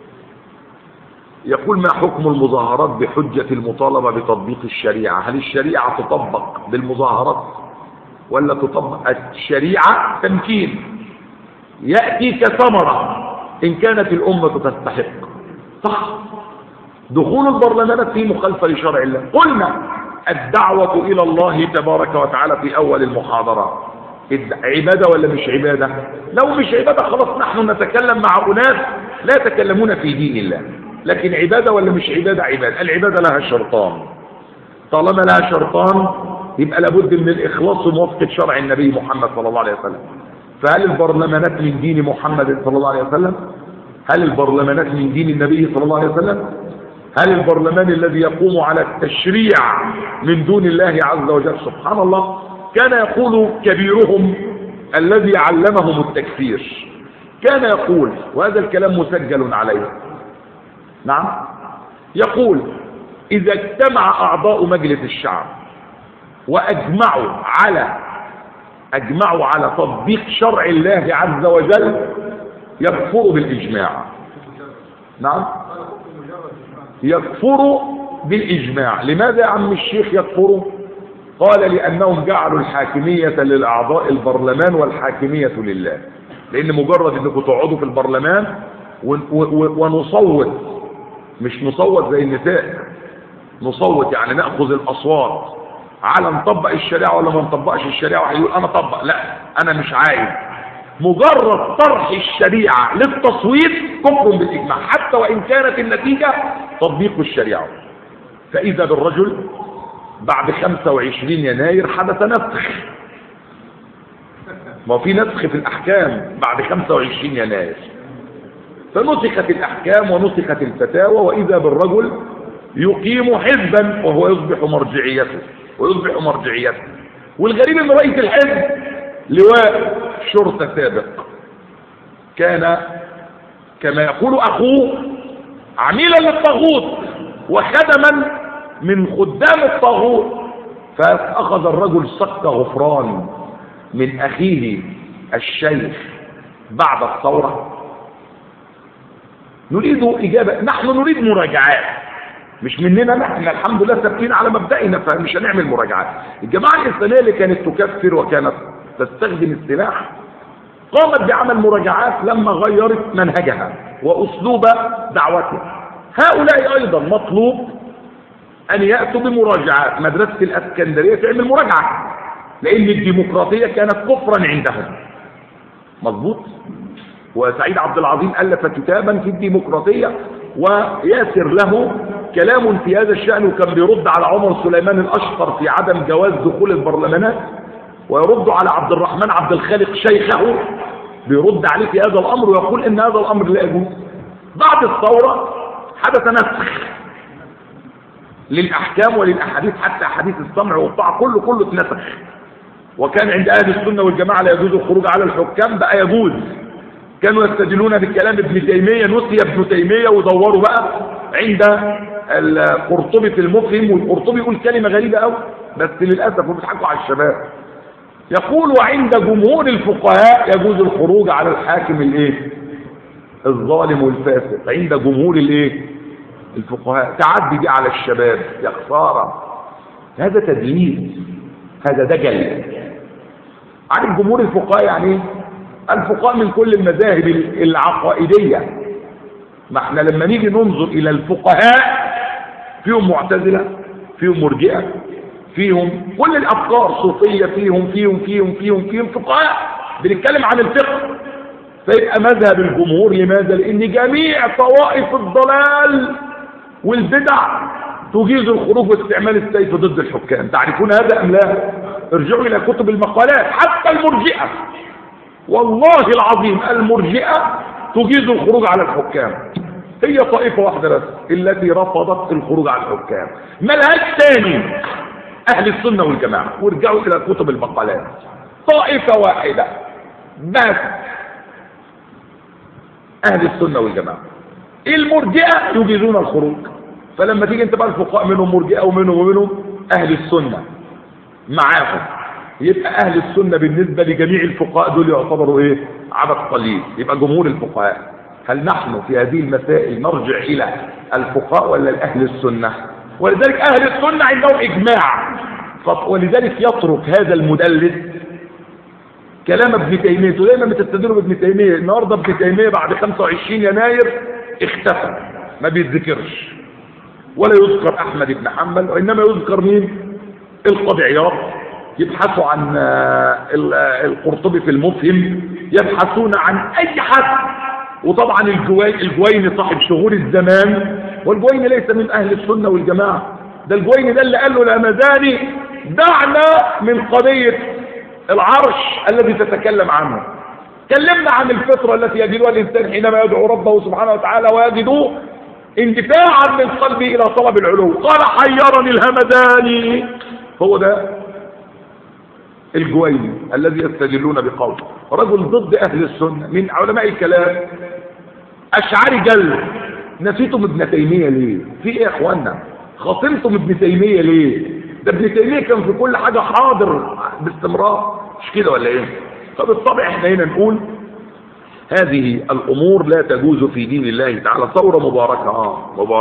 يقول: ما حكم المظاهرات بحجة المطالبة بتطبيق الشريعة؟ هل الشريعة تطبق بالمظاهرات ولا تطبق؟ الشريعة تمكين يأتي كثمرة إن كانت الأمة تستحق. صح. دخول البرلمانات فيه مخالفة لشرع الله. قلنا الدعوة إلى الله تبارك وتعالى في أول المحاضرة عبادة ولا مش عبادة؟ لو مش عبادة خلاص نحن نتكلم مع أناس لا يتكلمون في دين الله. لكن عبادة ولا مش عبادة؟ عبادة. العبادة لها شرطان، طالما لها شرطان يبقى لابد من الإخلاص وموافقة شرع النبي محمد صلى الله عليه وسلم. فهل البرلمانات من دين محمد صلى الله عليه وسلم؟ هل البرلمانات من دين النبي صلى الله عليه وسلم؟ هل البرلمان الذي يقوم على التشريع من دون الله عز وجل؟ سبحان الله، كان يقول كبيرهم الذي علمهم التكفير، كان يقول، وهذا الكلام مسجل عليه، نعم، يقول: إذا اجتمع أعضاء مجلس الشعب وأجمعوا على تطبيق شرع الله عز وجل يكفروا بالإجماع. نعم، يكفروا بالإجماع. لماذا يا عم الشيخ يكفروا؟ قال: لأنهم جعلوا الحاكمية للأعضاء البرلمان والحاكمية لله. لأن مجرد أنكم تقعدوا في البرلمان ونصوت، مش نصوت زي النساء، نصوت يعني نأخذ الأصوات على نطبق الشريعة ولا ما نطبقش الشريعة، واحد يقول أنا طبق، لا أنا مش عايز. مجرد طرح الشريعة للتصويت كفر بالإجماع، حتى وإن كانت النتيجة تطبيق الشريعة. فإذا بالرجل بعد 25 يناير حدث نسخ، ما في نسخ في الأحكام بعد 25 يناير، فنسخت الأحكام ونسخت الفتاوى، وإذا بالرجل يقيم حزبا وهو يصبح مرجعيته. والغريب ان رئيس الحزب لواء شرطة سابق كان كما يقول أخوه عميلا للطاغوت وخدما من خدام الطاغوت، فأخذ الرجل صك غفران من أخيه الشيخ بعد الثورة. نريد إجابة، نحن نريد مراجعات، مش مننا نحن، الحمد لله ثابتين على مبدئنا فمش هنعمل مراجعات. الجماعة الإسلامية اللي كانت تكفر وكانت تستخدم السلاح قامت بعمل مراجعات لما غيرت منهجها وأسلوب دعوتها. هؤلاء أيضا مطلوب أن يأتوا بمراجعات. مدرسة الأسكندرية تعمل مراجعة لأن الديمقراطية كانت كفرا عندهم، مظبوط. وسعيد عبد العظيم ألف كتابا في الديمقراطية وياسر له كلام في هذا الشأن، وكان بيرد على عمر سليمان الأشقر في عدم جواز دخول البرلمانات، ويرد على عبد الرحمن عبد الخالق شيخه بيرد عليه في هذا الأمر ويقول إن هذا الأمر لا يجوز. بعد الثورة حدث نسخ للأحكام وللأحاديث، حتى أحاديث السمع والطاعة كله اتنسخ. وكان عند أهل السنة والجماعة لا يجوز الخروج على الحكام، بقى يجوز. كانوا يستدلون بكلام ابن تيمية، نسي ابن تيمية ودوروا بقى عند القرطبي في المفهم، والقرطبي يقول كلمة غريبة قوي بس للأسف هم بيضحكوا على الشباب. يقول: وعند جمهور الفقهاء يجوز الخروج على الحاكم الايه الظالم والفاسق. عند جمهور الايه الفقهاء. تعدي دي على الشباب يا خسارة، هذا تدليس، هذا دجل. عارف جمهور الفقهاء يعني ايه؟ الفقهاء من كل المذاهب العقائدية. ما احنا لما نيجي ننظر الى الفقهاء فيهم معتزلة، فيهم مرجئة، فيهم كل الافكار صوفية، فيهم فقهاء. بنتكلم عن الفقه. فيبقى مذهب الجمهور. لماذا؟ لان جميع طوائف الضلال والبدع تجيز الخروج واستعمال السيف ضد الحكام. تعرفون هذا ام لا؟ ارجعوا الى كتب المقالات. حتى المرجئة، والله العظيم المرجئة تجيز الخروج على الحكام. هي طائفة واحدة بس التي رفضت الخروج على الحكام، ملهاش تاني أهل السنة والجماعة. وارجعوا إلى كتب المقالات، طائفة واحدة بس أهل السنة والجماعة. المرجئة يجيزون الخروج. فلما تيجي انت بقى الفقهاء منهم مرجئة ومنهم أهل السنة معاهم، يبقى أهل السنة بالنسبة لجميع الفقهاء دول يعتبروا إيه؟ عدد قليل. يبقى جمهور الفقهاء. هل نحن في هذه المسائل نرجع إلى الفقهاء ولا لأهل السنة؟ ولذلك أهل السنة عندهم إجماع. ولذلك يترك هذا المدلس كلام ابن تيمية. دايما بتستدلوا بابن تيمية. النهارده ابن تيمية بعد 25 يناير اختفى، ما بيتذكرش ولا يذكر أحمد بن حنبل، وإنما يذكر مين؟ القاضي عياض يبحثوا عن القرطبي في المفهم، يبحثون عن اي حد. وطبعا الجويني صاحب شهور الزمان، والجويني ليس من اهل السنة والجماعة. ده الجويني ده اللي قال له الهمداني دعنا من قضية العرش الذي تتكلم عنه، كلمنا عن الفطرة التي يجدها الانسان حينما يدعو ربه سبحانه وتعالى ويجد اندفاعا من قلبه الى طلب العلو. قال حيرني الهمداني. هو ده الجويني الذي يستدلون بقوله، رجل ضد اهل السنة من علماء الكلام، اشعري جل. نسيتم ابن تيمية ليه؟ في ايه يا اخوانا؟ خاصمتم ابن تيمية ليه؟ ده ابن تيمية كان في كل حاجة حاضر باستمرار، مش كده ولا ايه؟ فبالطبع احنا هنا نقول هذه الامور لا تجوز في دين الله تعالى. ثورة مباركة،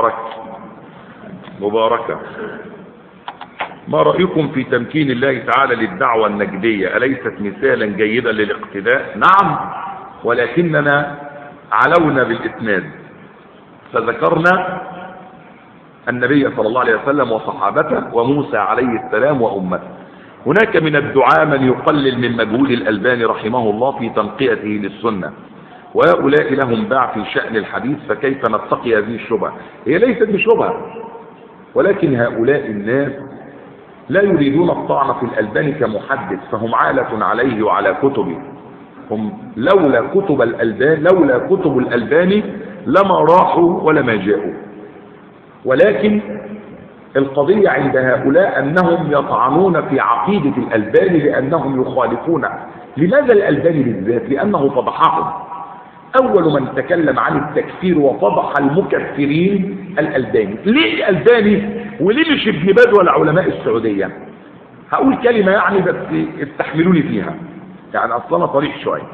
مباركة. ما رأيكم في تمكين الله تعالى للدعوة النجدية؟ أليست مثالا جيدا للاقتداء؟ نعم، ولكننا علونا بالإسناد فذكرنا النبي صلى الله عليه وسلم وصحابته وموسى عليه السلام وأمته. هناك من الدعاة من يقلل من مجهود الألباني رحمه الله في تنقيته للسنة، وهؤلاء لهم باع في شأن الحديث، فكيف نتقي هذه الشبهة؟ هي ليست بشبهة، ولكن هؤلاء الناس لا يريدون الطعن في الألباني كمحدث، فهم عالة عليه وعلى كتبه. هم لولا كتب الألباني لما راحوا ولما جاءوا. ولكن القضية عند هؤلاء أنهم يطعنون في عقيدة الألباني لأنهم يخالفون. لماذا الألباني بالذات؟ لأنه فضحهم. أول من تكلم عن التكفير وفضح المكفرين الألباني. ليه الألباني وليه مش ابن باز ولا علماء السعودية؟ هقول كلمة يعني بس استحملوني فيها، يعني أصلا طريق شوية.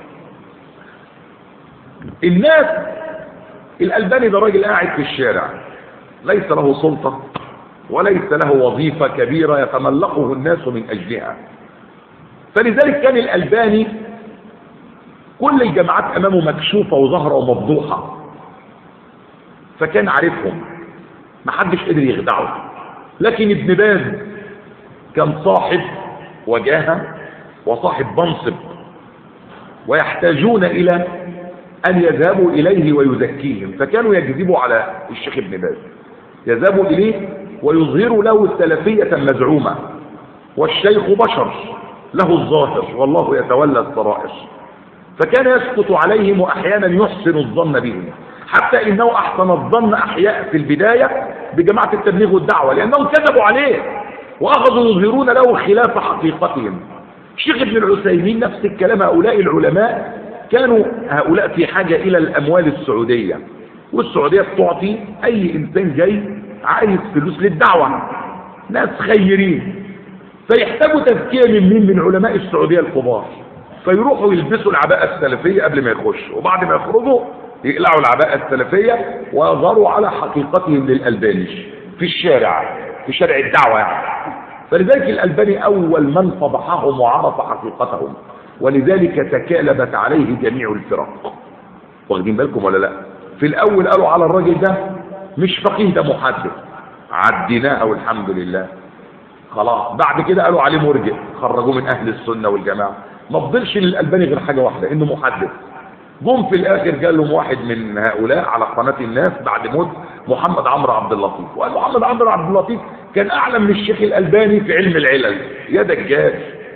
الناس، الألباني ده راجل قاعد في الشارع، ليس له سلطة وليس له وظيفة كبيرة يتملقه الناس من أجلها. فلذلك كان الألباني كل الجماعات أمامه مكشوفة وظهرة ومفضوحة، فكان عارفهم، محدش قدر يخدعه. لكن ابن باز كان صاحب وجاهة وصاحب منصب، ويحتاجون إلى أن يذهبوا إليه ويزكيهم، فكانوا يجذبوا على الشيخ ابن باز، يذهبوا إليه ويظهروا له السلفية المزعومة، والشيخ بشر له الظاهر والله يتولى السرائر، فكان يسقط عليهم وأحيانا يحسن الظن بهم، حتى إنه أحسن الظن أحياء في البداية بجماعة التبليغ والدعوة، لأنهم كذبوا عليه وأخذوا يظهرون له خلاف حقيقتهم. الشيخ ابن العثيمين نفس الكلام. هؤلاء العلماء كانوا هؤلاء في حاجة إلى الأموال السعودية، والسعودية بتعطي أي إنسان جاي عايز فلوس للدعوة، ناس خيرين، فيحتاجوا تزكية من مين؟ من علماء السعودية الكبار، فيروحوا يلبسوا العباءة السلفية قبل ما يخشوا، وبعد ما يخرجوا يقلعوا العباءة السلفية ويظهروا على حقيقتهم للألباني في الشارع، في شارع الدعوة يعني. فلذلك الألباني أول من فضحهم وعرف حقيقتهم، ولذلك تكالبت عليه جميع الفرق. واخدين بالكم ولا لا؟ في الأول قالوا على الراجل ده مش فقيه، ده محدث، عديناها والحمد لله خلاص. بعد كده قالوا عليه مرجئ، خرجوه من أهل السنة والجماعة. ما فضلش للألباني غير حاجة واحدة، إنه محدث. جم في الآخر قال لهم واحد من هؤلاء على قناة الناس بعد موت محمد عمرو عبد اللطيف، وقال محمد عمرو عبد اللطيف كان أعلم من الشيخ الألباني في علم العلل. يا دجال،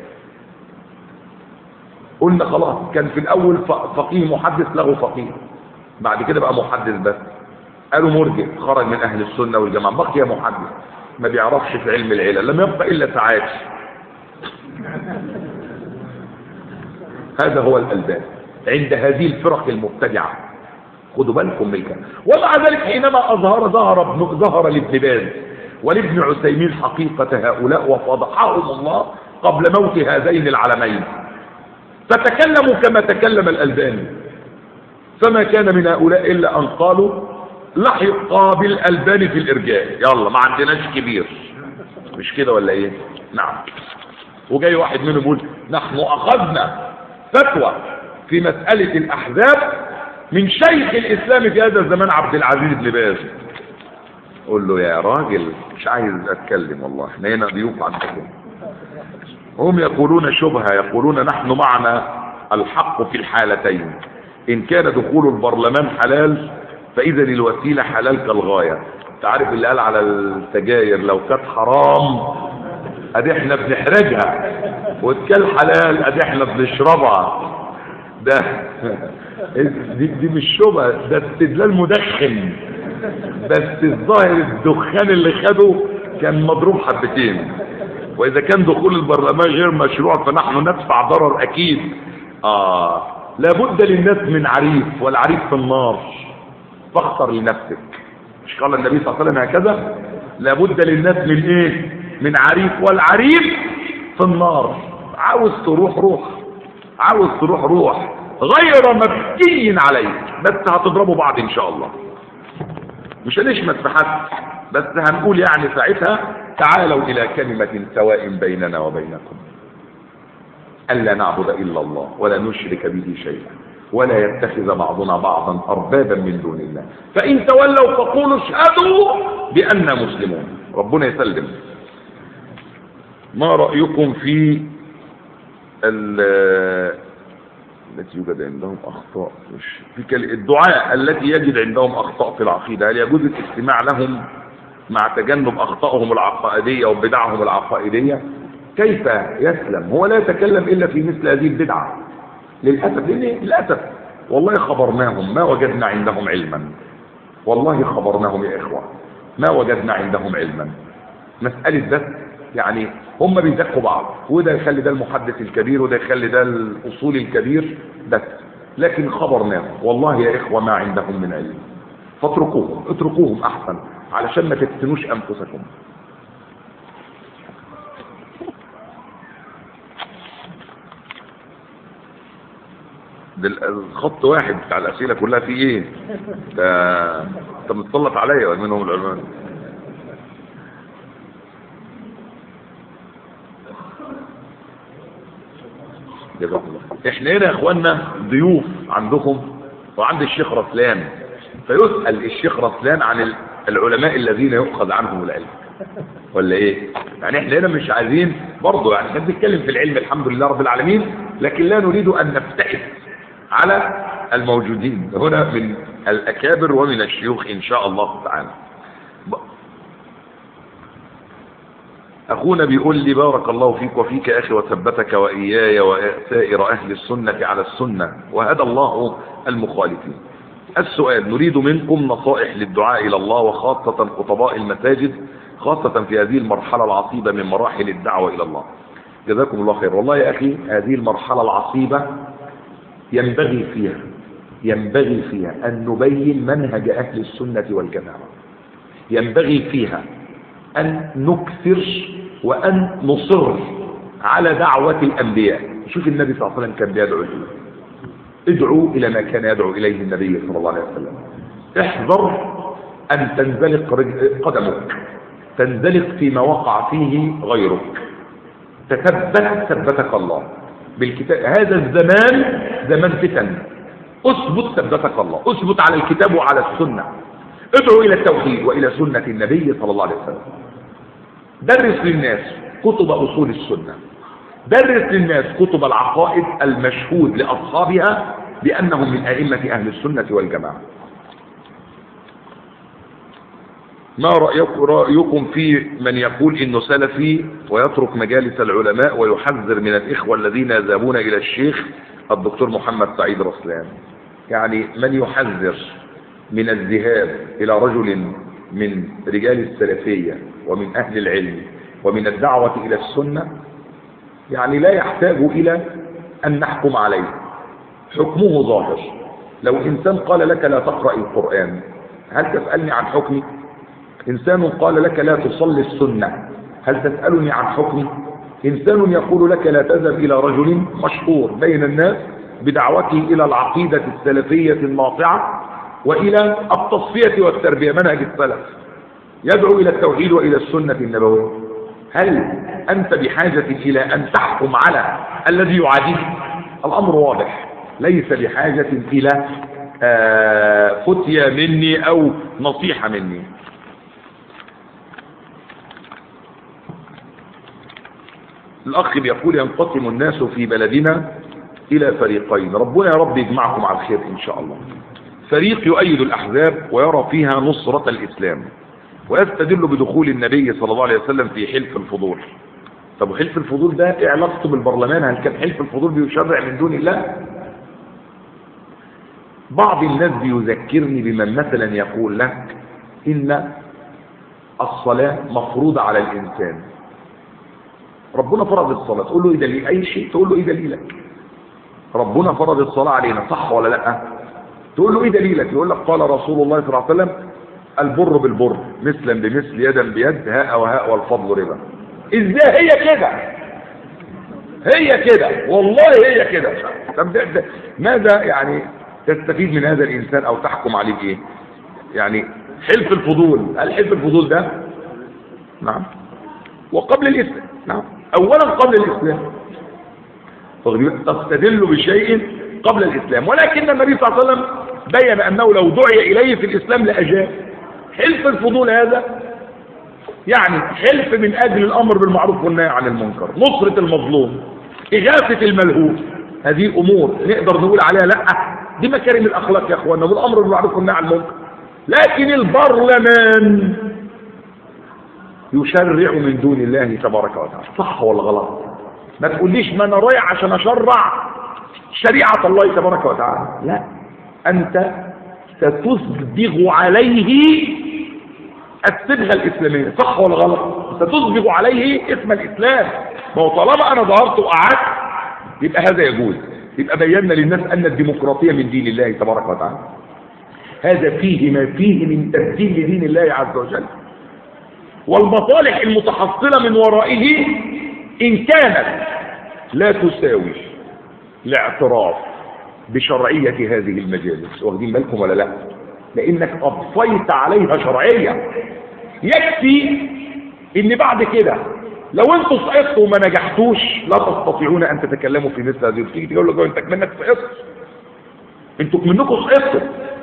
قلنا خلاص. كان في الأول فقيه محدث له فقيه، بعد كده بقى محدث بس. قالوا مرجئ، خرج من أهل السنة والجماعة، بقي محدث ما بيعرفش في علم العلل، لم يبقى إلا ساعات. هذا هو الألباني عند هذه الفرق المبتدعة. خدوا بالكم من الكلام. ومع ذلك حينما ظهر لابن باز ولابن عثيمين حقيقة هؤلاء وفضحهم الله قبل موت هذين العلمين، فتكلموا كما تكلم الألباني، فما كان من هؤلاء إلا أن قالوا لحق بالألباني في الإرجاء، يلا ما عندناش كبير، مش كده ولا إيه؟ نعم. وجاي واحد منهم يقول نحن أخذنا فتوى في مسألة الأحزاب من شيخ الإسلام في هذا الزمان عبد العزيز بن باز. قول له يا راجل مش عايز أتكلم والله، احنا هنا ضيوف عندكم. هم يقولون شبهة، يقولون نحن معنا الحق في الحالتين، إن كان دخول البرلمان حلال فإذا الوسيلة حلال كالغاية. تعرف اللي قال على السجاير لو كانت حرام ادي احنا بنحرجها، واتكال حلال ادي احنا بنشربها. ده دي مش شبهة، ده استدلال مدخن، بس الظاهر الدخان اللي خده كان مضروب حبتين. واذا كان دخول البرلمان غير مشروع فنحن ندفع ضرر اكيد. لابد للناس من عريف، والعريف في النار فاختر لنفسك. مش قال النبي صلى الله عليه وسلم هكذا؟ لابد للناس من ايه؟ من عريف، والعريف في النار. عاوز تروح روح، عاوز تروح روح، غير مبكي عليك، بس هتضربوا بعض ان شاء الله. مش هنشمت في حد، بس هنقول يعني ساعتها تعالوا الى كلمة سواء بيننا وبينكم ألا نعبد إلا الله ولا نشرك به شيئا ولا يتخذ بعضنا بعضا أربابا من دون الله فإن تولوا فقولوا اشهدوا بأننا مسلمون. ربنا يسلم. ما رأيكم في التي يوجد عندهم أخطاء في الدعاء التي يجد عندهم أخطاء في العقيدة؟ هل يجوز الاستماع لهم مع تجنب أخطائهم العقائدية وبدعهم العقائدية؟ كيف يسلم؟ هو لا يتكلم إلا في مثل هذه البدعة للأسف، للأسف والله خبرناهم ما وجدنا عندهم علما، والله خبرناهم يا إخوة ما وجدنا عندهم علما. مسألة بس يعني هم بيزكوا بعض، وده يخلي ده المحدث الكبير وده يخلي ده الأصول الكبير بس، لكن خبرناهم والله يا إخوة ما عندهم من علم، فاتركوهم، اتركوهم أحسن علشان ما تفتنوش أنفسكم. الخط واحد بتاع الأسئلة كلها في ايه؟ ده انت متسلط عليا ومنهم العلماء. جزاك الله. احنا هنا يا اخوانا ضيوف عندكم وعند الشيخ رسلان، فيسأل الشيخ رسلان عن العلماء الذين يؤخذ عنهم العلم ولا ايه؟ يعني احنا هنا مش عايزين برضه، يعني احنا بنتكلم في العلم الحمد لله رب العالمين، لكن لا نريد ان نفتئس على الموجودين هنا من الأكابر ومن الشيوخ إن شاء الله تعالى. أخونا بيقول لي بارك الله فيك وفيك أخي وثبتك وإياي وسائر أهل السنة على السنة وهدى الله المخالفين. السؤال: نريد منكم نصائح للدعاء إلى الله وخاصة خطباء المساجد، خاصة في هذه المرحلة العصيبة من مراحل الدعوة إلى الله. جزاكم الله خير. والله يا أخي هذه المرحلة العصيبة ينبغي فيها أن نبين منهج أهل السنة والجماعة، ينبغي فيها أن نكثر وأن نصر على دعوة الأنبياء. شوف النبي صلى الله عليه وسلم كان بيدعو إليه، ادعوا إلى ما كان يدعو إليه النبي صلى الله عليه وسلم. احذر أن تنزلق قدمك، تنزلق فيما وقع فيه غيرك، ثبتك الله بالكتاب. هذا الزمان زمان فتن، اثبت ثبتك الله، اثبت على الكتاب وعلى السنة، ادعو الى التوحيد والى سنة النبي صلى الله عليه وسلم. درس للناس كتب اصول السنة، درس للناس كتب العقائد المشهود لاصحابها بانهم من ائمة اهل السنة والجماعة. ما رأيكم في من يقول انه سلفي ويترك مجالس العلماء ويحذر من الاخوة الذين يذهبون الى الشيخ الدكتور محمد سعيد رسلان؟ يعني من يحذر من الذهاب الى رجل من رجال السلفية ومن اهل العلم ومن الدعوة الى السنة يعني لا يحتاج الى ان نحكم عليه، حكمه ظاهر. لو انسان قال لك لا تقرأ القرآن هل تسألني عن حكمي؟ إنسان قال لك لا تصلي السنة هل تسألني عن حكمي؟ إنسان يقول لك لا تذهب إلى رجل مشهور بين الناس بدعوته إلى العقيدة السلفية الناطعة وإلى التصفية والتربية منهج السلف، يدعو إلى التوحيد وإلى السنة النبوية، هل أنت بحاجة إلى أن تحكم على الذي يعاديك؟ الأمر واضح، ليس بحاجة إلى فتية مني أو نصيحة مني. الأخ بيقول ينقسم الناس في بلدنا إلى فريقين، ربنا يا رب يجمعكم على الخير إن شاء الله. فريق يؤيد الأحزاب ويرى فيها نصرة الإسلام ويستدل بدخول النبي صلى الله عليه وسلم في حلف الفضول. طب وحلف الفضول ده ايه علاقته بالبرلمان؟ هل كان حلف الفضول بيشرع من دون الله؟ بعض الناس بيذكرني بمن مثلا يقول لك إن الصلاة مفروضة على الإنسان، ربنا فرض الصلاة، تقول له إيه دليل؟ أي شيء تقول له إيه دليلك؟ ربنا فرض الصلاة علينا، صح ولا لا؟ تقول له إيه دليلك؟ يقول لك قال رسول الله صلى الله عليه وسلم البر بالبر مثلا بمثل يدا بيد هاء وهاء والفضل ربا. إزاي هي كده؟ هي كده والله هي كده. طب ده ماذا يعني تستفيد من هذا الإنسان أو تحكم عليه إيه؟ يعني حلف الفضول، الحلف الفضول ده نعم وقبل الإسلام، نعم أولا قبل الإسلام تستدل بشيء قبل الإسلام، ولكن النبي صلى الله عليه وسلم بين أنه لو دعي إليه في الإسلام لأجاب. حلف الفضول هذا يعني حلف من أجل الأمر بالمعروف والنهي عن المنكر، نصرة المظلوم، إغاثة الملهوف، هذه أمور نقدر نقول عليها لا، دي مكارم الأخلاق يا أخوانا والأمر بالمعروف والنهي عن المنكر. لكن البرلمان يشرع من دون الله تبارك وتعالى، صح ولا غلط؟ ما تقوليش ما أنا رايح عشان أشرع شريعة الله تبارك وتعالى، لا، أنت ستصبغ عليه الصبغة الإسلامية، صح ولا غلط؟ ستصبغ عليه اسم الإسلام. ما هو طالما أنا ظهرت وقعدت يبقى هذا يجوز، يبقى بينا للناس أن الديمقراطية من دين الله تبارك وتعالى. هذا فيه ما فيه من تبديل لدين الله عز وجل، والمصالح المتحصلة من ورائه إن كانت لا تساوي الاعتراف بشرعية هذه المجالس، واخدين بالكم ولا لا؟ لأنك أضفيت عليها شرعية. يكفي إن بعد كده لو انتوا سقطتوا وما نجحتوش لا تستطيعون أن تتكلموا في مثل هذه. تيجي تقول له انت منك سقطت، انتوا منكم سقطتوا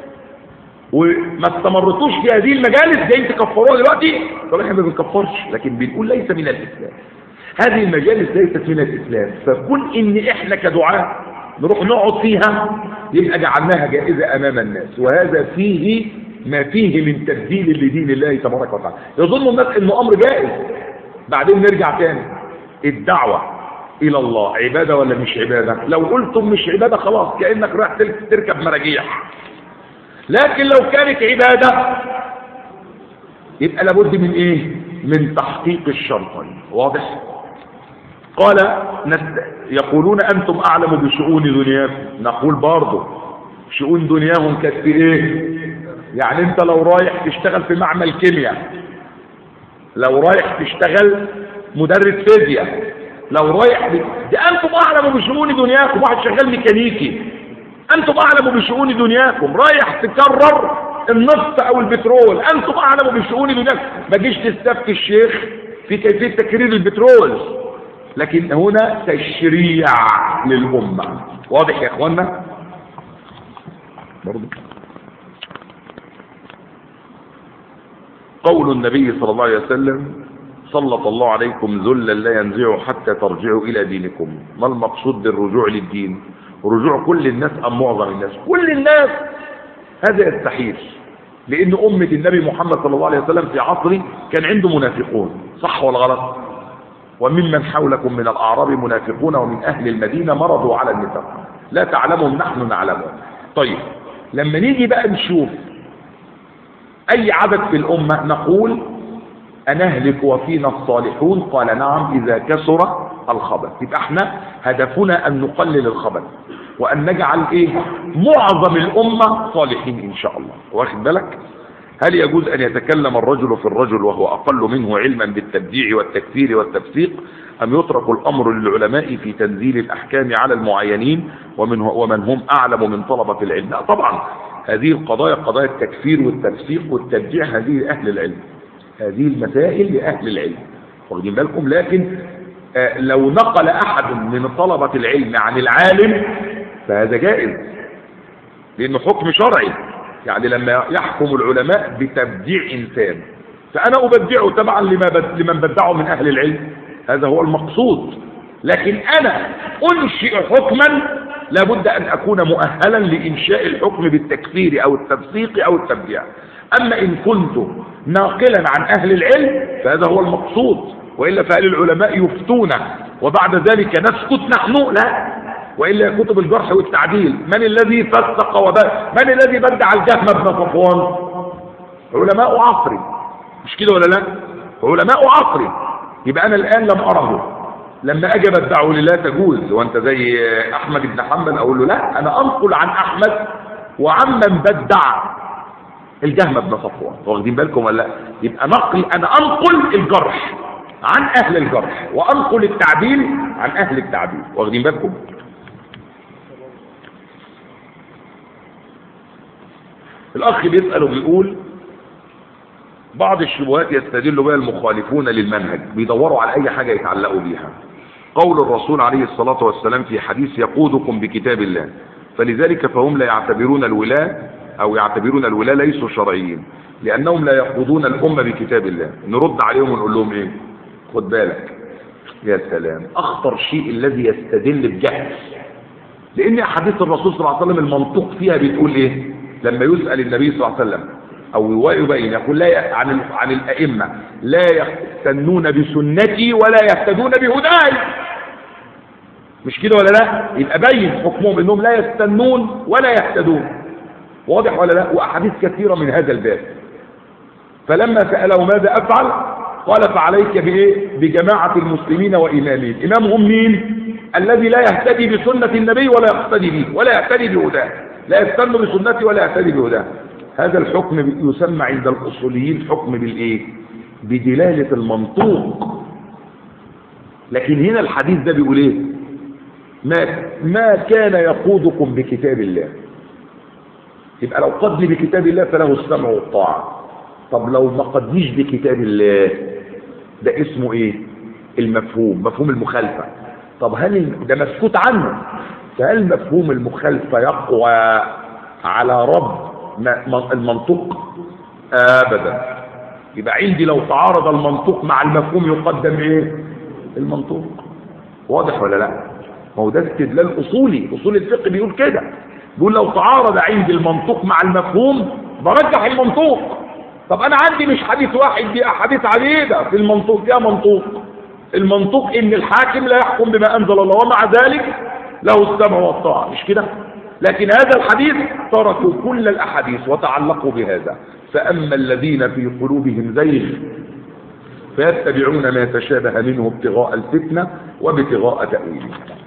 وما استمرتوش في هذه المجالس، جايين تكفروها دلوقتي. طبعا احنا ما بنكفرش، لكن بنقول ليس من الإسلام، هذه المجالس ليست من الإسلام. فكون إن احنا كدعاة نروح نقعد فيها يبقى جعلناها جائزة أمام الناس، وهذا فيه ما فيه من تبديل لدين الله تبارك وتعالى. يظن الناس إنه أمر جائز. بعدين نرجع تاني، الدعوة إلى الله عبادة ولا مش عبادة؟ لو قلتم مش عبادة خلاص كأنك رايح تركب مراجيح، لكن لو كانت عبادة يبقى لابد من إيه؟ من تحقيق الشرطين. واضح؟ قال يقولون أنتم أعلم بشؤون دنياكم، نقول برضه شؤون دنياهم كانت في إيه؟ يعني أنت لو رايح تشتغل في معمل كيمياء، لو رايح تشتغل مدرس فيزياء، لو رايح دي أنتم أعلم بشؤون دنياكم. واحد شغال ميكانيكي، أنتم أعلم بشؤون دنياكم. رايح تكرر النفط أو البترول، أنتم أعلم بشؤون دنياكم. ما جيش تستفتي الشيخ في كيفية تكرير البترول، لكن هنا تشريع للأمة. واضح يا اخوانا؟ برضو قول النبي صلى الله عليه وسلم سلط الله عليكم ذلا لا ينزع حتى ترجعوا إلى دينكم. ما المقصود بالرجوع للدين؟ رجوع كل الناس أم معظم الناس؟ كل الناس. هذا يستحيل، لأن أمة النبي محمد صلى الله عليه وسلم في عصره كان عنده منافقون، صح ولا غلط؟ وممن حولكم من الأعراب منافقون ومن أهل المدينة مرضوا على النفاق لا تعلمهم نحن نعلمهم. طيب لما نيجي بقى نشوف أي عدد في الأمة نقول أنهلك وفينا الصالحون؟ قال نعم إذا كثر الخبث. يبقى احنا هدفنا أن نقلل الخبث وأن نجعل إيه؟ معظم الأمة صالحين إن شاء الله. واخد بالك؟ هل يجوز أن يتكلم الرجل في الرجل وهو أقل منه علما بالتبديع والتكفير والتفسيق، أم يترك الأمر للعلماء في تنزيل الأحكام على المعينين ومن هم أعلم من طلبة العلم؟ لا طبعا، هذه القضايا قضايا التكفير والتفسيق والتبديع هذه لأهل العلم، هذه المسائل لأهل العلم، واخدين بالكم؟ لكن لو نقل أحد من طلبة العلم عن العالم فهذا جائز، لأنه حكم شرعي. يعني لما يحكم العلماء بتبديع إنسان فأنا أبدعه تبعا لمن بدعه من أهل العلم، هذا هو المقصود. لكن أنا أنشئ حكما لابد أن أكون مؤهلا لإنشاء الحكم بالتكفير أو التفسيق أو التبديع. أما إن كنت ناقلا عن أهل العلم فهذا هو المقصود، وإلا فأهل العلماء يفتون وبعد ذلك نسكت نحن؟ لا، وإلا كتب الجرح والتعديل من الذي فسق من الذي بدع الجهم بن صفوان؟ علماء عصري، مش كده ولا لا؟ علماء عصري. يبقى أنا الآن لم أره، لما أجي بدعه لله تجوز وأنت زي أحمد بن حنبل أقول له لا، أنا أنقل عن أحمد وعمن بدع الجهم بن صفوان. واخدين بالكم ولا لا؟ يبقى نقل، أنا أنقل الجرح عن أهل الجرح وأنقل التعديل عن أهل التعديل. واخدين بالكم؟ الأخ بيسأل وبيقول بعض الشبهات يستدل بها المخالفون للمنهج، بيدوروا على أي حاجة يتعلقوا بيها. قول الرسول عليه الصلاة والسلام في حديث يقودكم بكتاب الله، فلذلك فهم لا يعتبرون الولاة ليسوا شرعيين لأنهم لا يقودون الأمة بكتاب الله. نرد عليهم ونقول لهم إيه؟ خد بالك يا سلام، أخطر شيء الذي يستدل بجهل، لأن أحاديث الرسول صلى الله عليه وسلم المنطق فيها بتقول إيه؟ لما يسأل النبي صلى الله عليه وسلم أو يبين يقول لا عن الأئمة لا يستنون بسنتي ولا يهتدون بهداي، مش كده ولا لا؟ يبقى بين حكمهم انهم لا يستنون ولا يهتدون. واضح ولا لا؟ واحاديث كثيره من هذا الباب. فلما ساله ماذا افعل قال فعليك بايه؟ بجماعه المسلمين وامامهم. امامهم مين؟ الذي لا يهتدي بسنه النبي ولا يقتدي به ولا يهتدي بهداه، لا يستن بسنته ولا يهتدي بهداه. هذا الحكم يسمى عند الاصوليين حكم بالايه؟ بدلاله المنطوق. لكن هنا الحديث ده بيقول ايه؟ ما كان يقودكم بكتاب الله. يبقى لو قدني بكتاب الله فله السمع والطاعة. طب لو ما قدنيش بكتاب الله ده اسمه ايه؟ المفهوم، مفهوم المخالفة. طب هل ده مسكوت عنه، فهل مفهوم المخالفة يقوى على رب المنطوق؟ ابدا. يبقى عندي لو تعارض المنطوق مع المفهوم يقدم ايه؟ المنطوق. واضح ولا لا؟ ما هو ده استدلال اصولي، اصول الفقه بيقول كده، بيقول لو تعارض عندي المنطوق مع المفهوم برجح المنطوق. طب انا عندي مش حديث واحد، دي احاديث عديده في المنطوق. فيها منطوق، المنطوق ان الحاكم لا يحكم بما انزل الله ومع ذلك له السمع والطاعه، مش كده؟ لكن هذا الحديث تركوا كل الاحاديث وتعلقوا بهذا. فاما الذين في قلوبهم زيغ فيتبعون ما تشابه منه ابتغاء الفتنه وابتغاء تاويله.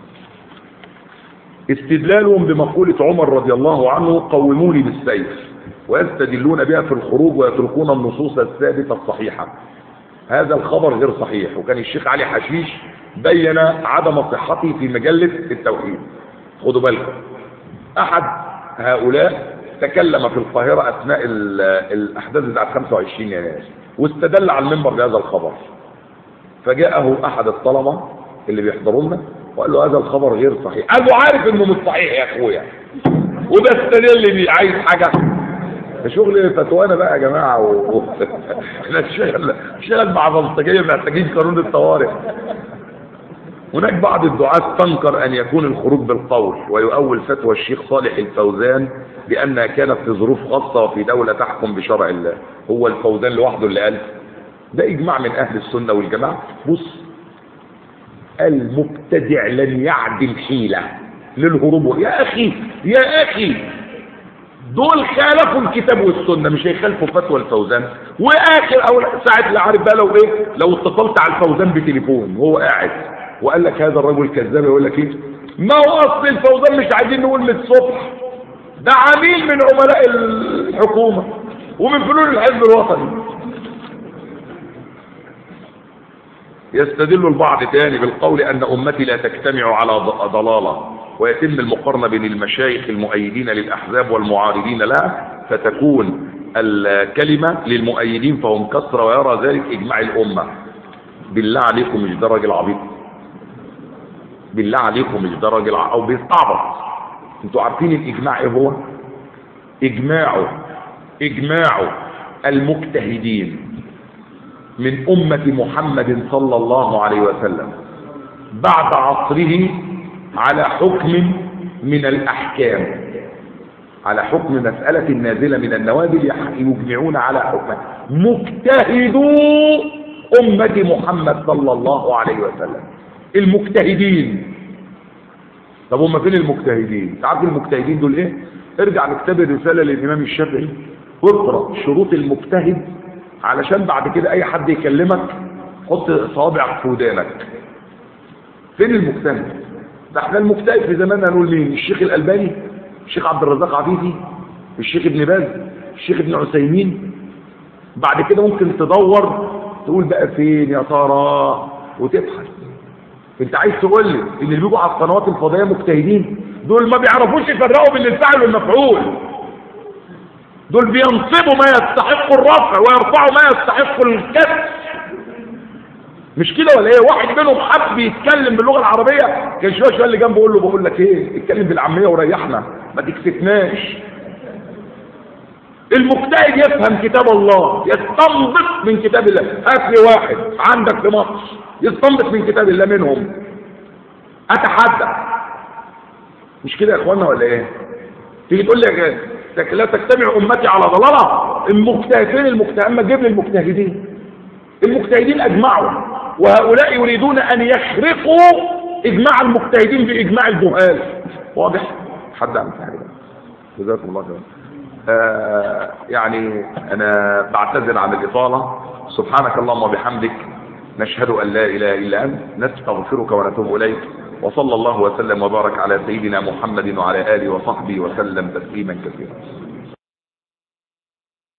استدلالهم بمقولة عمر رضي الله عنه قوموني بالسيف، ويستدلون بها في الخروج ويتركون النصوص الثابتة الصحيحة. هذا الخبر غير صحيح، وكان الشيخ علي حشيش بين عدم صحته في مجلة التوحيد. خدوا بالكم، أحد هؤلاء تكلم في القاهرة أثناء الأحداث بتاعت 25 يناير واستدل على المنبر بهذا الخبر. فجاءه أحد الطلبة اللي بيحضرونا وقال له هذا الخبر غير صحيح. قال له عارف انه مش صحيح يا اخويا، وده استدل بيه. عايز حاجه؟ شغل فتوانا بقى يا جماعه احنا شغل مع بلطجيه محتاجين قانون الطوارئ. هناك بعض الدعاة تنكر ان يكون الخروج بالقول ويؤول فتوى الشيخ صالح الفوزان بانها كانت في ظروف خاصه وفي دوله تحكم بشرع الله. هو الفوزان لوحده اللي قال ده؟ اجماع من اهل السنه والجماعه. بص، المبتدع لن يعدل حيلة للهروب. يا أخي دول خالفوا الكتاب والسنة، مش هيخالفوا فتوى الفوزان. وآخر أول ساعة اللي عارف بقى لو إيه، لو اتصلت على الفوزان بتليفون وهو قاعد وقال لك هذا الرجل كذاب، يقول لك إيه؟ ما هو أصل الفوزان مش عايزين نقول من الصبح، ده عميل من عملاء الحكومة ومن فلول الحزب الوطني. يستدل البعض تاني بالقول أن أمتي لا تجتمع على ضلالة، ويتم المقارنة بين المشايخ المؤيدين للأحزاب والمعارضين لها، فتكون الكلمة للمؤيدين فهم كثرة ويرى ذلك إجماع الأمة. بالله عليكم مش ده راجل عبيط؟ بالله عليكم مش ده راجل أو بيستعبط؟ انتوا عارفين الإجماع إيه هو؟ إجماع المجتهدين من أمة محمد صلى الله عليه وسلم بعد عصره على حكم من الأحكام، على حكم مسألة نازلة من النوازل يجمعون على حكم مجتهدو أمة محمد صلى الله عليه وسلم. المجتهدين. طب هم فين المجتهدين؟ تعرف المجتهدين دول ايه؟ ارجع لكتاب الرسالة للإمام الشافعي واقرأ شروط المجتهد، علشان بعد كده اي حد يكلمك حط صوابعك في ودانك. فين المجتهد؟ ده احنا المجتهد في زماننا نقول مين؟ الشيخ الألباني، الشيخ عبد الرزاق عفيفي، الشيخ ابن باز، الشيخ ابن عثيمين. بعد كده ممكن تدور تقول بقى فين يا ترى وتبحث. انت عايز تقول لي ان اللي بيجوا على القنوات الفضائيه مجتهدين؟ دول ما بيعرفوش يفرقوا بين الفاعل والمفعول. دول بينصبوا ما يستحق الرفع ويرفعوا ما يستحق الكسر. مش كده ولا ايه؟ واحد منهم حب يتكلم باللغه العربيه، كان شويه اللي جنبه يقول له بقول لك ايه، اتكلم بالعاميه وريحنا ما تكسفناش. المجتهد يفهم كتاب الله، يستنبط من كتاب الله. هات لي واحد عندك في مصر يستنبط من كتاب الله منهم، اتحدى. مش كده يا اخوانا ولا ايه؟ تيجي تقول لي لا تجتمع امتي على ضلاله. المجتهدين اما تجيب لي المجتهدين. المجتهدين اجمعوا، وهؤلاء يريدون ان يخرقوا اجماع المجتهدين باجماع الجهال. واضح؟ حد عم حاجه؟ جزاكم الله خير. يعني انا بعتذر عن الاطاله. سبحانك اللهم وبحمدك، نشهد ان لا اله الا انت، نستغفرك ونتوب اليك. وصلى الله وسلم وبارك على سيدنا محمد وعلى اله وصحبه وسلم تسليما كثيرا.